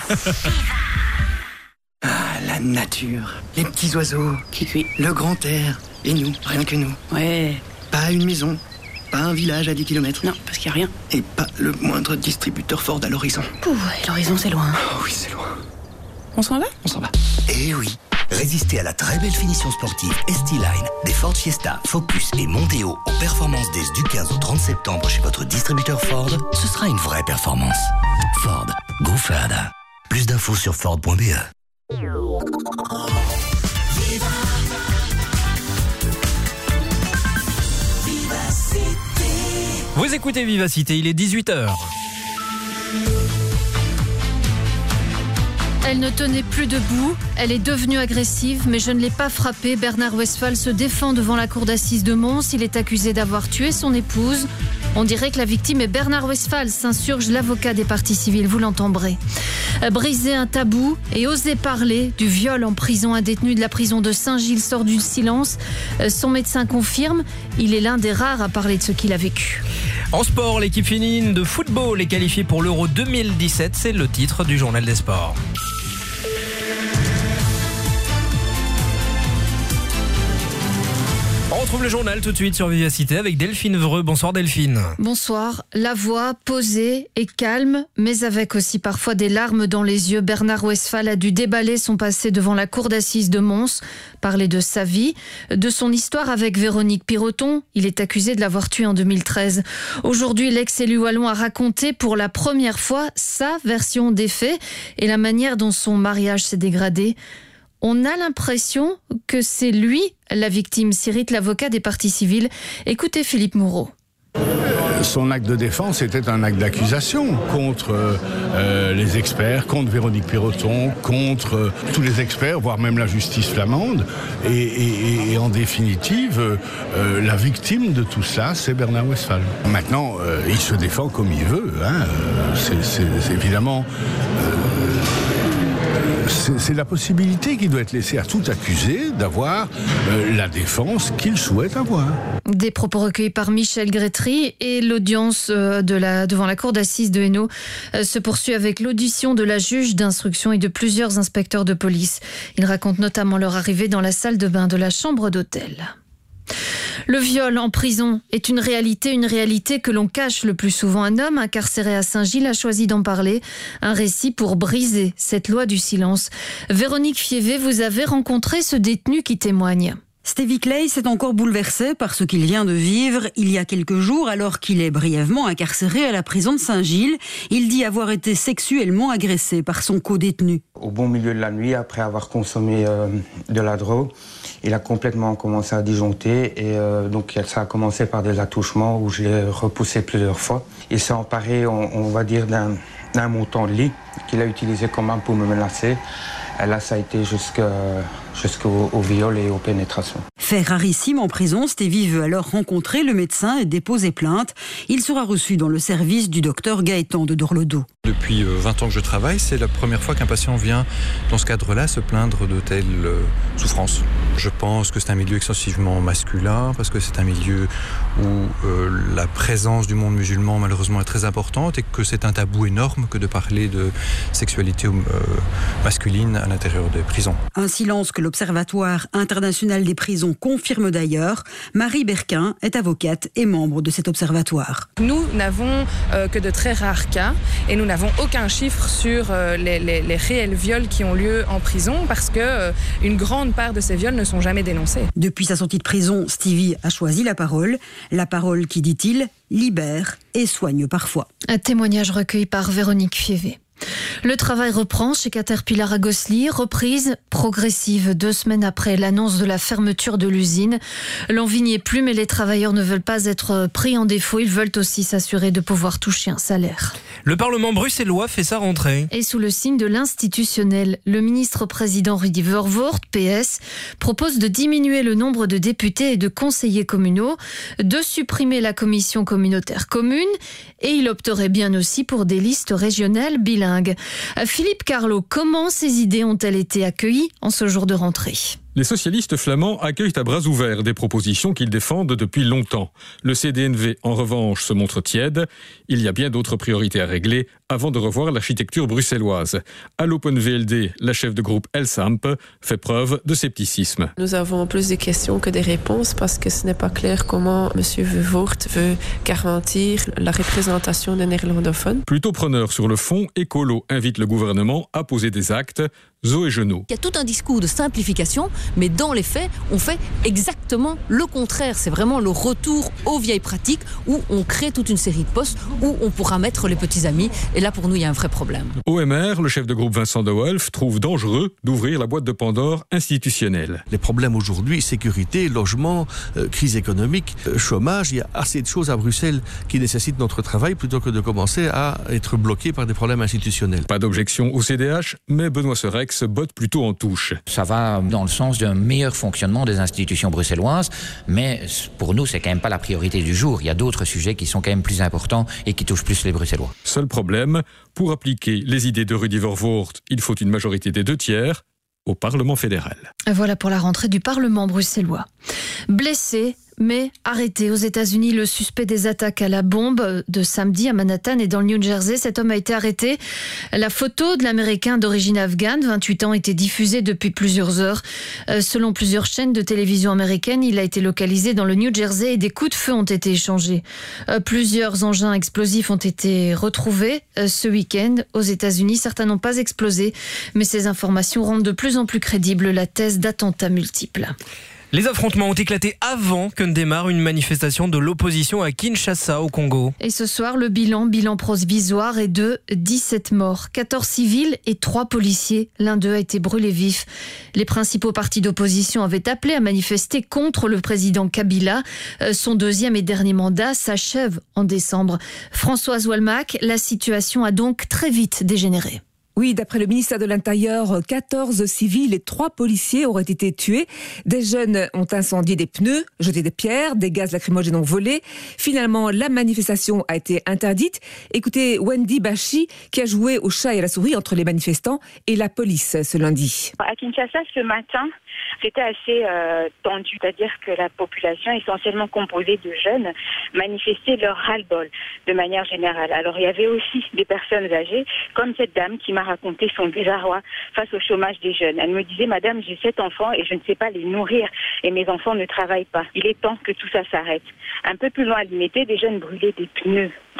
Speaker 11: Ah, la nature, les petits oiseaux, le grand air, et nous, rien que nous.
Speaker 13: Ouais.
Speaker 11: Pas une maison, pas un village à 10 km.
Speaker 13: Non, parce qu'il n'y a rien.
Speaker 11: Et pas le moindre distributeur Ford à l'horizon.
Speaker 13: Ouh, l'horizon c'est loin.
Speaker 11: Oh oui, c'est loin.
Speaker 13: On s'en va?
Speaker 11: On s'en va.
Speaker 7: Eh oui. Résistez à la très belle finition sportive ST-Line des Ford Fiesta, Focus et Mondeo aux Performance Days du 15 au 30 septembre chez votre distributeur Ford. Ce sera une vraie performance. Ford, go further. Plus d'infos sur Ford.be.
Speaker 1: Vous écoutez Vivacité, il est 18h.
Speaker 16: Elle ne tenait plus debout, elle est devenue agressive, mais je ne l'ai pas frappée. Bernard Westphal se défend devant la cour d'assises de Mons. Il est accusé d'avoir tué son épouse. On dirait que la victime est Bernard Westphal, s'insurge l'avocat des parties civiles, vous l'entendrez. Briser un tabou et oser parler du viol en prison. Un détenu de la prison de Saint-Gilles sort du silence. Son médecin confirme, il est l'un des rares à parler de ce qu'il a vécu.
Speaker 1: En sport, l'équipe féminine de football est qualifiée pour l'Euro 2017. C'est le titre du journal des sports. On retrouve le journal tout de suite sur Vivacité avec Delphine Vreux. Bonsoir Delphine.
Speaker 16: Bonsoir. La voix posée et calme, mais avec aussi parfois des larmes dans les yeux. Bernard Westphal a dû déballer son passé devant la cour d'assises de Mons, parler de sa vie, de son histoire avec Véronique Piroton. Il est accusé de l'avoir tuée en 2013. Aujourd'hui, l'ex-élu wallon a raconté pour la première fois sa version des faits et la manière dont son mariage s'est dégradé. On a l'impression que c'est lui la victime, s'irrite l'avocat des parties civiles. Écoutez Philippe Moureau.
Speaker 18: Son acte de défense était un acte d'accusation contre les experts, contre Véronique Piroton, contre tous les experts, voire même la justice flamande. Et en définitive, la victime de tout ça, c'est Bernard Westphal. Maintenant, il se défend comme il veut. Hein. C'est évidemment... C'est la possibilité qui doit être laissée à tout accusé d'avoir la défense qu'il souhaite avoir.
Speaker 16: Des propos recueillis par Michel Grétry et l'audience devant la cour d'assises de Hainaut se poursuit avec l'audition de la juge d'instruction et de plusieurs inspecteurs de police. Ils racontent notamment leur arrivée dans la salle de bain de la chambre d'hôtel. Le viol en prison est une réalité que l'on cache le plus souvent. Un homme incarcéré à Saint-Gilles a choisi d'en parler. Un récit pour briser cette loi du silence. Véronique Fievé, vous avez rencontré ce détenu qui témoigne.
Speaker 5: Stevie Clay s'est encore bouleversé par ce qu'il vient de vivre il y a quelques jours alors qu'il est brièvement incarcéré à la prison de Saint-Gilles. Il dit avoir été sexuellement agressé par son co-détenu.
Speaker 6: Au bon milieu de la nuit, après avoir consommé de la drogue, il a complètement commencé à disjoncter et donc ça a commencé par des attouchements où je l'ai repoussé plusieurs fois. Il s'est emparé, on va dire, d'un montant de lit qu'il a utilisé comme arme pour me menacer. Et là, ça a été jusqu'au viol et aux pénétrations.
Speaker 5: Fait rarissime en prison, Stevie veut alors rencontrer le médecin et déposer plainte. Il sera reçu dans le service du docteur Gaëtan de Dorlodo.
Speaker 9: Depuis 20 ans que je travaille, c'est la première fois qu'un patient vient dans ce cadre-là se plaindre de telles souffrances. Je pense que c'est un milieu excessivement masculin parce que c'est un milieu où la présence du monde musulman malheureusement est très importante et que c'est un tabou énorme que de parler de sexualité masculine à l'intérieur des prisons.
Speaker 5: Un silence que l'Observatoire international des prisons confirme d'ailleurs. Marie Berquin est avocate et membre de cet observatoire.
Speaker 23: Nous n'avons que de très rares cas et nous n'avons aucun chiffre sur les réels viols qui ont lieu en prison parce que une grande part de ces viols ne sont jamais dénoncés.
Speaker 5: Depuis sa sortie de prison, Stevie a choisi la parole qui, dit-il, libère et soigne parfois.
Speaker 16: Un témoignage recueilli par Véronique Fievé. Le travail reprend chez Caterpillar à Gosselies, reprise progressive 2 semaines après l'annonce de la fermeture de l'usine. L'envie n'y est plus, mais les travailleurs ne veulent pas être pris en défaut. Ils veulent aussi s'assurer de pouvoir toucher un salaire.
Speaker 1: Le Parlement bruxellois fait sa rentrée.
Speaker 16: Et sous le signe de l'institutionnel, le ministre-président Rudy Verwoerd, PS, propose de diminuer le nombre de députés et de conseillers communaux, de supprimer la commission communautaire commune, et il opterait bien aussi pour des listes régionales bilingues. Philippe Carlo, comment ces idées ont-elles été accueillies en ce jour de rentrée ?
Speaker 25: Les socialistes flamands accueillent à bras ouverts des propositions qu'ils défendent depuis longtemps. Le CDNV, en revanche, se montre tiède. Il y a bien d'autres priorités à régler avant de revoir l'architecture bruxelloise. À l'Open VLD, la chef de groupe Elsamp fait preuve de scepticisme.
Speaker 26: Nous avons plus de questions que des réponses parce que ce n'est pas clair comment M. Verwoerd veut garantir la représentation des néerlandophones.
Speaker 25: Plutôt preneur sur le fond, Écolo invite le gouvernement à poser des actes. Zoé Genot.
Speaker 27: Il y a tout un discours de simplification, mais dans les faits, on fait exactement le contraire. C'est vraiment le retour aux vieilles pratiques où on crée toute une série de postes où on pourra mettre les petits amis. Et là, pour nous, il y a un vrai problème.
Speaker 25: OMR, le chef de groupe Vincent De Wolf, trouve dangereux d'ouvrir la boîte de Pandore institutionnelle.
Speaker 28: Les problèmes aujourd'hui, sécurité, logement, crise économique, chômage, il y a assez de choses à Bruxelles qui nécessitent notre travail plutôt que de commencer à être bloqué par des problèmes institutionnels.
Speaker 25: Pas d'objection au CDH, mais Benoît Serex se botte plutôt en touche.
Speaker 29: Ça va dans le sens d'un meilleur fonctionnement des institutions bruxelloises, mais pour nous, c'est quand même pas la priorité du jour. Il y a d'autres sujets qui sont quand même plus importants et qui touchent plus les Bruxellois.
Speaker 25: Seul problème, pour appliquer les idées de Rudy Verwoerd, il faut une majorité des 2/3 au Parlement fédéral.
Speaker 16: Voilà pour la rentrée du Parlement bruxellois. Blessé, mais arrêté aux États-Unis, le suspect des attaques à la bombe de samedi à Manhattan et dans le New Jersey. Cet homme a été arrêté. La photo de l'Américain d'origine afghane, 28 ans, était diffusée depuis plusieurs heures. Selon plusieurs chaînes de télévision américaines, il a été localisé dans le New Jersey et des coups de feu ont été échangés. Plusieurs engins explosifs ont été retrouvés ce week-end aux États-Unis. Certains n'ont pas explosé, mais ces informations rendent de plus en plus crédible la thèse d'attentats multiples.
Speaker 1: Les affrontements ont éclaté avant que ne démarre une manifestation de l'opposition à Kinshasa au Congo.
Speaker 16: Et ce soir, le bilan provisoire est de 17 morts, 14 civils et 3 policiers. L'un d'eux a été brûlé vif. Les principaux partis d'opposition avaient appelé à manifester contre le président Kabila. Son 2e et dernier mandat s'achève en décembre. Françoise Walmack, la situation a donc très vite dégénéré.
Speaker 30: Oui, d'après le ministère de l'Intérieur, 14 civils et 3 policiers auraient été tués. Des jeunes ont incendié des pneus, jeté des pierres, des gaz lacrymogènes ont volé. Finalement, la manifestation a été interdite. Écoutez Wendy Bachi, qui a joué au chat et à la souris entre les manifestants et la police ce lundi.
Speaker 31: À Kinshasa, ce matin, c'était assez tendu, c'est-à-dire que la population, essentiellement composée de jeunes, manifestait leur ras-le-bol de manière générale. Alors il y avait aussi des personnes âgées, comme cette dame qui m'a raconté son désarroi face au chômage des jeunes. Elle me disait, madame, j'ai 7 enfants et je ne sais pas les nourrir et mes enfants ne travaillent pas. Il est temps que tout ça s'arrête. Un peu plus loin, elle mettait des jeunes brûlaient des pneus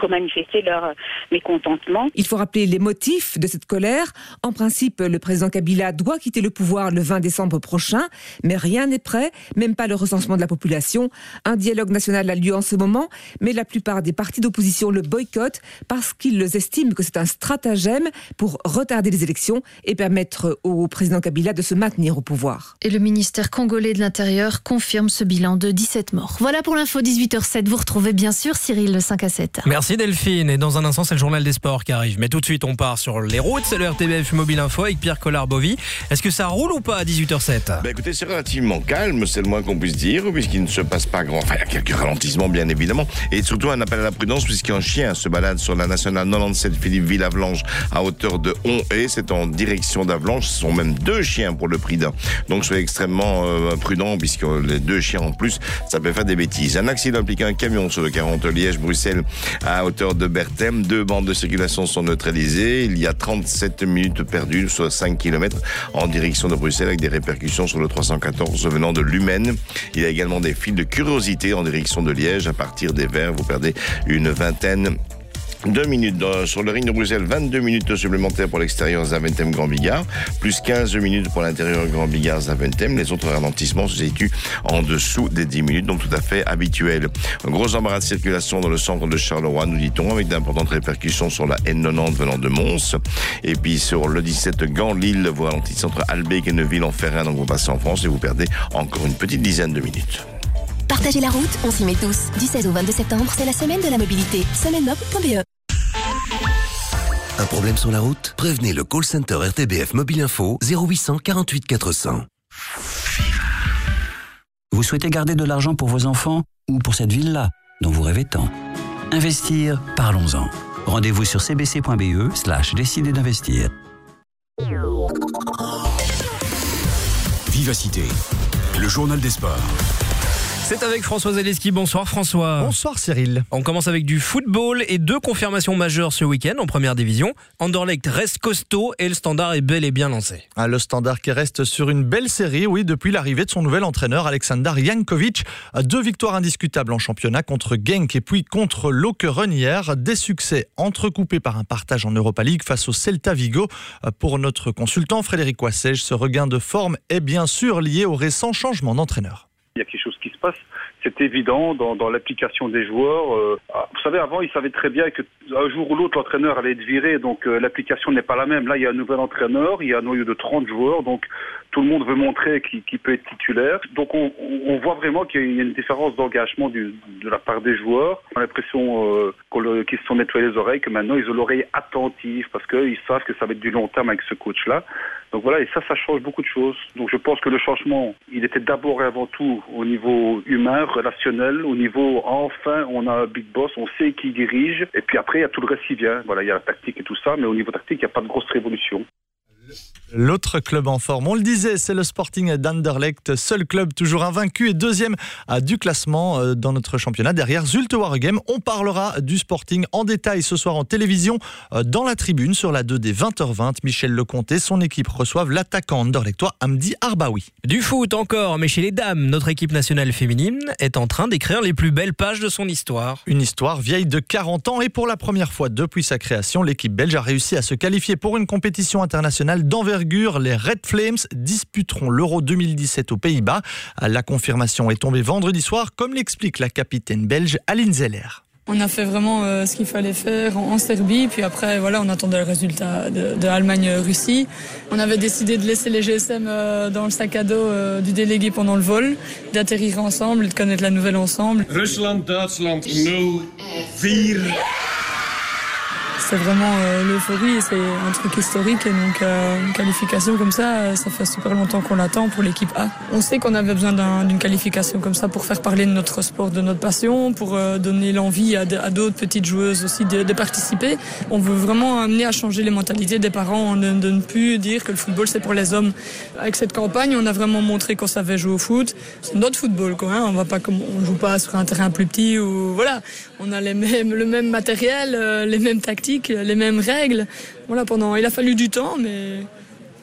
Speaker 31: pour manifester leur mécontentement.
Speaker 30: Il faut rappeler les motifs de cette colère. En principe, le président Kabila doit quitter le pouvoir le 20 décembre prochain, mais rien n'est prêt, même pas le recensement de la population. Un dialogue national a lieu en ce moment, mais la plupart des partis d'opposition le boycottent parce qu'ils estiment que c'est un stratagème pour retarder les élections et permettre au président Kabila de se maintenir au pouvoir.
Speaker 16: Et le ministère congolais de l'Intérieur confirme ce bilan de 17 morts. Voilà pour l'info 18h07. Vous retrouvez bien sûr Cyril le 5 à 7.
Speaker 1: Merci Delphine. Et dans un instant, c'est le journal des sports qui arrive. Mais tout de suite, on part sur les routes. C'est le RTBF Mobile Info avec Pierre Collard-Bovy. Est-ce que ça roule ou pas à 18h07 ?
Speaker 2: Écoutez, c'est relativement calme, c'est le moins qu'on puisse dire, puisqu'il ne se passe pas grand. Enfin, il y a quelques ralentissements, bien évidemment. Et surtout, un appel à la prudence, puisqu'un chien se balade sur la nationale 97 Philippe-Ville-Avlanches à hauteur de Hon-et. C'est en direction d'Avlanches. Ce sont même 2 chiens pour le prix d'un. Donc, soyez extrêmement prudents, puisque les 2 chiens en plus, ça peut faire des bêtises. Un accident implique un camion sur le 40 Liège-Bruxelles à hauteur de Berthem. 2 bandes de circulation sont neutralisées. Il y a 37 minutes perdues, soit 5 km en direction de Bruxelles, avec des répercussions sur le 314 venant de Lumène. Il y a également des files de curiosité en direction de Liège. À partir des Verts, vous perdez une vingtaine 2 minutes sur le ring de Bruxelles, 22 minutes supplémentaires pour l'extérieur Zaventem-Grand Bigard, plus 15 minutes pour l'intérieur Grand Bigard-Zaventem. Les autres ralentissements se situent en dessous des 10 minutes, donc tout à fait habituel. Un gros embarras de circulation dans le centre de Charleroi, nous dit-on, avec d'importantes répercussions sur la N90 venant de Mons. Et puis sur le 17 Gand-Lille, vous ralentissez entre Albeck et Neuville-en-Ferrain, donc vous passez en France et vous perdez encore une petite dizaine de minutes.
Speaker 22: Partagez la route, on s'y met tous. Du 16 au 22 septembre, c'est la semaine de la mobilité. SemainMob.be.
Speaker 4: Un problème sur la route ? Prévenez le call center RTBF Mobile Info 0800 48 400.
Speaker 8: Vous souhaitez garder de l'argent pour vos enfants ou pour cette ville-là dont vous rêvez tant ? Investir, parlons-en. Rendez-vous sur cbc.be/décider d'investir.
Speaker 12: Vivacité, le journal des sports.
Speaker 1: C'est avec François Zaleski. Bonsoir François.
Speaker 14: Bonsoir Cyril.
Speaker 1: On commence avec du football et 2 confirmations majeures ce week-end en première division. Anderlecht reste costaud et le Standard est bel et bien lancé.
Speaker 14: Le Standard qui reste sur une belle série, oui, depuis l'arrivée de son nouvel entraîneur Aleksandar Jankovic. 2 victoires indiscutables en championnat contre Genk et puis contre Lokeren hier. Des succès entrecoupés par un partage en Europa League face au Celta Vigo. Pour notre consultant Frédéric Wassège, ce regain de forme est bien sûr lié au récent changement d'entraîneur.
Speaker 15: Il y a quelque chose qui se passe, c'est évident dans l'application des joueurs. Vous savez, avant, ils savaient très bien qu'un jour ou l'autre, l'entraîneur allait être viré, donc l'application n'est pas la même. Là, il y a un nouvel entraîneur, il y a un noyau de 30 joueurs, donc tout le monde veut montrer qu'il peut être titulaire. Donc on voit vraiment qu'il y a une différence d'engagement de la part des joueurs. On a l'impression qu'ils se sont nettoyés les oreilles, que maintenant ils ont l'oreille attentive, parce qu'ils savent que ça va être du long terme avec ce coach-là. Donc voilà, et ça change beaucoup de choses. Donc je pense que le changement, il était d'abord et avant tout au niveau humain, relationnel, au niveau, enfin, on a un big boss, on sait qui dirige, et puis après, il y a tout le reste qui vient. Voilà, il y a la tactique et tout ça, mais au niveau tactique, il n'y a pas de grosse révolution.
Speaker 14: L'autre club en forme, on le disait, c'est le Sporting d'Anderlecht, seul club toujours invaincu et deuxième du classement dans notre championnat derrière Zulte Waregem. On parlera du Sporting en détail ce soir en télévision dans la tribune sur la 2 des 20h20. Michel Lecomte et son équipe reçoivent l'attaquant anderlechtois Hamdi Arbaoui.
Speaker 1: Du foot encore, mais chez les dames, notre équipe nationale féminine est en train d'écrire les plus belles pages de son histoire.
Speaker 14: Une histoire vieille de 40 ans et pour la première fois depuis sa création, l'équipe belge a réussi à se qualifier pour une compétition internationale d'envergure. Les Red Flames disputeront l'Euro 2017 aux Pays-Bas. La confirmation est tombée vendredi soir, comme l'explique la capitaine belge Aline Zeller.
Speaker 17: On a fait vraiment ce qu'il fallait faire en Serbie, puis après voilà, on attendait le résultat de Allemagne-Russie. On avait décidé de laisser les GSM dans le sac à dos du délégué pendant le vol, d'atterrir ensemble, de connaître la nouvelle ensemble.
Speaker 19: Rusland-Duitsland 0-4.
Speaker 17: C'est vraiment l'euphorie, c'est un truc historique et donc une qualification comme ça fait super longtemps qu'on l'attend pour l'équipe A. On sait qu'on avait besoin d'une qualification comme ça pour faire parler de notre sport, de notre passion, pour donner l'envie à d'autres petites joueuses aussi de participer. On veut vraiment amener à changer les mentalités des parents, de ne plus dire que le football c'est pour les hommes. Avec cette campagne, on a vraiment montré qu'on savait jouer au foot. C'est notre football quoi, hein. On joue pas sur un terrain plus petit ou voilà. On a le même matériel, les mêmes tactiques, les mêmes règles. Voilà, il a fallu du temps, mais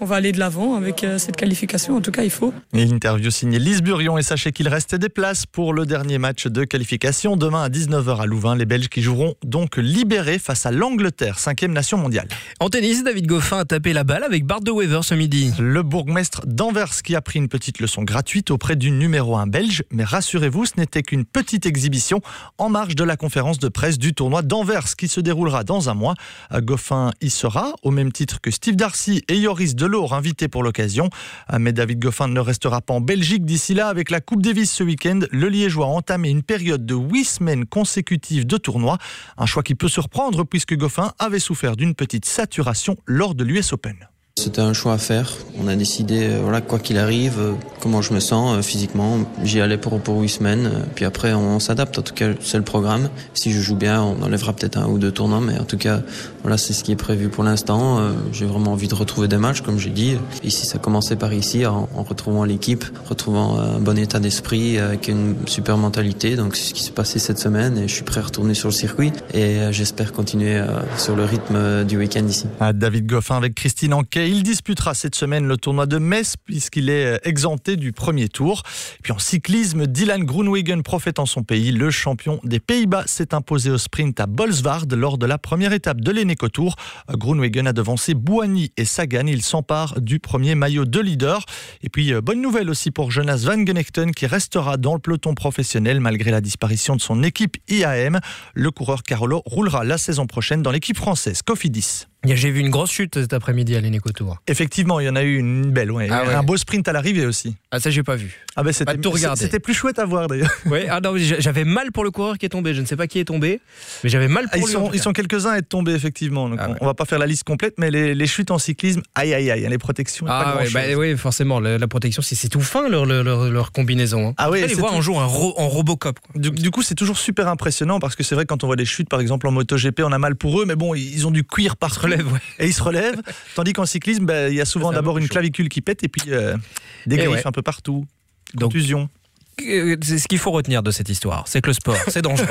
Speaker 17: on va aller de l'avant avec cette qualification. En tout cas, il faut.
Speaker 14: Et l'interview signée Lise Burion. Et sachez qu'il reste des places pour le dernier match de qualification. Demain à 19h à Louvain, les Belges qui joueront donc libérés face à l'Angleterre, 5e nation mondiale.
Speaker 1: En tennis, David Goffin a tapé la balle avec Bart de Wever ce midi.
Speaker 14: Le bourgmestre d'Anvers qui a pris une petite leçon gratuite auprès du numéro 1 belge. Mais rassurez-vous, ce n'était qu'une petite exhibition en marge de la conférence de presse du tournoi d'Anvers qui se déroulera dans un mois. Goffin y sera, au même titre que Steve Darcy et Joris Delors, invités pour l'occasion. Mais David Goffin ne restera pas en Belgique d'ici là. Avec la Coupe Davis ce week-end, le Liégeois a entamé une période de 8 semaines consécutives de tournoi. Un choix qui peut surprendre puisque Goffin avait souffert d'une petite saturation lors de l'US Open.
Speaker 3: C'était un choix à faire. On a décidé, quoi qu'il arrive, comment je me sens physiquement. J'y allais pour 8 semaines. Puis après, on s'adapte. En tout cas, c'est le programme. Si je joue bien, on enlèvera peut-être 1 ou 2 tournois. Mais en tout cas, c'est ce qui est prévu pour l'instant. J'ai vraiment envie de retrouver des matchs, comme j'ai dit. Ici, ça a commencé par ici, en retrouvant l'équipe, retrouvant un bon état d'esprit, avec une super mentalité. Donc, c'est ce qui s'est passé cette semaine. Et je suis prêt à retourner sur le circuit. Et j'espère continuer sur le rythme du week-end ici.
Speaker 14: David Goffin avec Christine Anquet. Il disputera cette semaine le tournoi de Metz puisqu'il est exempté du premier tour. Et puis en cyclisme, Dylan Groenewegen profite en son pays. Le champion des Pays-Bas s'est imposé au sprint à Bolsward lors de la première étape de l'Eneco Tour. Groenewegen a devancé Bouhanni et Sagan. Il s'empare du premier maillot de leader. Et puis bonne nouvelle aussi pour Jonas Van Genechten qui restera dans le peloton professionnel malgré la disparition de son équipe IAM. Le coureur Carolo roulera la saison prochaine dans l'équipe française Cofidis.
Speaker 1: J'ai vu une grosse chute cet après-midi à l'Eneco Tour.
Speaker 14: Effectivement, il y en a eu une belle. Ouais. Un beau sprint à l'arrivée aussi.
Speaker 1: Ah, ça, j'ai pas vu.
Speaker 14: Ah ben c'était plus chouette à voir d'ailleurs.
Speaker 1: Ouais, non, j'avais mal pour le coureur qui est tombé. Je ne sais pas qui est tombé, mais j'avais mal pour lui.
Speaker 14: Ils sont quelques-uns à être tombés effectivement. Donc on va pas faire la liste complète, mais les chutes en cyclisme, aïe, les protections.
Speaker 1: Oui, forcément, la protection, c'est tout fin leur combinaison. Hein.
Speaker 14: Ah oui,
Speaker 1: les voit en jouant en Robocop.
Speaker 14: Du coup, c'est toujours super impressionnant parce que c'est vrai que quand on voit des chutes, par exemple en MotoGP, on a mal pour eux, mais bon, ils ont du cuir par et ils se relèvent. Tandis qu'en cyclisme, il y a souvent d'abord une clavicule qui pète et puis des griffes un peu partout. Contusion.
Speaker 1: C'est ce qu'il faut retenir de cette histoire, c'est que le sport, c'est dangereux.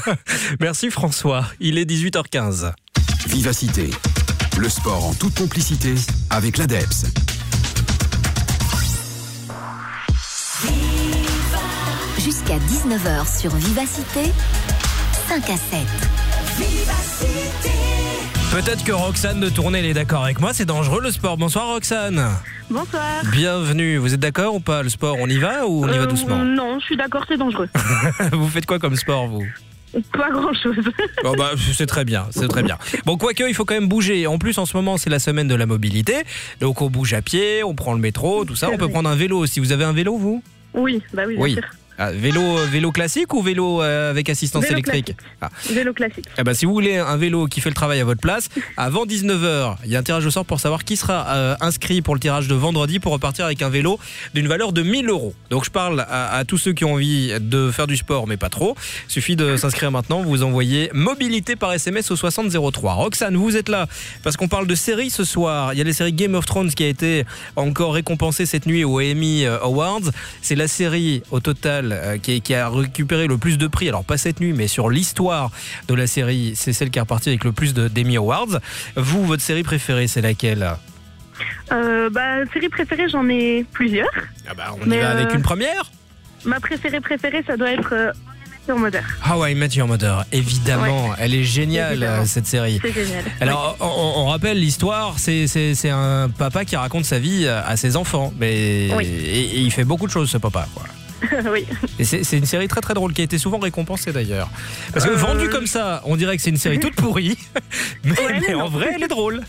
Speaker 1: Merci François, il est 18h15.
Speaker 12: Vivacité, le sport en toute complicité avec l'ADEPS.
Speaker 22: Jusqu'à 19h sur Vivacité, 5 à 7.
Speaker 31: Vivacité.
Speaker 1: Peut-être que Roxane de Tournai est d'accord avec moi, c'est dangereux le sport. Bonsoir Roxane.
Speaker 31: Bonsoir.
Speaker 1: Bienvenue, vous êtes d'accord ou pas? Le sport, on y va ou on y va doucement?
Speaker 31: Non, je suis d'accord, c'est dangereux.
Speaker 1: Vous faites quoi comme sport vous?
Speaker 31: Pas grand-chose.
Speaker 1: Oh c'est très bien, c'est très bien. Bon, quoique, il faut quand même bouger. En plus, en ce moment, c'est la semaine de la mobilité. Donc, on bouge à pied, on prend le métro, tout ça. On peut prendre un vélo aussi. Vous avez un vélo, vous?
Speaker 31: Oui, bien sûr.
Speaker 1: Vélo classique ou vélo avec assistance électrique?
Speaker 31: Vélo classique.
Speaker 1: Si vous voulez un vélo qui fait le travail à votre place, avant 19h, il y a un tirage au sort pour savoir qui sera inscrit pour le tirage de vendredi pour repartir avec un vélo d'une valeur de 1 000 €. Donc je parle à tous ceux qui ont envie de faire du sport mais pas trop. Il suffit de s'inscrire maintenant, vous envoyez mobilité par SMS au 6003. Roxane, vous êtes là parce qu'on parle de séries ce soir. Il y a la série Game of Thrones qui a été encore récompensée cette nuit aux Emmy Awards. C'est la série au total qui a récupéré le plus de prix, alors pas cette nuit mais sur l'histoire de la série, c'est celle qui est repartie avec le plus d'Emmy Awards. Vous, votre série préférée, c'est laquelle?
Speaker 31: Série préférée, j'en ai plusieurs.
Speaker 1: On y va avec une première.
Speaker 31: Ma préférée, ça doit être
Speaker 1: How I Met Your Mother, évidemment, elle est géniale cette série.
Speaker 31: C'est génial.
Speaker 1: Alors on rappelle l'histoire, c'est un papa qui raconte sa vie à ses enfants, mais et il fait beaucoup de choses ce papa, quoi.
Speaker 31: Oui.
Speaker 1: Et c'est une série très très drôle qui a été souvent récompensée d'ailleurs. Parce que vendue comme ça, on dirait que c'est une série toute pourrie, mais en vrai elle est drôle.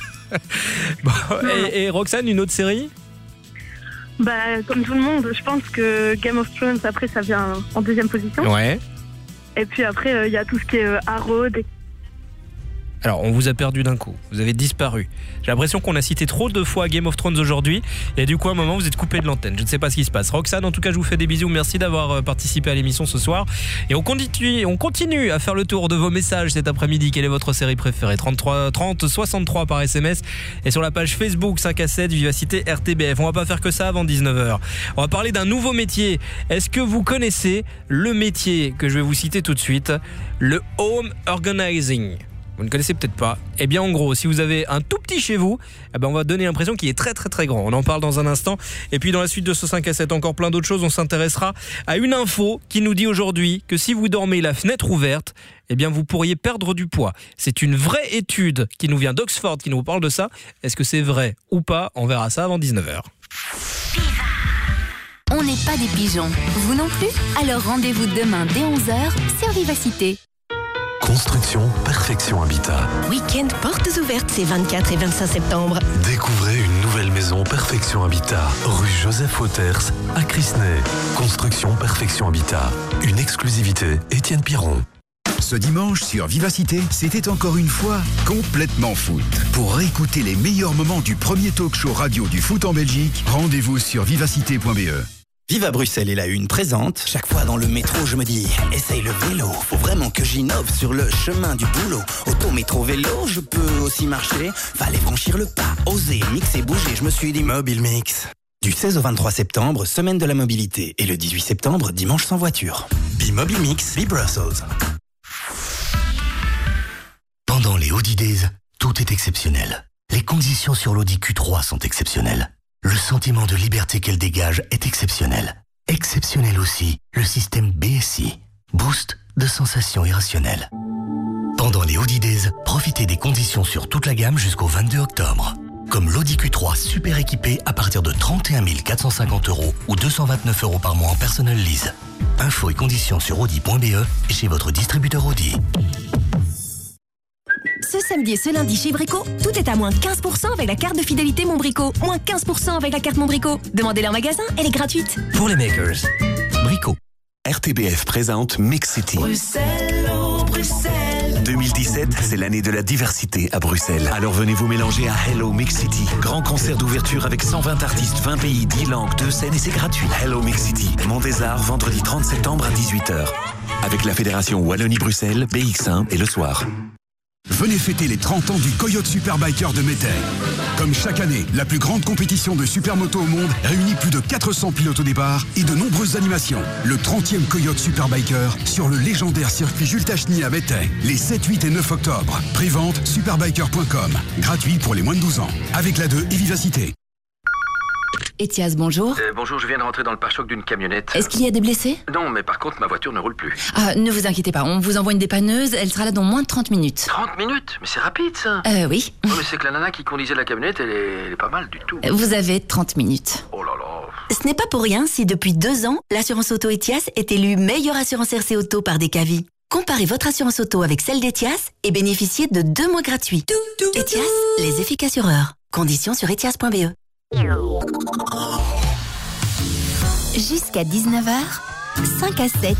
Speaker 1: Et Roxane, une autre série?
Speaker 31: Comme tout le monde, je pense que Game of Thrones, après ça vient en deuxième position.
Speaker 1: Ouais.
Speaker 31: Et puis après il y a tout ce qui est Arrow.
Speaker 1: Alors, on vous a perdu d'un coup. Vous avez disparu. J'ai l'impression qu'on a cité trop de fois Game of Thrones aujourd'hui. Et du coup, à un moment, vous êtes coupé de l'antenne. Je ne sais pas ce qui se passe. Roxane, en tout cas, je vous fais des bisous. Merci d'avoir participé à l'émission ce soir. Et on continue à faire le tour de vos messages cet après-midi. Quelle est votre série préférée? 30 63 par SMS. Et sur la page Facebook 5 à 7, Vivacité RTBF. On va pas faire que ça avant 19h. On va parler d'un nouveau métier. Est-ce que vous connaissez le métier que je vais vous citer tout de suite? Le home organizing. Vous ne connaissez peut-être pas. Eh bien, en gros, si vous avez un tout petit chez vous, on va donner l'impression qu'il est très très très grand. On en parle dans un instant. Et puis dans la suite de ce 5 à 7, encore plein d'autres choses. On s'intéressera à une info qui nous dit aujourd'hui que si vous dormez la fenêtre ouverte, vous pourriez perdre du poids. C'est une vraie étude qui nous vient d'Oxford qui nous parle de ça. Est-ce que c'est vrai ou pas ? On verra ça avant 19h.
Speaker 22: On n'est pas des pigeons. Vous non plus ? Alors rendez-vous demain dès 11h sur Vivacité.
Speaker 6: Construction Perfection Habitat.
Speaker 22: Week-end portes ouvertes ces 24 et 25 septembre.
Speaker 6: Découvrez une nouvelle maison Perfection Habitat, rue Joseph Wauters à Crisnay. Construction Perfection Habitat. Une exclusivité Étienne Piron.
Speaker 12: Ce dimanche sur Vivacité, c'était encore une fois complètement foot. Pour réécouter les meilleurs moments du premier talk show radio du foot en Belgique, rendez-vous sur vivacité.be.
Speaker 7: Viva Bruxelles et la Une présente. Chaque fois dans le métro, je me dis, essaye le vélo. Faut vraiment que j'innove sur le chemin du boulot. Auto, métro, vélo, je peux aussi marcher. Fallait franchir le pas, oser, mixer, bouger. Je me suis dit Mobile Mix. Du 16 au 23 septembre, semaine de la mobilité. Et le 18 septembre, dimanche sans voiture. Be Mobile Mix, be Brussels.
Speaker 9: Pendant les Audi Days, tout est exceptionnel. Les conditions sur l'Audi Q3 sont exceptionnelles. Le sentiment de liberté qu'elle dégage est exceptionnel. Exceptionnel aussi, le système BSI. Boost de sensations irrationnelles. Pendant les Audi Days, profitez des conditions sur toute la gamme jusqu'au 22 octobre. Comme l'Audi Q3 super équipé à partir de 31 450 € ou 229 € par mois en personnel lease. Infos et conditions sur audi.be et chez votre distributeur Audi.
Speaker 22: Ce samedi et ce lundi chez Brico, tout est à moins 15% avec la carte de fidélité Mon Brico. Moins 15% avec la carte Mon Brico. Demandez-la en magasin, elle est gratuite.
Speaker 9: Pour les makers, Brico. RTBF présente Mix City.
Speaker 10: Bruxelles, oh Bruxelles.
Speaker 9: 2017, c'est l'année de la diversité à Bruxelles. Alors venez vous mélanger à Hello Mix City. Grand concert d'ouverture avec 120 artistes, 20 pays, 10 langues, 2 scènes et c'est gratuit. Hello Mix City, Mont des Arts, vendredi 30 septembre à 18h. Avec la Fédération Wallonie-Bruxelles, BX1 et le soir.
Speaker 12: Venez fêter les 30 ans du Coyote Superbiker de Mettey. Comme chaque année, la plus grande compétition de supermoto au monde réunit plus de 400 pilotes au départ et de nombreuses animations. Le 30e Coyote Superbiker sur le légendaire circuit Jules Tacheny à Mettey, les 7, 8 et 9 octobre. Prévente superbiker.com. Gratuit pour les moins de 12 ans. Avec la 2 et Vivacité.
Speaker 22: Ethias, bonjour.
Speaker 11: Bonjour, je viens de rentrer dans le pare-choc d'une camionnette.
Speaker 22: Est-ce qu'il y a des blessés ?
Speaker 11: Non, mais par contre, ma voiture ne roule plus.
Speaker 22: Ne vous inquiétez pas, on vous envoie une dépanneuse, elle sera là dans moins de 30 minutes.
Speaker 11: 30 minutes ? Mais c'est rapide, ça.
Speaker 22: Oui.
Speaker 11: Mais c'est que la nana qui conduisait la camionnette, elle est pas mal du tout.
Speaker 22: Vous avez 30 minutes.
Speaker 11: Oh là là.
Speaker 22: Ce n'est pas pour rien si depuis 2 ans, l'assurance auto Ethias est élue meilleure assurance RC auto par Decavi. Comparez votre assurance auto avec celle d'Ethias et bénéficiez de 2 mois gratuits. Ethias, les efficaces assureurs. Conditions sur etias.be. Jusqu'à 19h, 5 à 7.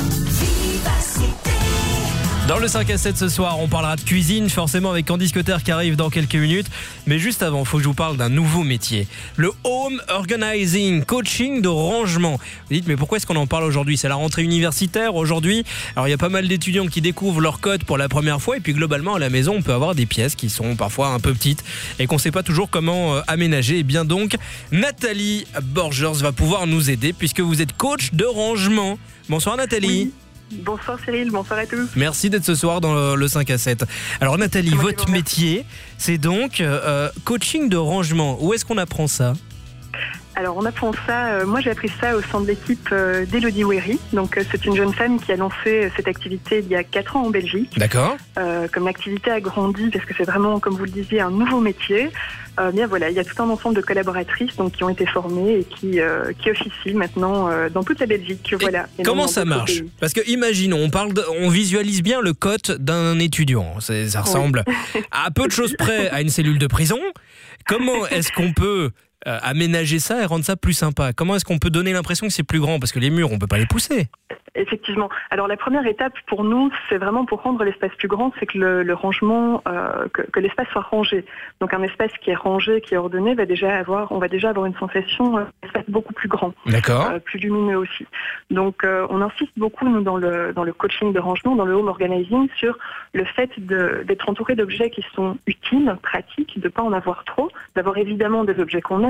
Speaker 1: Dans le 5 à 7 ce soir, on parlera de cuisine, forcément avec Candice Cotter qui arrive dans quelques minutes. Mais juste avant, il faut que je vous parle d'un nouveau métier. Le Home Organizing, coaching de rangement. Vous dites, mais pourquoi est-ce qu'on en parle aujourd'hui ? C'est la rentrée universitaire aujourd'hui. Alors il y a pas mal d'étudiants qui découvrent leur code pour la première fois. Et puis globalement, à la maison, on peut avoir des pièces qui sont parfois un peu petites et qu'on ne sait pas toujours comment aménager. Et bien donc, Nathalie Borgers va pouvoir nous aider puisque vous êtes coach de rangement. Bonsoir Nathalie.
Speaker 13: Oui. Bonsoir Cyril, bonsoir à tous.
Speaker 1: Merci d'être ce soir dans le 5 à 7. Alors Nathalie, votre métier, c'est donc coaching de rangement. Où est-ce qu'on apprend ça ?
Speaker 13: Alors on apprend ça, moi j'ai appris ça au sein de l'équipe d'Elodie Wery. Donc c'est une jeune femme qui a lancé cette activité il y a 4 ans en Belgique.
Speaker 1: D'accord.
Speaker 13: Comme l'activité a grandi, parce que c'est vraiment, comme vous le disiez, un nouveau métier. Bien voilà, il y a tout un ensemble de collaboratrices donc, qui ont été formées et qui officient maintenant dans toute la Belgique. Voilà.
Speaker 1: Comment ça marche ? Parce que imaginons, on visualise bien le code d'un étudiant. Ça ressemble à peu de choses près à une cellule de prison. Comment est-ce qu'on peut aménager ça et rendre ça plus sympa ? Comment est-ce qu'on peut donner l'impression que c'est plus grand ? Parce que les murs, on ne peut pas les pousser.
Speaker 13: Effectivement. Alors la première étape pour nous, c'est vraiment pour rendre l'espace plus grand, c'est que le rangement, que l'espace soit rangé. Donc un espace qui est rangé, qui est ordonné, on va déjà avoir une sensation d'espace beaucoup plus grand.
Speaker 1: D'accord.
Speaker 13: Plus lumineux aussi. Donc on insiste beaucoup nous dans le coaching de rangement, dans le home organizing, sur le fait d'être entouré d'objets qui sont utiles, pratiques, de pas en avoir trop, d'avoir évidemment des objets qu'on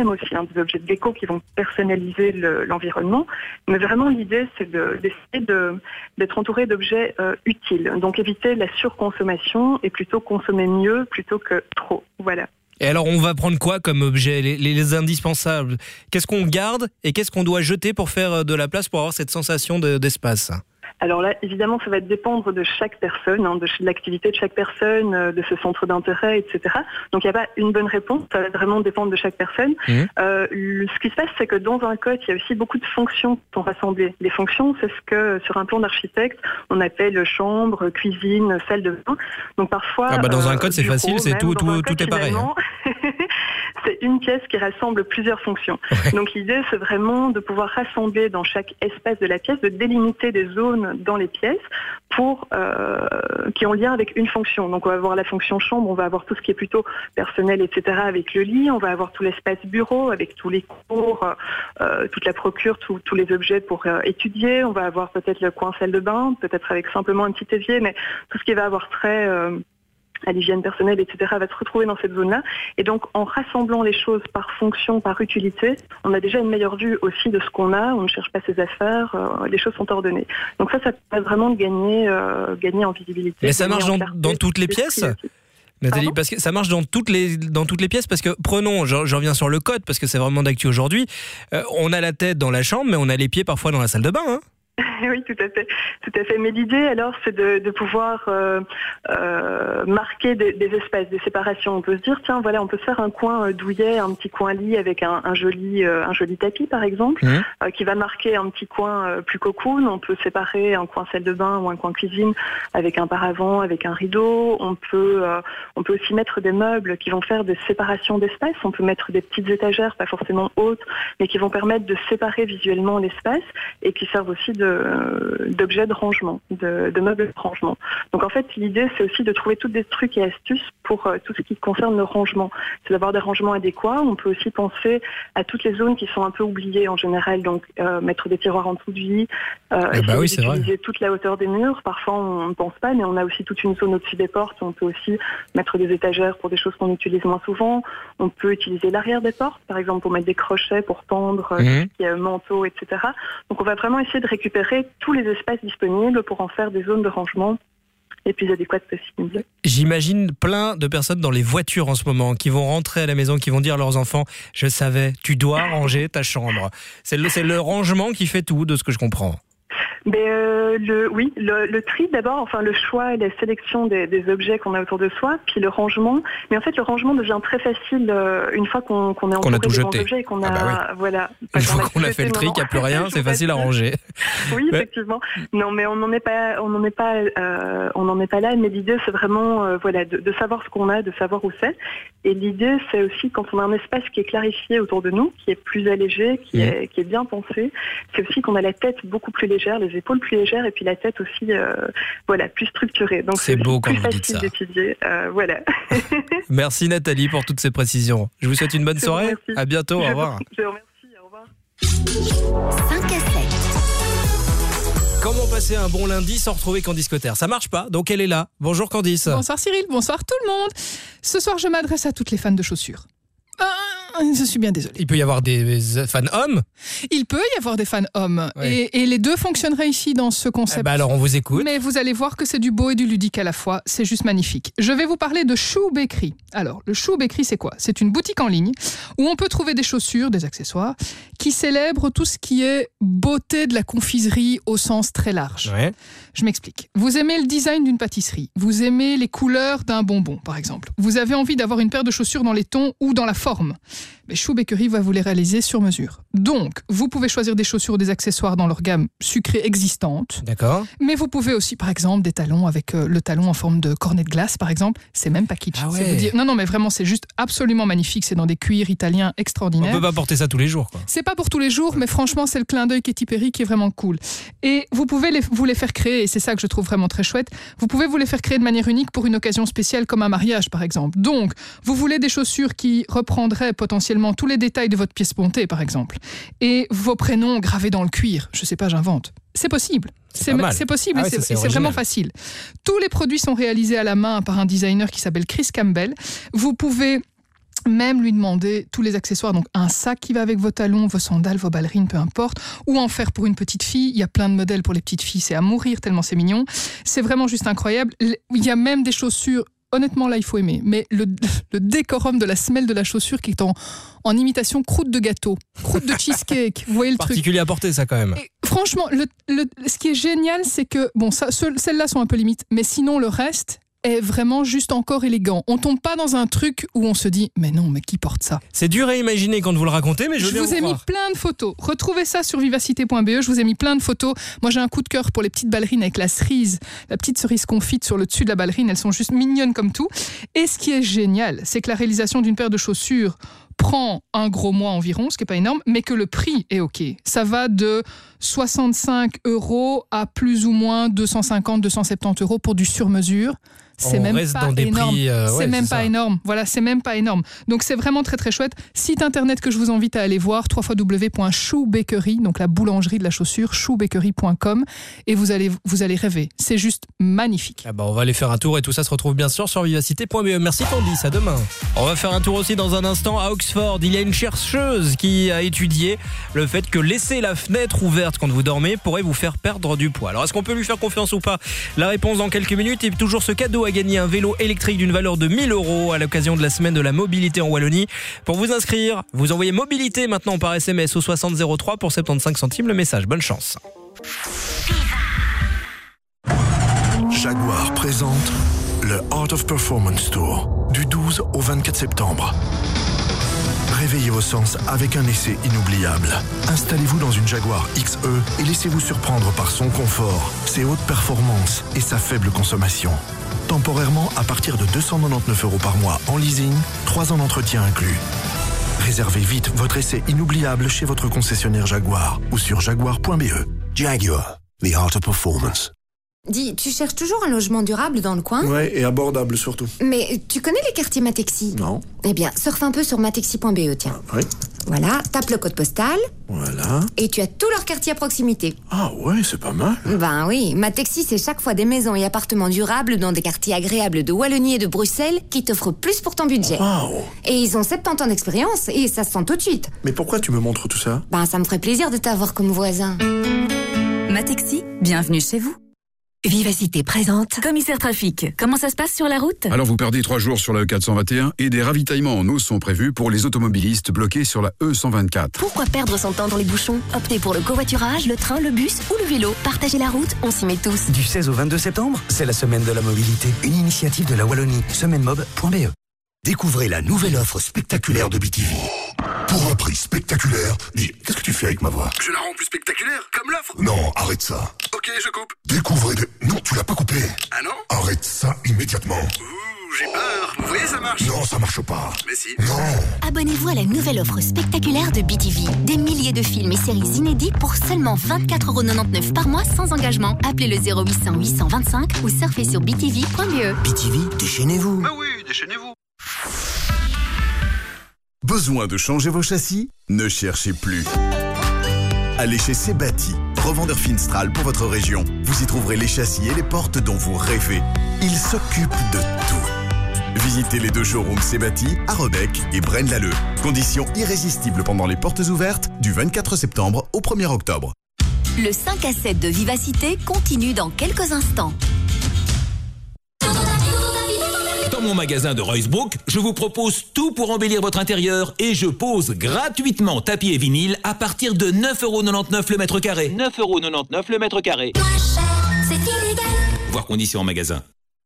Speaker 13: nous-mêmes aussi, des objets de déco qui vont personnaliser l'environnement. Mais vraiment, l'idée, c'est d'essayer d'être entouré d'objets utiles. Donc, éviter la surconsommation et plutôt consommer mieux plutôt que trop. Voilà.
Speaker 1: Et alors, on va prendre quoi comme objet, les indispensables? Qu'est-ce qu'on garde et qu'est-ce qu'on doit jeter pour faire de la place, pour avoir cette sensation d'espace?
Speaker 13: Alors là, évidemment, ça va dépendre de chaque personne, de l'activité de chaque personne, de ce centre d'intérêt, etc. Donc, il n'y a pas une bonne réponse, ça va vraiment dépendre de chaque personne. Ce qui se passe, c'est que dans un code, il y a aussi beaucoup de fonctions qui sont rassemblées. Les fonctions, c'est ce que, sur un plan d'architecte, on appelle chambre, cuisine, salle de bain. Donc, parfois...
Speaker 1: dans un code, c'est
Speaker 13: bureau,
Speaker 1: facile, c'est tout est pareil.
Speaker 13: C'est une pièce qui rassemble plusieurs fonctions. Donc, l'idée, c'est vraiment de pouvoir rassembler dans chaque espace de la pièce, de délimiter des zones dans les pièces qui ont lien avec une fonction. Donc on va avoir la fonction chambre, on va avoir tout ce qui est plutôt personnel, etc. avec le lit, on va avoir tout l'espace bureau avec tous les cours, toute la procure, tous les objets pour étudier, on va avoir peut-être le coin salle de bain, peut-être avec simplement un petit évier, mais tout ce qui va avoir trait à l'hygiène personnelle, etc., va se retrouver dans cette zone-là. Et donc, en rassemblant les choses par fonction, par utilité, on a déjà une meilleure vue aussi de ce qu'on a, on ne cherche pas ses affaires, les choses sont ordonnées. Donc ça permet vraiment de gagner en visibilité.
Speaker 1: Mais ça marche dans toutes les pièces ? Nathalie, parce que ça marche dans toutes les pièces, parce que prenons, je reviens sur le code, parce que c'est vraiment d'actu aujourd'hui, on a la tête dans la chambre, mais on a les pieds parfois dans la salle de bain, hein.
Speaker 13: Oui, tout à fait. Mais l'idée, alors, c'est de pouvoir marquer des espaces, des séparations. On peut se dire, tiens, voilà, on peut se faire un coin douillet, un petit coin lit avec un joli tapis, par exemple, qui va marquer un petit coin plus cocoon. On peut séparer un coin salle de bain ou un coin cuisine avec un paravent, avec un rideau. On peut aussi mettre des meubles qui vont faire des séparations d'espace. On peut mettre des petites étagères, pas forcément hautes, mais qui vont permettre de séparer visuellement l'espace et qui servent aussi d'objets de rangement, de meubles de rangement. Donc en fait, l'idée, c'est aussi de trouver tous des trucs et astuces pour tout ce qui concerne le rangement. C'est d'avoir des rangements adéquats. On peut aussi penser à toutes les zones qui sont un peu oubliées en général, donc mettre des tiroirs en dessous du lit, utiliser toute la hauteur des murs. Parfois, on ne pense pas, mais on a aussi toute une zone au-dessus des portes. On peut aussi mettre des étagères pour des choses qu'on utilise moins souvent. On peut utiliser l'arrière des portes, par exemple, pour mettre des crochets, pour tendre, manteaux, etc. Donc on va vraiment essayer de récupérer tous les espaces disponibles pour en faire des zones de rangement les plus adéquates possibles.
Speaker 1: J'imagine plein de personnes dans les voitures en ce moment qui vont rentrer à la maison, qui vont dire à leurs enfants « Je savais, tu dois ranger ta chambre ». C'est le rangement qui fait tout, de ce que je comprends.
Speaker 13: Le tri d'abord, enfin le choix et la sélection des objets qu'on a autour de soi, puis le rangement. Mais en fait, le rangement devient très facile une fois qu'on est entouré des bons objets et qu'on a, voilà.
Speaker 1: Une fois qu'on a fait le tri, qu'il n'y a plus rien, c'est facile à ranger.
Speaker 13: Oui, effectivement. Non, mais on n'en est pas là. Mais l'idée, c'est vraiment, de savoir ce qu'on a, de savoir où c'est. Et l'idée, c'est aussi quand on a un espace qui est clarifié autour de nous, qui est plus allégé, qui est bien pensé, c'est aussi qu'on a la tête beaucoup plus légère, les épaules plus légères et puis la tête aussi plus structurée. Donc
Speaker 1: c'est beau quand vous dites ça.
Speaker 13: D'étudier.
Speaker 1: Merci Nathalie pour toutes ces précisions. Je vous souhaite une bonne soirée.
Speaker 13: Remercie.
Speaker 1: À bientôt. Au revoir.
Speaker 13: Je vous remercie. Au revoir.
Speaker 22: 5 à 7.
Speaker 1: Comment passer un bon lundi sans retrouver Candice Cotter? Ça marche pas, donc elle est là. Bonjour Candice.
Speaker 5: Bonsoir Cyril, bonsoir tout le monde. Ce soir, je m'adresse à toutes les fans de chaussures. Je suis bien désolée.
Speaker 1: Il peut y avoir des fans hommes?
Speaker 5: Il peut y avoir des fans hommes. Oui. Et les deux fonctionneraient ici dans ce concept.
Speaker 1: Alors on vous écoute.
Speaker 5: Mais vous allez voir que c'est du beau et du ludique à la fois. C'est juste magnifique. Je vais vous parler de Shoe Bakery. Alors, le Shoe Bakery, c'est quoi? C'est une boutique en ligne où on peut trouver des chaussures, des accessoires qui célèbrent tout ce qui est beauté de la confiserie au sens très large.
Speaker 1: Ouais.
Speaker 5: Je m'explique. Vous aimez le design d'une pâtisserie. Vous aimez les couleurs d'un bonbon, par exemple. Vous avez envie d'avoir une paire de chaussures dans les tons ou dans la forme. Mais Shoe Bakery va vous les réaliser sur mesure. Donc, vous pouvez choisir des chaussures ou des accessoires dans leur gamme sucrée existante.
Speaker 1: D'accord.
Speaker 5: Mais vous pouvez aussi, par exemple, des talons avec le talon en forme de cornet de glace, par exemple. C'est même pas kitsch.
Speaker 1: Ah ouais.
Speaker 5: C'est vous dire... Non, mais vraiment, c'est juste absolument magnifique. C'est dans des cuirs italiens extraordinaires.
Speaker 1: On peut pas porter ça tous les jours, quoi.
Speaker 5: C'est pas pour tous les jours, mais franchement, c'est le clin d'œil Katy Perry qui est vraiment cool. Et vous pouvez vous les faire créer, et c'est ça que je trouve vraiment très chouette. Vous pouvez vous les faire créer de manière unique pour une occasion spéciale comme un mariage, par exemple. Donc, vous voulez des chaussures qui reprendraient potentiellement tous les détails de votre pièce montée, par exemple. Et vos prénoms gravés dans le cuir. Je sais pas, j'invente. C'est possible. C'est possible et c'est vraiment facile. Tous les produits sont réalisés à la main par un designer qui s'appelle Chris Campbell. Vous pouvez même lui demander tous les accessoires, donc un sac qui va avec vos talons, vos sandales, vos ballerines, peu importe, ou en faire pour une petite fille. Il y a plein de modèles pour les petites filles, c'est à mourir tellement c'est mignon. C'est vraiment juste incroyable. Il y a même des chaussures. Honnêtement, là, il faut aimer. Mais le décorum de la semelle de la chaussure qui est en imitation croûte de gâteau, croûte de cheesecake. Vous voyez le truc.
Speaker 1: Particulier à porter, ça, quand même.
Speaker 5: Et franchement, ce qui est génial, c'est que, bon, celles-là sont un peu limites, mais sinon, le reste est vraiment juste encore élégant. On tombe pas dans un truc où on se dit mais non, mais qui porte ça?
Speaker 1: C'est dur à imaginer quand vous le racontez, mais je
Speaker 5: vous ai mis plein de photos. Retrouvez ça sur vivacité.be. Je vous ai mis plein de photos. Moi, j'ai un coup de cœur pour les petites ballerines avec la cerise, la petite cerise confite sur le dessus de la ballerine. Elles sont juste mignonnes comme tout. Et ce qui est génial, c'est que la réalisation d'une paire de chaussures prend un gros mois environ, ce qui n'est pas énorme, mais que le prix est OK. Ça va de 65 € à plus ou moins 250-270 € pour du sur-mesure. C'est même pas énorme. C'est même pas énorme. Voilà, c'est même pas énorme. Donc c'est vraiment très très chouette. Site internet que je vous invite à aller voir, www.shoebakery, donc la boulangerie de la chaussure, shoebakery.com, et vous allez rêver. C'est juste magnifique.
Speaker 1: Ah bah on va aller faire un tour et tout ça se retrouve bien sûr sur vivacité.be. Merci Candice, à demain. On va faire un tour aussi dans un instant à Oxford. Il y a une chercheuse qui a étudié le fait que laisser la fenêtre ouverte quand vous dormez pourrait vous faire perdre du poids. Alors est-ce qu'on peut lui faire confiance ou pas? La réponse dans quelques minutes. Et toujours ce cadeau à gagner, un vélo électrique d'une valeur de 1 000 € à l'occasion de la semaine de la mobilité en Wallonie. Pour vous inscrire, vous envoyez mobilité maintenant par SMS au 6003 pour 75 centimes le message. Bonne chance.
Speaker 18: Jaguar présente le Art of Performance Tour du 12 au 24 septembre. Réveillez vos sens avec un essai inoubliable. Installez-vous dans une Jaguar XE et laissez-vous surprendre par son confort, ses hautes performances et sa faible consommation. Temporairement à partir de 299 € par mois en leasing, 3 ans d'entretien inclus. Réservez vite votre essai inoubliable chez votre concessionnaire Jaguar ou sur jaguar.be.
Speaker 12: Jaguar, the art of performance.
Speaker 20: Dis, tu cherches toujours un logement durable dans le coin?
Speaker 12: Ouais, et abordable surtout.
Speaker 20: Mais tu connais les quartiers Matexi?
Speaker 12: Non.
Speaker 20: Eh bien, surfe un peu sur matexi.be, tiens.
Speaker 12: Oui.
Speaker 20: Voilà, tape le code postal.
Speaker 12: Voilà.
Speaker 20: Et tu as tous leurs quartiers à proximité.
Speaker 12: Ah ouais, c'est pas mal.
Speaker 20: Ben oui, Matexi, c'est chaque fois des maisons et appartements durables dans des quartiers agréables de Wallonie et de Bruxelles qui t'offrent plus pour ton budget.
Speaker 12: Wow.
Speaker 20: Et ils ont 70 ans d'expérience et ça se sent tout de suite.
Speaker 12: Mais pourquoi tu me montres tout ça?
Speaker 20: Ben, ça me ferait plaisir de t'avoir comme voisin.
Speaker 21: Matexi, bienvenue chez vous. Vivacité présente. Commissaire trafic, comment ça se passe sur la route?
Speaker 23: Alors vous perdez 3 jours sur la E421 et des ravitaillements en eau sont prévus pour les automobilistes bloqués sur la E124.
Speaker 22: Pourquoi perdre son temps dans les bouchons? Optez pour le covoiturage, le train, le bus ou le vélo. Partagez la route, on s'y met tous.
Speaker 4: Du 16 au 22 septembre, c'est la semaine de la mobilité. Une initiative de la Wallonie. Semainemob.be.
Speaker 9: Découvrez la nouvelle offre spectaculaire de BTV. Pour un prix spectaculaire, dis, qu'est-ce que tu fais avec ma voix?
Speaker 19: Je la rends plus spectaculaire, comme l'offre.
Speaker 9: Non, arrête ça.
Speaker 19: Ok, je coupe.
Speaker 9: Découvrez des... Non, tu l'as pas coupé.
Speaker 19: Ah non?
Speaker 9: Arrête ça immédiatement.
Speaker 19: Ouh, j'ai peur. Vous voyez, ça marche.
Speaker 9: Non, ça marche pas.
Speaker 19: Mais si.
Speaker 9: Non.
Speaker 22: Abonnez-vous à la nouvelle offre spectaculaire de BTV. Des milliers de films et séries inédits pour seulement 24,99 € par mois sans engagement. Appelez le 0800 825 ou surfez sur btv.be.
Speaker 4: BTV, déchaînez-vous.
Speaker 19: Bah oui, déchaînez-vous.
Speaker 24: Besoin de changer vos châssis? Ne cherchez plus. Allez chez Sebati, revendeur Finstral pour votre région. Vous y trouverez les châssis et les portes dont vous rêvez. Ils s'occupent de tout. Visitez les 2 showrooms Sebati à Rebec et Braine-l'Alleud. Conditions irrésistibles pendant les portes ouvertes du 24 septembre au 1er octobre.
Speaker 22: Le 5 à 7 de Vivacité continue dans quelques instants.
Speaker 25: Dans mon magasin de Roycebrook, je vous propose tout pour embellir votre intérieur et je pose gratuitement tapis et vinyle à partir de 9,99 € le mètre carré. 9,99 € le mètre carré.
Speaker 22: Moins cher, c'est illégal.
Speaker 25: Voir conditions en magasin.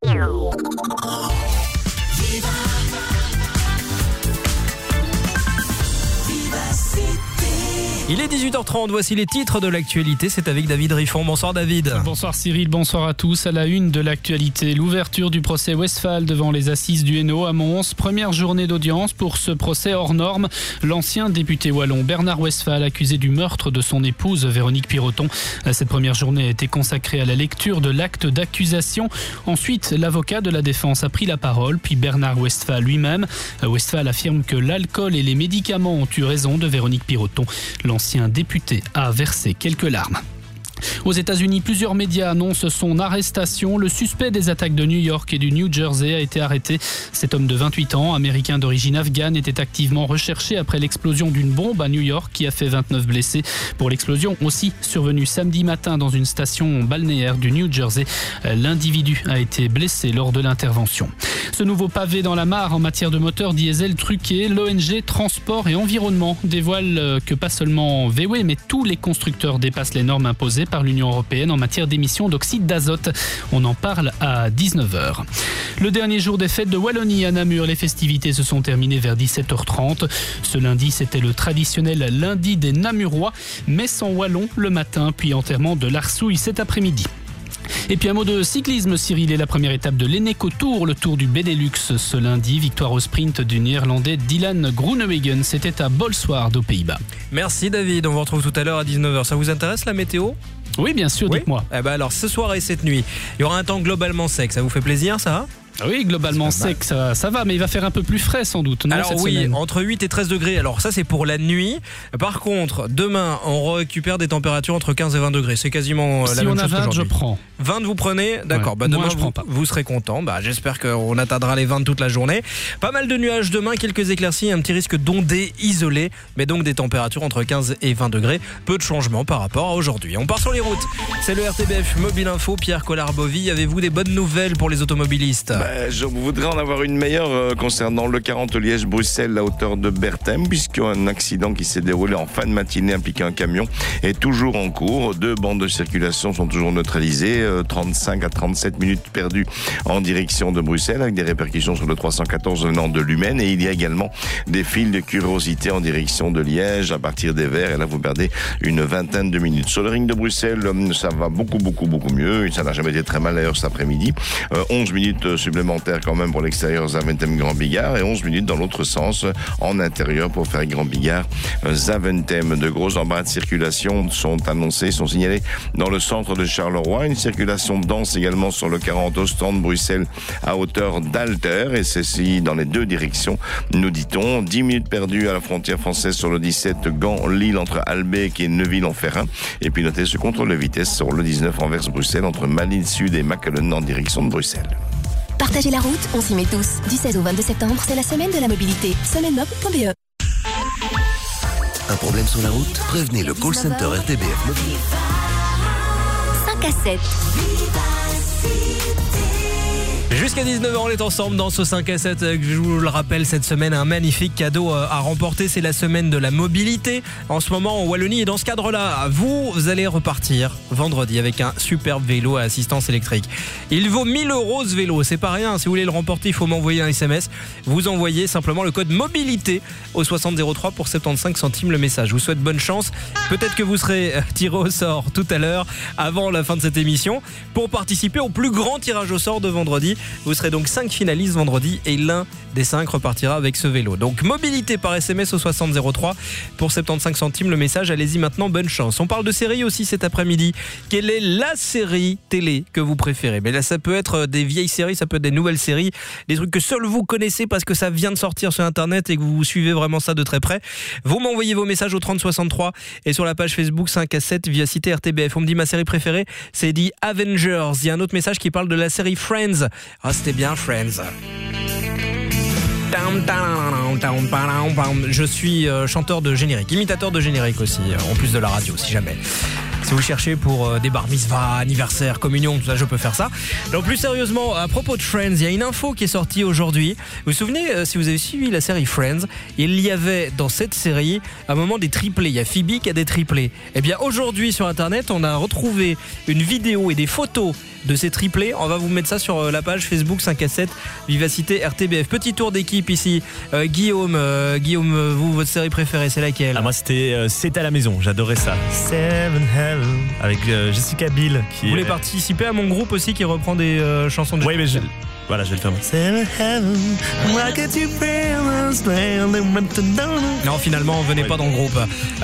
Speaker 1: Il est 18h30, voici les titres de l'actualité, c'est avec David Riffon. Bonsoir David.
Speaker 26: Bonsoir Cyril, bonsoir à tous. À la une de l'actualité, l'ouverture du procès Westphal devant les assises du Hainaut à Mons. Première journée d'audience pour ce procès hors norme. L'ancien député wallon Bernard Westphal, accusé du meurtre de son épouse Véronique Piroton. Cette première journée a été consacrée à la lecture de l'acte d'accusation. Ensuite, l'avocat de la défense a pris la parole, puis Bernard Westphal lui-même. Westphal affirme que l'alcool et les médicaments ont eu raison de Véronique Piroton. L'ancien député a versé quelques larmes. Aux États-Unis, plusieurs médias annoncent son arrestation. Le suspect des attaques de New York et du New Jersey a été arrêté. Cet homme de 28 ans, américain d'origine afghane, était activement recherché après l'explosion d'une bombe à New York qui a fait 29 blessés. Pour l'explosion aussi survenue samedi matin dans une station balnéaire du New Jersey, l'individu a été blessé lors de l'intervention. Ce nouveau pavé dans la mare en matière de moteur diesel truqué, l'ONG Transport et Environnement dévoile que pas seulement VW mais tous les constructeurs dépassent les normes imposées par l'Union européenne en matière d'émissions d'oxyde d'azote. On en parle à 19h. Le dernier jour des fêtes de Wallonie à Namur, les festivités se sont terminées vers 17h30. Ce lundi, c'était le traditionnel lundi des Namurois, messe en wallon le matin, puis enterrement de l'Arsouille cet après-midi. Et puis un mot de cyclisme, Cyril, et la première étape de l'Eneco Tour, le Tour du Benelux ce lundi. Victoire au sprint du Néerlandais Dylan Groenewegen. C'était à Bolsward aux Pays-Bas.
Speaker 1: Merci David, on vous retrouve tout à l'heure à 19h. Ça vous intéresse la météo ?
Speaker 26: Oui, bien sûr,
Speaker 1: oui.
Speaker 26: Dites-moi.
Speaker 1: Eh ben alors, ce soir et cette nuit, il y aura un temps globalement sec. Ça vous fait plaisir, ça ?
Speaker 26: Oui, globalement sec, ça va, mais il va faire un peu plus frais sans doute. Non,
Speaker 1: alors
Speaker 26: cette
Speaker 1: oui,
Speaker 26: semaine.
Speaker 1: entre 8 et 13 degrés. Alors ça, c'est pour la nuit. Par contre, demain, on récupère des températures entre 15 et 20 degrés. C'est quasiment la même chose qu'aujourd'hui.
Speaker 26: Si on a 20, je prends.
Speaker 1: 20, vous prenez ? D'accord.
Speaker 26: Ouais.
Speaker 1: Bah, demain,
Speaker 26: moi, je prends pas.
Speaker 1: Vous serez content. Bah, j'espère qu'on atteindra les 20 toute la journée. Pas mal de nuages demain, quelques éclaircies, un petit risque d'ondées isolées, mais donc des températures entre 15 et 20 degrés. Peu de changements par rapport à aujourd'hui. On part sur les routes. C'est le RTBF Mobile Info. Pierre Collard-Bovy, avez-vous des bonnes nouvelles pour les automobilistes ?
Speaker 2: Je voudrais en avoir une meilleure concernant le 40 Liège-Bruxelles à hauteur de Berthem, puisqu'un accident qui s'est déroulé en fin de matinée impliquant un camion est toujours en cours. 2 bandes de circulation sont toujours neutralisées, 35 à 37 minutes perdues en direction de Bruxelles, avec des répercussions sur le 314 venant de Lumène. Et il y a également des files de curiosité en direction de Liège à partir des Verts, et là vous perdez une vingtaine de minutes. Sur le ring de Bruxelles, ça va beaucoup mieux, ça n'a jamais été très mal d'ailleurs cet après-midi. 11 minutes supplémentaires quand même pour l'extérieur Zaventem Grand Bigard, et 11 minutes dans l'autre sens en intérieur pour faire Grand Bigard Zaventem. De gros embars de circulation sont signalés dans le centre de Charleroi. Une circulation dense également sur le 40 Ostende Bruxelles à hauteur d'Alter, et ceci dans les deux directions, nous dit-on. 10 minutes perdues à la frontière française sur le 17 Gand-Lille entre Albec et Neuville-en-Ferrin, et puis notez ce contrôle de vitesse sur le 19 Anvers-Bruxelles entre Malines Sud et Machelen en direction de Bruxelles.
Speaker 22: Partagez la route, on s'y met tous. Du 16 au 22 septembre, c'est la semaine de la mobilité. Semainemob.be.
Speaker 4: Un problème sur la route ? Prévenez le call center RTBF Mobile.
Speaker 22: 5 à 7.
Speaker 1: Jusqu'à 19h, on est ensemble dans ce 5 à 7. Je vous le rappelle, cette semaine, un magnifique cadeau à remporter. C'est la semaine de la mobilité. En ce moment, en Wallonie, et dans ce cadre-là, vous allez repartir vendredi avec un superbe vélo à assistance électrique. Il vaut 1 000 € ce vélo. C'est pas rien. Si vous voulez le remporter, il faut m'envoyer un SMS. Vous envoyez simplement le code mobilité au 6003 pour 75 centimes le message. Je vous souhaite bonne chance. Peut-être que vous serez tiré au sort tout à l'heure, avant la fin de cette émission, pour participer au plus grand tirage au sort de vendredi. Vous serez donc 5 finalistes vendredi, et l'un des 5 repartira avec ce vélo. Donc mobilité par SMS au 6003 pour 75 centimes le message. Allez-y maintenant, bonne chance. On parle de série aussi cet après-midi. Quelle est la série télé que vous préférez ? Mais là, ça peut être des vieilles séries, ça peut être des nouvelles séries, des trucs que seuls vous connaissez parce que ça vient de sortir sur internet et que vous suivez vraiment ça de très près. Vous m'envoyez vos messages au 3063 et sur la page Facebook 5 à 7 via Cité RTBF. On me dit ma série préférée, c'est The Avengers. Il y a un autre message qui parle de la série Friends. Ah, c'était bien Friends. Je suis chanteur de générique, imitateur de générique aussi, en plus de la radio si jamais. Si vous cherchez pour des bar mitzvahs, anniversaires, communions, tout ça, je peux faire ça. Donc plus sérieusement, à propos de Friends, il y a une info qui est sortie aujourd'hui. Vous vous souvenez, si vous avez suivi la série Friends, il y avait dans cette série à un moment des triplés. Il y a Phoebe qui a des triplés. Et bien aujourd'hui sur internet, on a retrouvé une vidéo et des photos de ces triplés. On va vous mettre ça sur la page Facebook 5 à 7 Vivacité RTBF. Petit tour d'équipe ici. Guillaume, vous, votre série préférée, c'est laquelle ?
Speaker 3: Moi, c'était C'est à la maison. J'adorais ça. Seven Hello avec Jessica Biel.
Speaker 1: Vous voulez participer à mon groupe aussi qui reprend des chansons de...
Speaker 3: Oui, mais voilà, je vais le faire.
Speaker 1: Non, finalement, venez pas dans le groupe.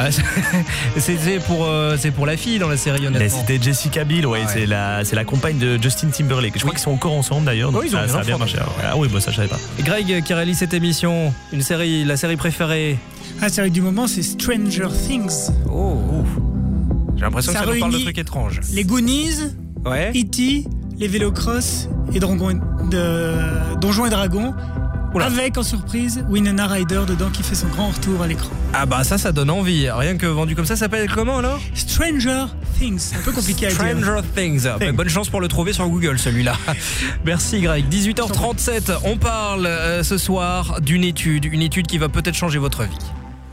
Speaker 1: C'est pour la fille dans la série, honnêtement.
Speaker 3: Mais c'était Jessica Biel, ouais. C'est la compagne de Justin Timberlake. Je crois qu'ils sont encore ensemble d'ailleurs. Donc ça a bien marché. Ah oui, ça je savais pas.
Speaker 1: Greg qui réalise cette émission, la série préférée.
Speaker 8: La série du moment, c'est Stranger Things.
Speaker 1: Oh. J'ai l'impression que ça nous parle de trucs étranges.
Speaker 6: Les Goonies,
Speaker 1: ouais.
Speaker 6: E.T., les Vélocross et Donjons et Dragons. Oula. Avec en surprise Winona Ryder dedans qui fait son grand retour à l'écran.
Speaker 1: Ah bah ça donne envie. Rien que vendu comme ça s'appelle comment alors ?
Speaker 6: Stranger Things. Un peu compliqué à dire.
Speaker 1: Stranger Things. Bah, bonne chance pour le trouver sur Google celui-là. Merci Greg. 18h37. On parle ce soir d'une étude qui va peut-être changer votre vie.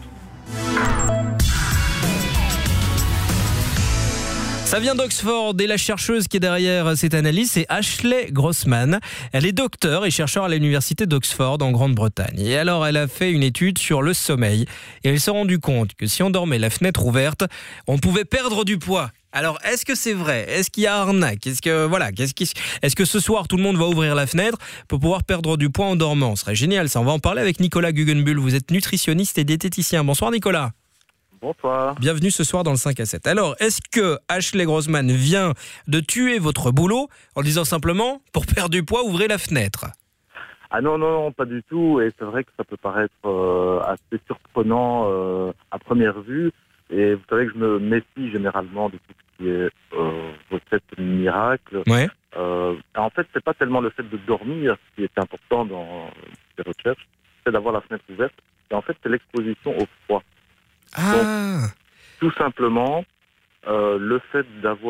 Speaker 1: Ça vient d'Oxford et la chercheuse qui est derrière cette analyse, c'est Ashley Grossman. Elle est docteure et chercheur à l'université d'Oxford en Grande-Bretagne. Et alors, elle a fait une étude sur le sommeil et elle s'est rendue compte que si on dormait la fenêtre ouverte, on pouvait perdre du poids. Alors, est-ce que c'est vrai ? Est-ce qu'il y a arnaque ? Est-ce que ce soir, tout le monde va ouvrir la fenêtre pour pouvoir perdre du poids en dormant ? Ce serait génial, ça. On va en parler avec Nicolas Guggenbuhl. Vous êtes nutritionniste et diététicien. Bonsoir Nicolas.
Speaker 8: Bonsoir.
Speaker 1: Bienvenue ce soir dans le 5 à 7. Alors, est-ce que Ashley Grossman vient de tuer votre boulot en disant simplement, pour perdre du poids, ouvrez la fenêtre ?
Speaker 8: Ah non, pas du tout. Et c'est vrai que ça peut paraître assez surprenant à première vue. Et vous savez que je me méfie généralement de tout ce qui est recette miracle.
Speaker 1: Ouais.
Speaker 8: En fait, c'est pas tellement le fait de dormir qui est important dans ces recherches, c'est d'avoir la fenêtre ouverte. Et en fait, c'est l'exposition au froid.
Speaker 1: Ah.
Speaker 8: Donc, tout simplement, le fait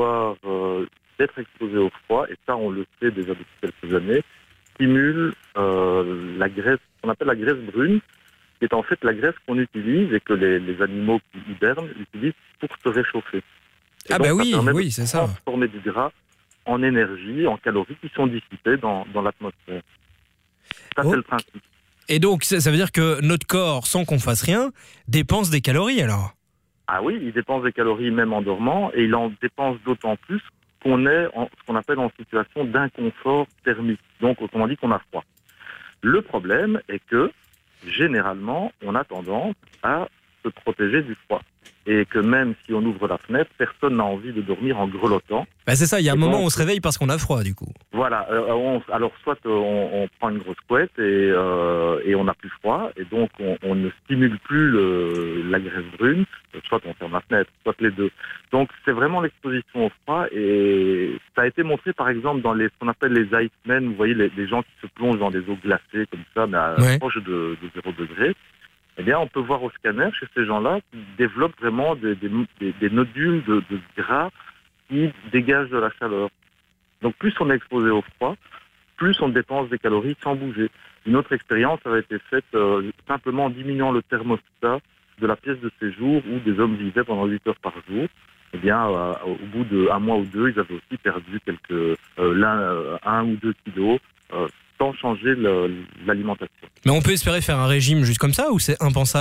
Speaker 8: d'être exposé au froid, et ça on le sait déjà depuis quelques années, stimule la graisse, qu'on appelle la graisse brune, qui est en fait la graisse qu'on utilise et que les animaux qui hibernent utilisent pour se réchauffer. Et donc,
Speaker 1: oui, c'est ça.
Speaker 8: Transformer du gras en énergie, en calories qui sont dissipées dans l'atmosphère. Ça, c'est le principe.
Speaker 1: Et donc, ça veut dire que notre corps, sans qu'on fasse rien, dépense des calories alors ?
Speaker 8: Ah oui, il dépense des calories même en dormant, et il en dépense d'autant plus qu'on est ce qu'on appelle en situation d'inconfort thermique. Donc, autrement dit, qu'on a froid. Le problème est que, généralement, on a tendance à se protéger du froid. Et que même si on ouvre la fenêtre, personne n'a envie de dormir en grelottant.
Speaker 1: Bah c'est ça, il y a un moment où on se réveille parce qu'on a froid du coup.
Speaker 8: Voilà, alors soit on prend une grosse couette et on n'a plus froid, et donc on ne stimule plus la graisse brune, soit on ferme la fenêtre, soit les deux. Donc c'est vraiment l'exposition au froid, et ça a été montré par exemple dans ce qu'on appelle les Icemen, vous voyez les gens qui se plongent dans des eaux glacées comme ça, mais proche de 0 degré. Eh bien, on peut voir au scanner chez ces gens-là qui développent vraiment des nodules de gras qui dégagent de la chaleur. Donc, plus on est exposé au froid, plus on dépense des calories sans bouger. Une autre expérience avait été faite simplement en diminuant le thermostat de la pièce de séjour où des hommes vivaient pendant 8 heures par jour. Eh bien, au bout d'un mois ou deux, ils avaient aussi perdu 1 ou 2 kilos sans changer l'alimentation.
Speaker 1: Mais on peut espérer faire un régime juste comme ça ou c'est impensable ?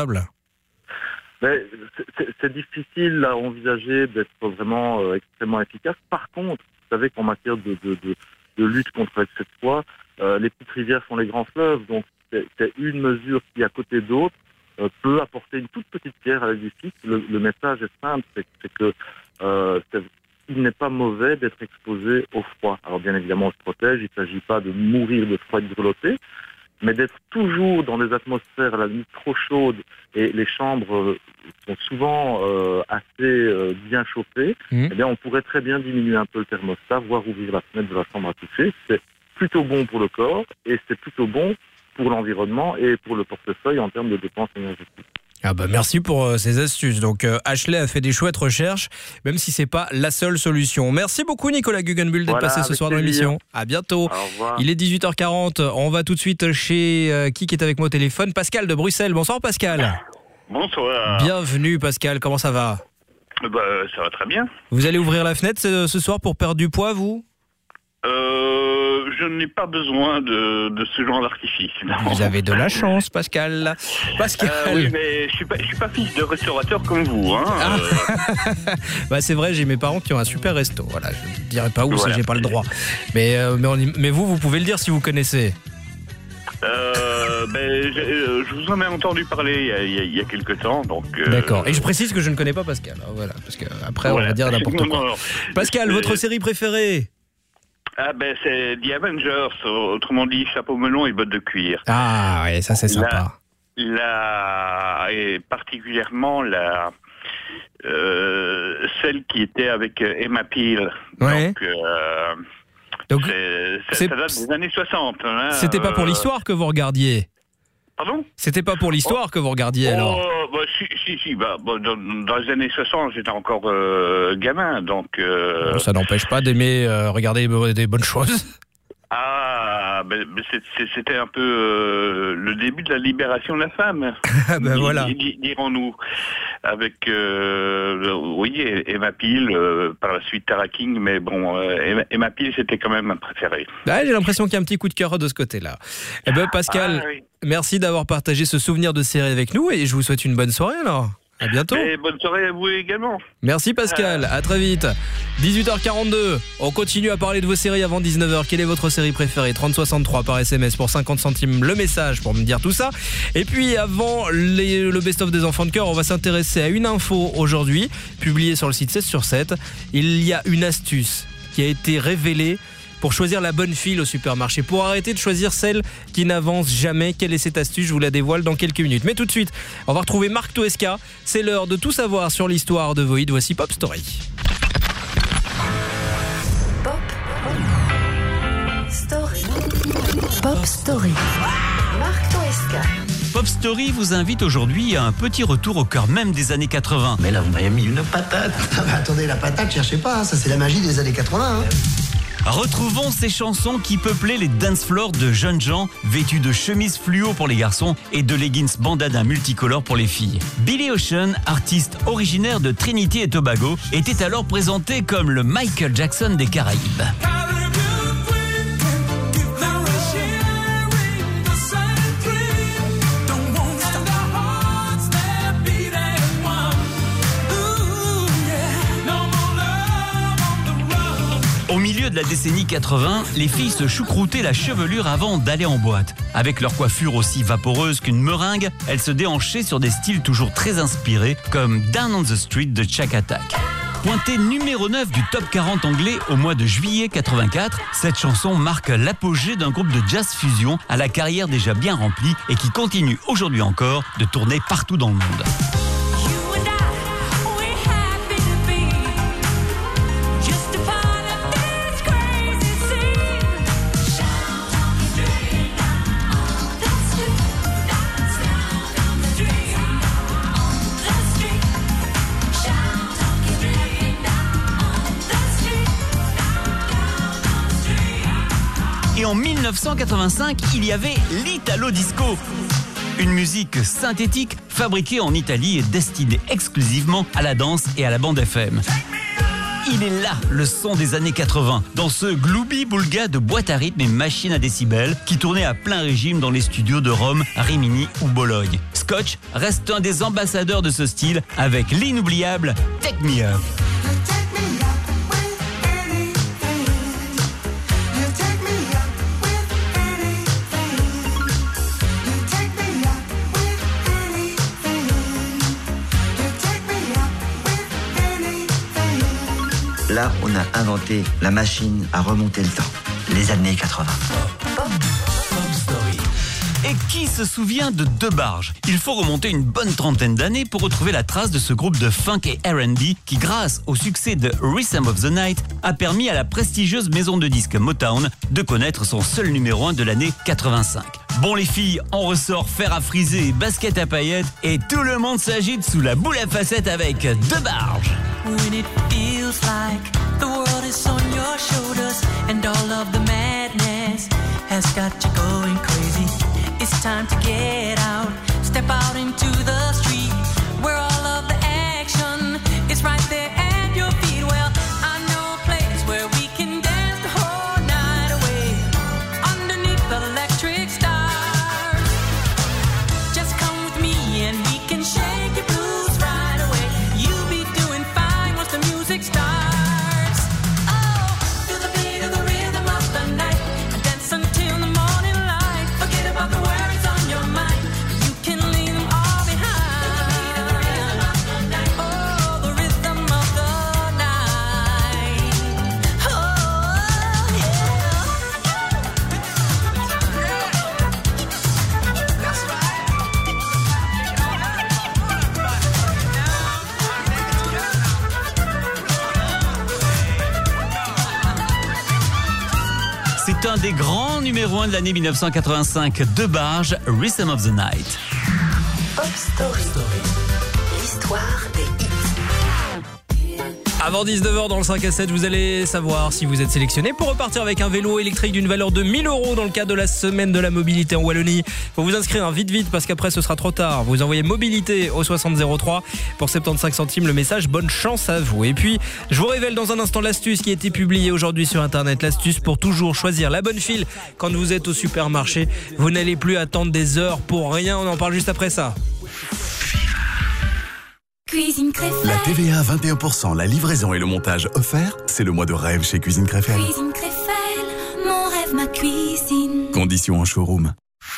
Speaker 8: C'est difficile à envisager d'être vraiment extrêmement efficace. Par contre, vous savez qu'en matière de lutte contre l'excès de poids, les petites rivières sont les grands fleuves. Donc, c'est une mesure qui, à côté d'autres, peut apporter une toute petite pierre à l'édifice. Le message est simple, c'est que il n'est pas mauvais d'être exposé au froid. Alors bien évidemment, on se protège, il ne s'agit pas de mourir de froid et de grelotter, mais d'être toujours dans des atmosphères à la limite trop chaudes, et les chambres sont souvent assez bien chauffées, eh bien on pourrait très bien diminuer un peu le thermostat, voire ouvrir la fenêtre de la chambre à toucher. C'est plutôt bon pour le corps, et c'est plutôt bon pour l'environnement et pour le portefeuille en termes de dépenses énergétiques.
Speaker 1: Ah bah merci pour ces astuces. Donc Ashley a fait des chouettes recherches, même si c'est pas la seule solution. Merci beaucoup Nicolas Guggenbuhl d'être passé ce soir dans l'émission. À bientôt.
Speaker 8: Au revoir.
Speaker 1: Il est 18h40. On va tout de suite chez qui est avec moi au téléphone ? Pascal de Bruxelles. Bonsoir Pascal.
Speaker 14: Bonsoir.
Speaker 1: Bienvenue Pascal. Comment ça va ?
Speaker 14: Ça va très bien.
Speaker 1: Vous allez ouvrir la fenêtre ce soir pour perdre du poids, vous ?
Speaker 14: Je n'ai pas besoin de ce genre d'artifice.
Speaker 1: Vous avez de la chance, Pascal.
Speaker 14: Oui, mais je suis pas fils de restaurateur comme vous.
Speaker 1: Bah c'est vrai, j'ai mes parents qui ont un super resto. Voilà, je ne dirai pas où si j'ai pas le droit. Mais vous pouvez le dire si vous connaissez.
Speaker 14: Je vous en ai entendu parler il y a quelques temps, donc.
Speaker 1: D'accord. Et je précise que je ne connais pas Pascal. Voilà, parce que après on va dire n'importe quoi. Pascal, votre série préférée ?
Speaker 14: C'est The Avengers, autrement dit chapeau melon et bottes de cuir.
Speaker 1: Ah ouais, ça c'est sympa.
Speaker 14: Et particulièrement Celle qui était avec Emma Peel.
Speaker 1: Ouais.
Speaker 14: Donc, ça date des années 60. Hein,
Speaker 1: c'était pas pour l'histoire que vous regardiez?
Speaker 14: Pardon?
Speaker 1: C'était pas pour l'histoire que vous regardiez alors?
Speaker 14: Si. Dans les années 60, j'étais encore gamin, donc...
Speaker 1: Ça n'empêche pas d'aimer regarder des bonnes choses.
Speaker 14: C'était un peu le début de la libération de la femme.
Speaker 1: Voilà.
Speaker 14: Dirons-nous. Avec, Emma Peel, par la suite Tara King, mais bon, Emma Peel, c'était quand même ma préférée.
Speaker 1: J'ai l'impression qu'il y a un petit coup de cœur de ce côté-là. Pascal, merci d'avoir partagé ce souvenir de série avec nous et je vous souhaite une bonne soirée alors. À bientôt.
Speaker 14: Et bonne soirée à vous également.
Speaker 1: Merci Pascal, à très vite. 18h42, on continue à parler de vos séries avant 19h. Quelle est votre série préférée? 3063 par SMS pour 50 centimes le message pour me dire tout ça. Et puis avant le best-of des enfants de cœur, on va s'intéresser à une info aujourd'hui, publiée sur le site 16 sur 7. Il y a une astuce qui a été révélée pour choisir la bonne file au supermarché, pour arrêter de choisir celle qui n'avance jamais. Quelle est cette astuce? Je vous la dévoile dans quelques minutes. Mais tout de suite, on va retrouver Marc Toesca. C'est l'heure de tout savoir sur l'histoire de vos hits. Voici Pop Story.
Speaker 22: Pop Story. Marc Toesca.
Speaker 7: Pop Story vous invite aujourd'hui à un petit retour au cœur même des années 80.
Speaker 10: Mais là, vous m'avez mis une patate. Attendez, la patate, cherchez pas, ça c'est la magie des années 80.
Speaker 7: Retrouvons ces chansons qui peuplaient les dance floors de jeunes gens vêtus de chemises fluo pour les garçons et de leggings bandana multicolores pour les filles. Billy Ocean, artiste originaire de Trinité et Tobago, était alors présenté comme le Michael Jackson des Caraïbes. Au milieu de la décennie 80, les filles se choucroutaient la chevelure avant d'aller en boîte. Avec leur coiffure aussi vaporeuse qu'une meringue, elles se déhanchaient sur des styles toujours très inspirés, comme Down on the Street de Chuck Attack. Pointée numéro 9 du top 40 anglais au mois de juillet 84, cette chanson marque l'apogée d'un groupe de jazz fusion à la carrière déjà bien remplie et qui continue aujourd'hui encore de tourner partout dans le monde. Et en 1985, il y avait l'Italo Disco. Une musique synthétique fabriquée en Italie et destinée exclusivement à la danse et à la bande FM. Il est là, le son des années 80, dans ce gloubi-boulga de boîte à rythme et machine à décibels qui tournait à plein régime dans les studios de Rome, Rimini ou Bologne. Scotch reste un des ambassadeurs de ce style avec l'inoubliable Take Me Up.
Speaker 10: Là, on a inventé la machine à remonter le temps. Les années 80.
Speaker 7: Et qui se souvient de Deux Barges? Il faut remonter une bonne trentaine d'années pour retrouver la trace de ce groupe de funk et R&B qui, grâce au succès de Rhythm of the Night, a permis à la prestigieuse maison de disques Motown de connaître son seul numéro 1 de l'année 85. Bon les filles, on ressort fer à friser, basket à paillettes et tout le monde s'agite sous la boule à facettes avec Deux Barges.
Speaker 11: When it feels like the world is on your shoulders and all of the madness has got you going crazy. It's time to get out, step out into the street where all of the action is right there at your feet. Well, I know a place where we can dance the whole night away underneath the electric stars. Just come with me and we can shake your blues right away. You'll be doing fine once the music starts. Oh, feel the beat of the rhythm of the night and dance until the morning light. Forget about the worries on your mind. You can leave them all behind.
Speaker 7: C'est un des grands numéros 1 de l'année 1985. De Barge, Rhythm of the Night.
Speaker 22: Pop Story. L'histoire des hits.
Speaker 1: Avant 19h dans le 5 à 7, vous allez savoir si vous êtes sélectionné pour repartir avec un vélo électrique d'une valeur de 1 000 € dans le cadre de la semaine de la mobilité en Wallonie. Faut vous inscrire vite parce qu'après ce sera trop tard. Vous envoyez mobilité au 6003 pour 75 centimes le message. Bonne chance à vous. Et puis, je vous révèle dans un instant l'astuce qui a été publiée aujourd'hui sur internet. L'astuce pour toujours choisir la bonne file quand vous êtes au supermarché. Vous n'allez plus attendre des heures pour rien. On en parle juste après ça.
Speaker 21: Cuisine Créfelle.
Speaker 24: La TVA à 21%, la livraison et le montage offerts, c'est le mois de rêve chez Cuisine Créfelle.
Speaker 21: Cuisine Créfelle, mon rêve, ma cuisine.
Speaker 24: Conditions en showroom.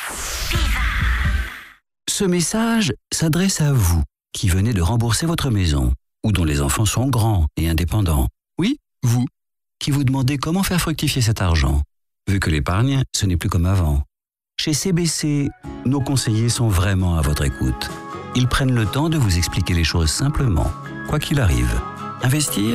Speaker 5: Ce message s'adresse à vous qui venez de rembourser votre maison ou dont les enfants sont grands et indépendants. Oui, vous, qui vous demandez comment faire fructifier cet argent, vu que l'épargne, ce n'est plus comme avant. Chez CBC, nos conseillers sont vraiment à votre écoute. Ils prennent le temps de vous expliquer les choses simplement, quoi qu'il arrive. Investir ?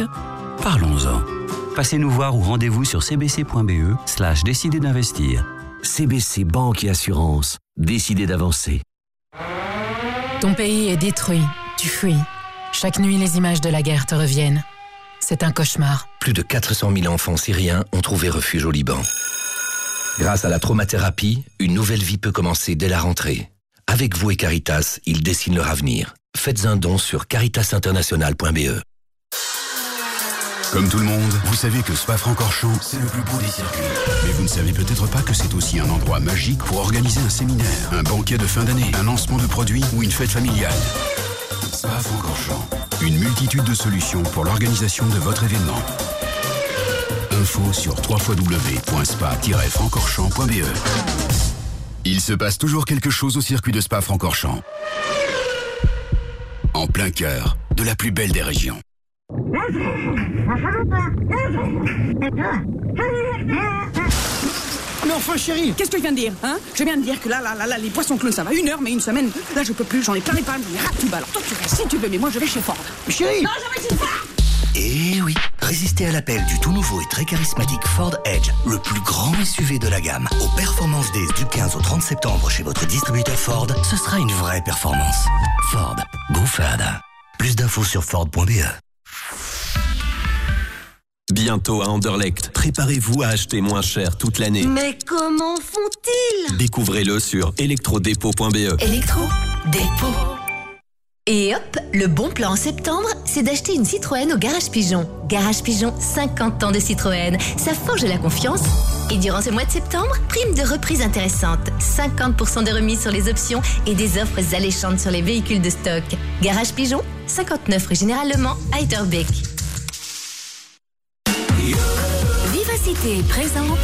Speaker 5: Parlons-en. Passez nous voir ou rendez-vous sur cbc.be/décider d'investir.
Speaker 4: CBC Banque et Assurance. Décidez d'avancer.
Speaker 13: Ton pays est détruit. Tu fuis. Chaque nuit, les images de la guerre te reviennent. C'est un cauchemar.
Speaker 4: Plus de 400 000 enfants syriens ont trouvé refuge au Liban. Grâce à la traumathérapie, une nouvelle vie peut commencer dès la rentrée. Avec vous et Caritas, ils dessinent leur avenir. Faites un don sur caritasinternational.be.
Speaker 12: Comme tout le monde, vous savez que Spa-Francorchamps, c'est le plus beau des circuits. Mais vous ne savez peut-être pas que c'est aussi un endroit magique pour organiser un séminaire, un banquet de fin d'année, un lancement de produits ou une fête familiale. Spa-Francorchamps, une multitude de solutions pour l'organisation de votre événement. Info sur www.spa-francorchamps.be. Il se passe toujours quelque chose au circuit de Spa-Francorchamps. En plein cœur de la plus belle des régions.
Speaker 15: Mais enfin chérie, qu'est-ce que je viens de dire hein? Je viens de dire que là, les poissons clous ça va 1 heure, mais 1 semaine, là je peux plus, j'en ai plein les palmes, j'en ai ras tout bas. Alors toi tu restes si tu veux, mais moi je vais chez Ford. Mais chérie. Non, je vais chez Ford.
Speaker 9: Et oui, résistez à l'appel du tout nouveau et très charismatique Ford Edge, le plus grand SUV de la gamme. Aux Performance Days du 15 au 30 septembre chez votre distributeur Ford, ce sera une vraie performance. Ford, go further. Plus d'infos sur Ford.be.
Speaker 25: Bientôt à Anderlecht, préparez-vous à acheter moins cher toute l'année.
Speaker 22: Mais comment font-ils?
Speaker 25: Découvrez-le sur electrodepot.be.
Speaker 22: Electrodepot. Et hop, le bon plan en septembre, c'est d'acheter une Citroën au Garage Pigeon. Garage Pigeon, 50 ans de Citroën. Ça forge la confiance. Et durant ce mois de septembre, prime de reprise intéressante. 50% de remise sur les options et des offres alléchantes sur les véhicules de stock. Garage Pigeon, 59 rue Général Le Mans à Etterbeek.
Speaker 21: Vivacité présente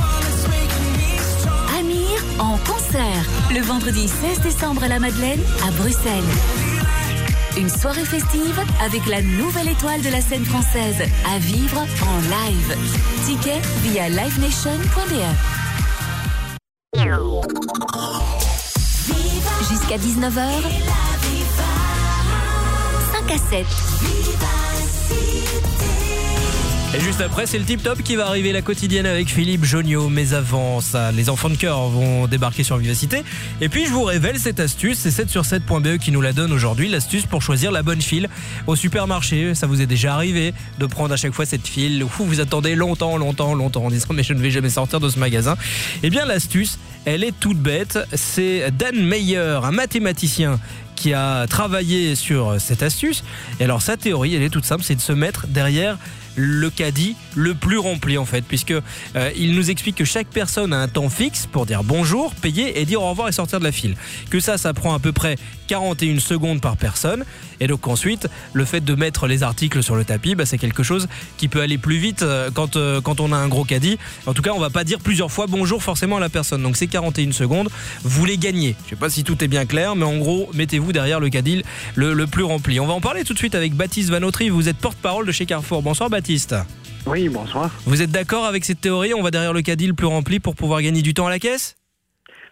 Speaker 21: Amir en concert le vendredi 16 décembre à la Madeleine à Bruxelles. Une soirée festive avec la nouvelle étoile de la scène française à vivre en live. Ticket via livenation.be. Jusqu'à 19h. 5 à 7.
Speaker 1: Et juste après, c'est le Tip Top qui va arriver, la quotidienne avec Philippe Jonio. Mais avant ça, les enfants de cœur vont débarquer sur Vivacité. Et puis je vous révèle cette astuce, c'est 7sur7.be qui nous la donne aujourd'hui, l'astuce pour choisir la bonne file au supermarché. Ça vous est déjà arrivé de prendre à chaque fois cette file où vous attendez longtemps en disant mais je ne vais jamais sortir de ce magasin. Eh bien l'astuce, elle est toute bête. C'est Dan Meyer, un mathématicien qui a travaillé sur cette astuce. Et alors sa théorie, elle est toute simple, c'est de se mettre derrière le caddie le plus rempli en fait, puisque il nous explique que chaque personne a un temps fixe pour dire bonjour, payer et dire au revoir et sortir de la file. Que ça prend à peu près 41 secondes par personne. Et donc ensuite, le fait de mettre les articles sur le tapis, c'est quelque chose qui peut aller plus vite quand on a un gros caddie. En tout cas, on va pas dire plusieurs fois bonjour forcément à la personne. Donc c'est 41 secondes, vous les gagnez. Je sais pas si tout est bien clair, mais en gros, mettez-vous derrière le caddie le plus rempli. On va en parler tout de suite avec Baptiste Vanotri. Vous êtes porte-parole de chez Carrefour. Bonsoir Baptiste.
Speaker 16: Oui, bonsoir.
Speaker 1: Vous êtes d'accord avec cette théorie? On va derrière le caddie le plus rempli pour pouvoir gagner du temps à la caisse?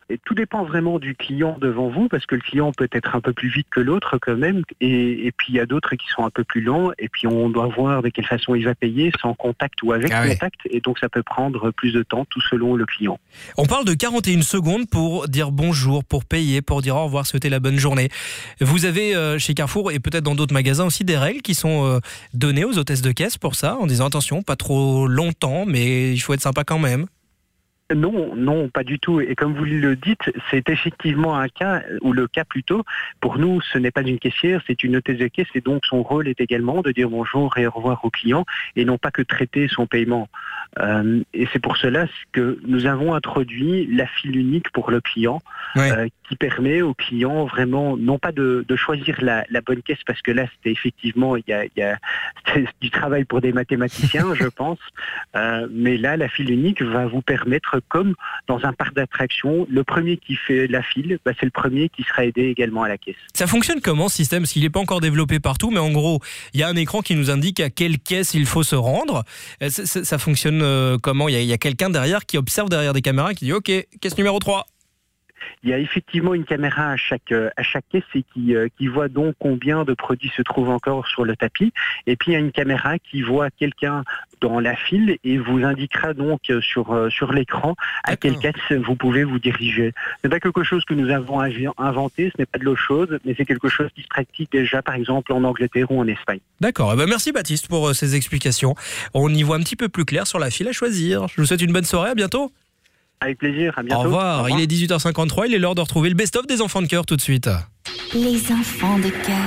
Speaker 16: Et tout dépend vraiment du client devant vous, parce que le client peut être un peu plus vite que l'autre quand même, et puis il y a d'autres qui sont un peu plus lents, et puis on doit voir de quelle façon il va payer, sans contact ou avec contact, et donc ça peut prendre plus de temps, tout selon le client.
Speaker 1: On parle de 41 secondes pour dire bonjour, pour payer, pour dire au revoir, souhaiter la bonne journée. Vous avez chez Carrefour, et peut-être dans d'autres magasins aussi, des règles qui sont données aux hôtesses de caisse pour ça, en disant attention, pas trop longtemps, mais il faut être sympa quand même.
Speaker 16: Non, pas du tout. Et comme vous le dites, c'est effectivement un cas, ou le cas plutôt, pour nous, ce n'est pas une caissière, c'est une hôtesse de caisse, et donc son rôle est également de dire bonjour et au revoir au client, et non pas que traiter son paiement. Et c'est pour cela que nous avons introduit la file unique pour le client, qui permet au client vraiment, non pas de choisir la bonne caisse, parce que là, c'était effectivement, il y a c'est du travail pour des mathématiciens, je pense, mais là, la file unique va vous permettre, comme dans un parc d'attractions, le premier qui fait la file, c'est le premier qui sera aidé également à la caisse.
Speaker 1: Ça fonctionne comment ce système ? Parce qu'il n'est pas encore développé partout, mais en gros, il y a un écran qui nous indique à quelle caisse il faut se rendre. Ça fonctionne comment ? Il y a quelqu'un derrière qui observe derrière des caméras qui dit « Ok, caisse numéro 3 ».
Speaker 16: Il y a effectivement une caméra à chaque caisse et qui voit donc combien de produits se trouvent encore sur le tapis. Et puis il y a une caméra qui voit quelqu'un dans la file et vous indiquera donc sur l'écran à quelle caisse vous pouvez vous diriger. Ce n'est pas quelque chose que nous avons inventé, ce n'est pas de l'eau chaude, mais c'est quelque chose qui se pratique déjà par exemple en Angleterre ou en Espagne.
Speaker 1: D'accord, merci Baptiste pour ces explications. On y voit un petit peu plus clair sur la file à choisir. Je vous souhaite une bonne soirée, à bientôt.
Speaker 16: Avec plaisir, à bientôt.
Speaker 1: Au revoir. Il est 18h53, il est l'heure de retrouver le best-of des enfants de cœur tout de suite.
Speaker 21: Les enfants de cœur.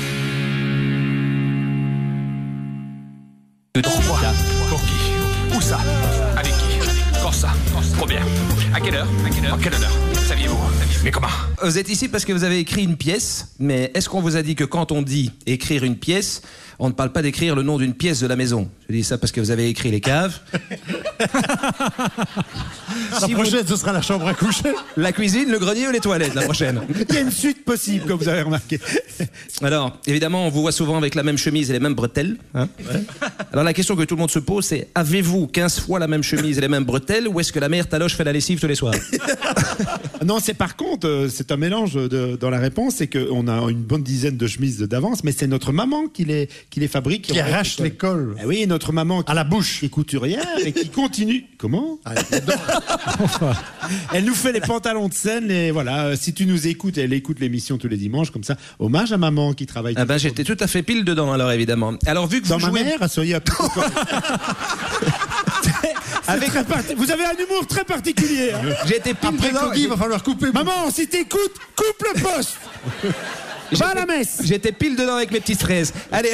Speaker 17: Pour qui? Où ça? Avec qui? Quand ça? Trop bien. À quelle heure? En quelle heure? Saviez-vous? Mais comment?
Speaker 18: Vous êtes ici parce que vous avez écrit une pièce, mais est-ce qu'on vous a dit que quand on dit écrire une pièce, on ne parle pas d'écrire le nom d'une pièce de la maison? Je dis ça parce que vous avez écrit les caves.
Speaker 19: La prochaine, ce sera la chambre à coucher.
Speaker 18: La cuisine, le grenier ou les toilettes, la prochaine.
Speaker 19: Il y a une suite possible, comme vous avez remarqué.
Speaker 18: Alors, évidemment, on vous voit souvent avec la même chemise et les mêmes bretelles. Hein. Alors, la question que tout le monde se pose, c'est avez-vous 15 fois la même chemise et les mêmes bretelles, ou est-ce que la mère Taloche fait la lessive tous les soirs?
Speaker 19: Non, c'est par contre, c'est un mélange dans la réponse, c'est qu'on a une bonne dizaine de chemises d'avance, mais c'est notre maman qui les fabrique. Qui arrache les cols. Ah oui, notre maman à la bouche. Qui est couturière et qui continue. Comment? Elle nous fait les pantalons de scène et voilà, si tu nous écoutes, elle écoute l'émission tous les dimanches comme ça. Hommage à maman qui travaille.
Speaker 18: Ah ben j'étais tout à fait pile dedans alors évidemment. Alors vu que
Speaker 19: dans
Speaker 18: vous
Speaker 19: ma
Speaker 18: jouez...
Speaker 19: mère, soyez un peu... Vous avez un humour très particulier. Hein.
Speaker 18: J'ai été pile
Speaker 19: après
Speaker 18: dedans.
Speaker 19: Il va falloir couper. Maman, si t'écoutes, coupe le poste. Va à la messe.
Speaker 18: J'étais pile dedans avec mes petites fraises. Allez.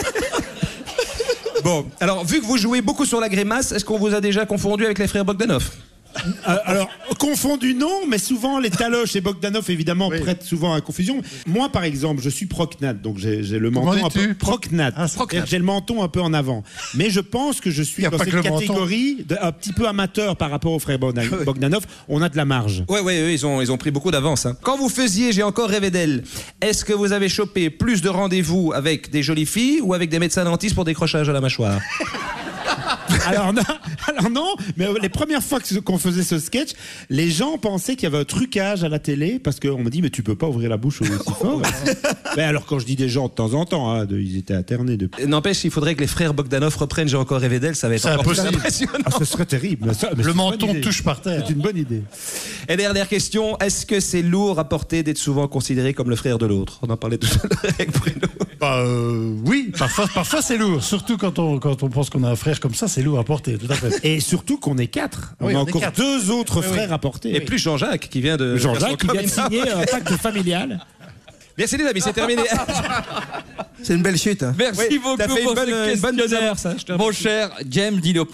Speaker 18: Bon, alors vu que vous jouez beaucoup sur la grimace, est-ce qu'on vous a déjà confondu avec les frères Bogdanov?
Speaker 19: Alors, confondu non, mais souvent les Taloche et Bogdanov évidemment prêtent souvent à confusion. Moi par exemple, je suis prognate, donc j'ai le menton un peu prognate. J'ai le menton un peu en avant. Mais je pense que je suis dans cette catégorie un petit peu amateur par rapport aux frères Bogdanov. On a de la marge.
Speaker 18: Ouais, ils ont pris beaucoup d'avance. Hein. Quand vous faisiez J'ai encore rêvé d'elle, est-ce que vous avez chopé plus de rendez-vous avec des jolies filles ou avec des médecins dentistes pour décrochage à la mâchoire?
Speaker 19: Alors non, mais les premières fois qu'on faisait ce sketch, les gens pensaient qu'il y avait un trucage à la télé parce qu'on me dit mais tu peux pas ouvrir la bouche aussi fort. Mais alors quand je dis des gens de temps en temps, hein, ils étaient alternés depuis.
Speaker 18: N'empêche, il faudrait que les frères Bogdanov reprennent J'ai encore rêvé d'elle, ça va être encore plus impressionnant.
Speaker 19: Ah, ce serait terrible. Mais le menton touche par terre. C'est une bonne idée.
Speaker 18: Et dernière question, est-ce que c'est lourd à porter d'être souvent considéré comme le frère de l'autre? On en parlait tout à l'heure avec Bruno.
Speaker 19: Oui, parfois c'est lourd, surtout quand on pense qu'on a un frère comme ça, c'est lourd à porter, tout à fait. Et surtout qu'on est 4. On a encore 2 autres frères à porter.
Speaker 18: Et plus Jean-Jacques qui vient de...
Speaker 19: Jean-Jacques qui vient de signer un pacte familial.
Speaker 18: Merci les amis, c'est terminé.
Speaker 20: C'est une belle chute. Hein.
Speaker 1: Merci beaucoup
Speaker 18: t'as fait
Speaker 1: pour
Speaker 18: une bonne
Speaker 1: questionnaire, mon cher James Dino.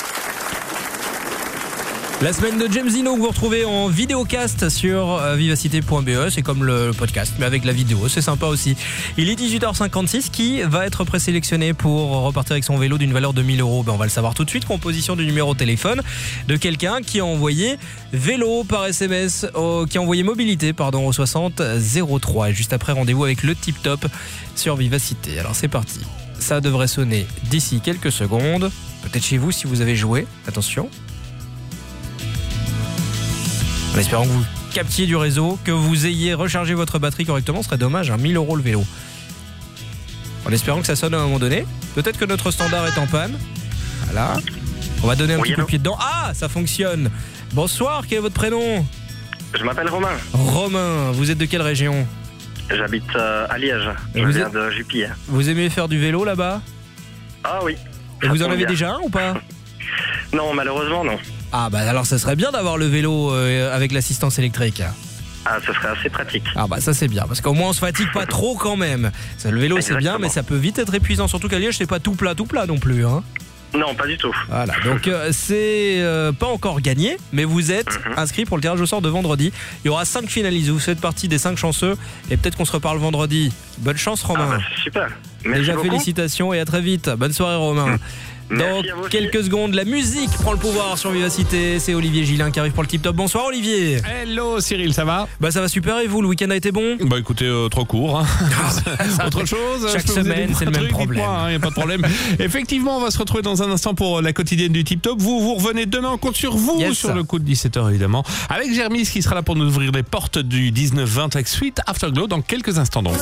Speaker 1: La semaine de James Dino que vous retrouvez en vidéocast sur vivacité.be, c'est comme le podcast mais avec la vidéo, c'est sympa aussi. Il est 18h56, qui va être présélectionné pour repartir avec son vélo d'une valeur de 1 000 €? On va le savoir tout de suite, composition du numéro de téléphone de quelqu'un qui a envoyé vélo par SMS, qui a envoyé mobilité au 60 03. Et juste après, rendez-vous avec le Tip Top sur Vivacité. Alors c'est parti, ça devrait sonner d'ici quelques secondes, peut-être chez vous si vous avez joué, attention. En espérant que vous captiez du réseau, que vous ayez rechargé votre batterie correctement, ce serait dommage, 1000 € le vélo. En espérant que ça sonne à un moment donné. Peut-être que notre standard est en panne. Voilà. On va donner un petit coup de pied dedans. Ah, ça fonctionne. Bonsoir, quel est votre prénom ?
Speaker 2: Je m'appelle Romain.
Speaker 1: Romain, vous êtes de quelle région ?
Speaker 2: J'habite à Liège. Je viens de Jupy.
Speaker 1: Vous aimez faire du vélo là-bas ?
Speaker 2: Ah oui.
Speaker 1: Et vous en avez déjà un ou pas ?
Speaker 2: Non, malheureusement non.
Speaker 1: Ah bah alors ça serait bien d'avoir le vélo avec l'assistance électrique.
Speaker 2: Ah, ce serait assez pratique.
Speaker 1: Ah bah ça c'est bien, parce qu'au moins on se fatigue pas trop quand même. Ça, le vélo c'est bien, mais ça peut vite être épuisant, surtout qu'à Liège c'est pas tout plat non plus. Hein.
Speaker 2: Non, pas du tout.
Speaker 1: Voilà, donc c'est pas encore gagné, mais vous êtes inscrit pour le tirage au sort de vendredi. Il y aura 5 finalistes, vous faites partie des 5 chanceux, et peut-être qu'on se reparle vendredi. Bonne chance Romain.
Speaker 2: Ah bah, c'est super. Merci
Speaker 1: déjà
Speaker 2: beaucoup.
Speaker 1: Félicitations et à très vite. Bonne soirée Romain. Dans quelques secondes, la musique prend le pouvoir sur Vivacité. C'est Olivier Gillin qui arrive pour le tip top. Bonsoir Olivier.
Speaker 3: Hello Cyril, ça va ?
Speaker 1: Bah ça va super et vous, le week-end a été bon ?
Speaker 3: Bah écoutez, trop court. Hein. Autre chose ?
Speaker 1: Chaque semaine, c'est le même problème.
Speaker 3: Il n'y a pas de problème. Effectivement, on va se retrouver dans un instant pour la quotidienne du tip top. Vous revenez demain, on compte sur vous, sur le coup de 17h évidemment. Avec Jermis qui sera là pour nous ouvrir les portes du 19-20 avec Sweet Afterglow dans quelques instants donc.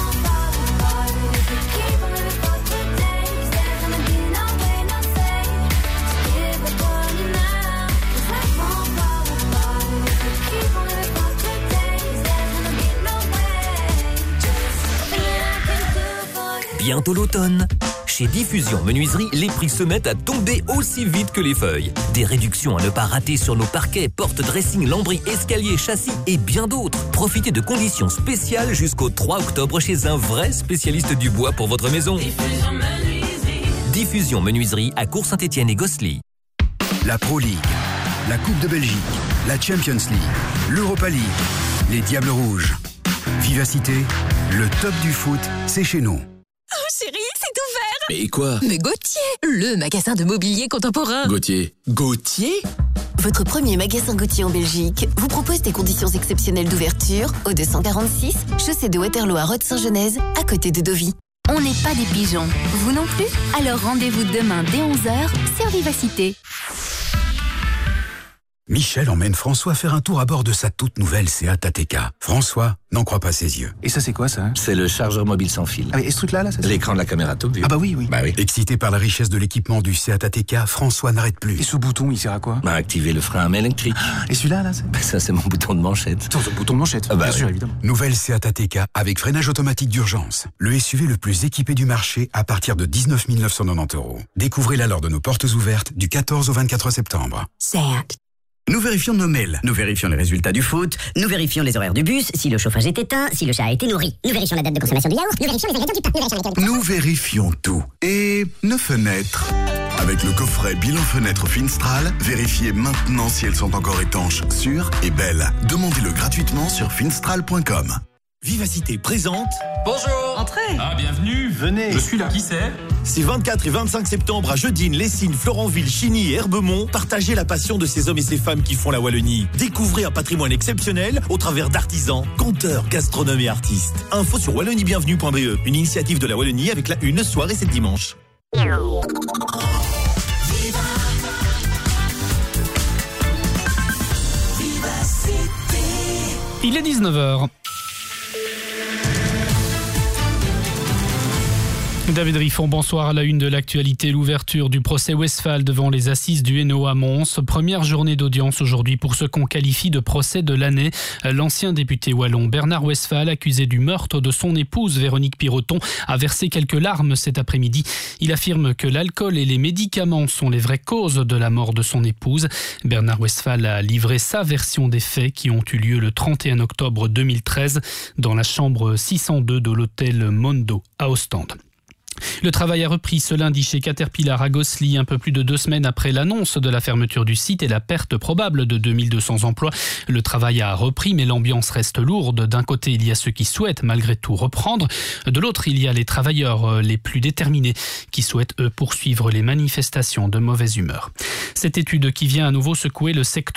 Speaker 6: Bientôt l'automne. Chez Diffusion Menuiserie, les prix se mettent à tomber aussi vite que les feuilles. Des réductions à ne pas rater sur nos parquets, portes, dressing, lambris, escaliers, châssis et bien d'autres. Profitez de conditions spéciales jusqu'au 3 octobre chez un vrai spécialiste du bois pour votre maison. Diffusion Menuiserie à Cours-Saint-Étienne et Gosselies.
Speaker 12: La Pro League, la Coupe de Belgique, la Champions League, l'Europa League, les Diables Rouges. Vivacité, le top du foot, c'est chez nous.
Speaker 8: Oh chérie, c'est ouvert!
Speaker 4: Mais quoi?
Speaker 8: Mais Gauthier, le magasin de mobilier contemporain.
Speaker 4: Gauthier. Gauthier?
Speaker 8: Votre premier magasin Gauthier en Belgique vous propose des conditions exceptionnelles d'ouverture au 246, chaussée de Waterloo à Rode-Saint-Genèse, à côté de Deauville.
Speaker 21: On n'est pas des pigeons, vous non plus? Alors rendez-vous demain dès 11h sur Vivacité.
Speaker 12: Michel emmène François faire un tour à bord de sa toute nouvelle Seat ATK. François n'en croit pas ses yeux.
Speaker 4: Et ça, c'est quoi, ça? C'est le chargeur mobile sans fil.
Speaker 12: Ah, et ce truc-là, c'est
Speaker 4: l'écran de la caméra top view.
Speaker 12: Ah bah oui. Bah oui. Excité par la richesse de l'équipement du Seat ATK, François n'arrête plus.
Speaker 4: Et ce bouton, il sert à quoi? Bah, activer le frein à main électrique.
Speaker 12: Et celui-là,
Speaker 4: bah, ça, c'est mon bouton de manchette.
Speaker 12: Ton bouton de manchette,
Speaker 4: bien
Speaker 12: sûr, évidemment. Nouvelle Seat ATK avec freinage automatique d'urgence. Le SUV le plus équipé du marché à partir de 19 990 €. Découvrez-la lors de nos portes ouvertes du 14 au 24 septembre.
Speaker 8: Seat.
Speaker 23: Nous vérifions nos mails, nous vérifions les résultats du foot, nous vérifions les horaires du bus, si le chauffage est éteint, si le chat a été nourri. Nous vérifions la date de consommation du yaourt, nous vérifions les ingrédients du pain,
Speaker 24: Nous vérifions tout. Et nos fenêtres. Avec le coffret bilan fenêtre Finstral, vérifiez maintenant si elles sont encore étanches, sûres et belles. Demandez-le gratuitement sur finstral.com.
Speaker 26: Vivacité présente.
Speaker 27: Bonjour.
Speaker 26: Entrez.
Speaker 27: Ah, bienvenue.
Speaker 26: Venez.
Speaker 27: Je suis là.
Speaker 26: Qui c'est?
Speaker 27: Ces 24 et 25 septembre à Jeudine, Lessines, Florenville, Chigny et Herbemont, partagez la passion de ces hommes et ces femmes qui font la Wallonie. Découvrez un patrimoine exceptionnel au travers d'artisans, conteurs, gastronomes et artistes. Info sur wallonibienvenue.be, une initiative de la Wallonie avec la une soirée c'est dimanche.
Speaker 3: Il est 19h. David Riffon, bonsoir. À la une de l'actualité, l'ouverture du procès Westphal devant les assises du Hainaut à Mons. Première journée d'audience aujourd'hui pour ce qu'on qualifie de procès de l'année. L'ancien député wallon Bernard Westphal, accusé du meurtre de son épouse Véronique Piroton, a versé quelques larmes cet après-midi. Il affirme que l'alcool et les médicaments sont les vraies causes de la mort de son épouse. Bernard Westphal a livré sa version des faits qui ont eu lieu le 31 octobre 2013 dans la chambre 602 de l'hôtel Mondo à Ostende. Le travail a repris ce lundi chez Caterpillar à Gosselies, un peu plus de 2 semaines après l'annonce de la fermeture du site et la perte probable de 2200 emplois. Le travail a repris, mais l'ambiance reste lourde. D'un côté, il y a ceux qui souhaitent malgré tout reprendre. De l'autre, il y a les travailleurs les plus déterminés qui souhaitent, eux, poursuivre les manifestations de mauvaise humeur. Cette étude qui vient à nouveau secouer le secteur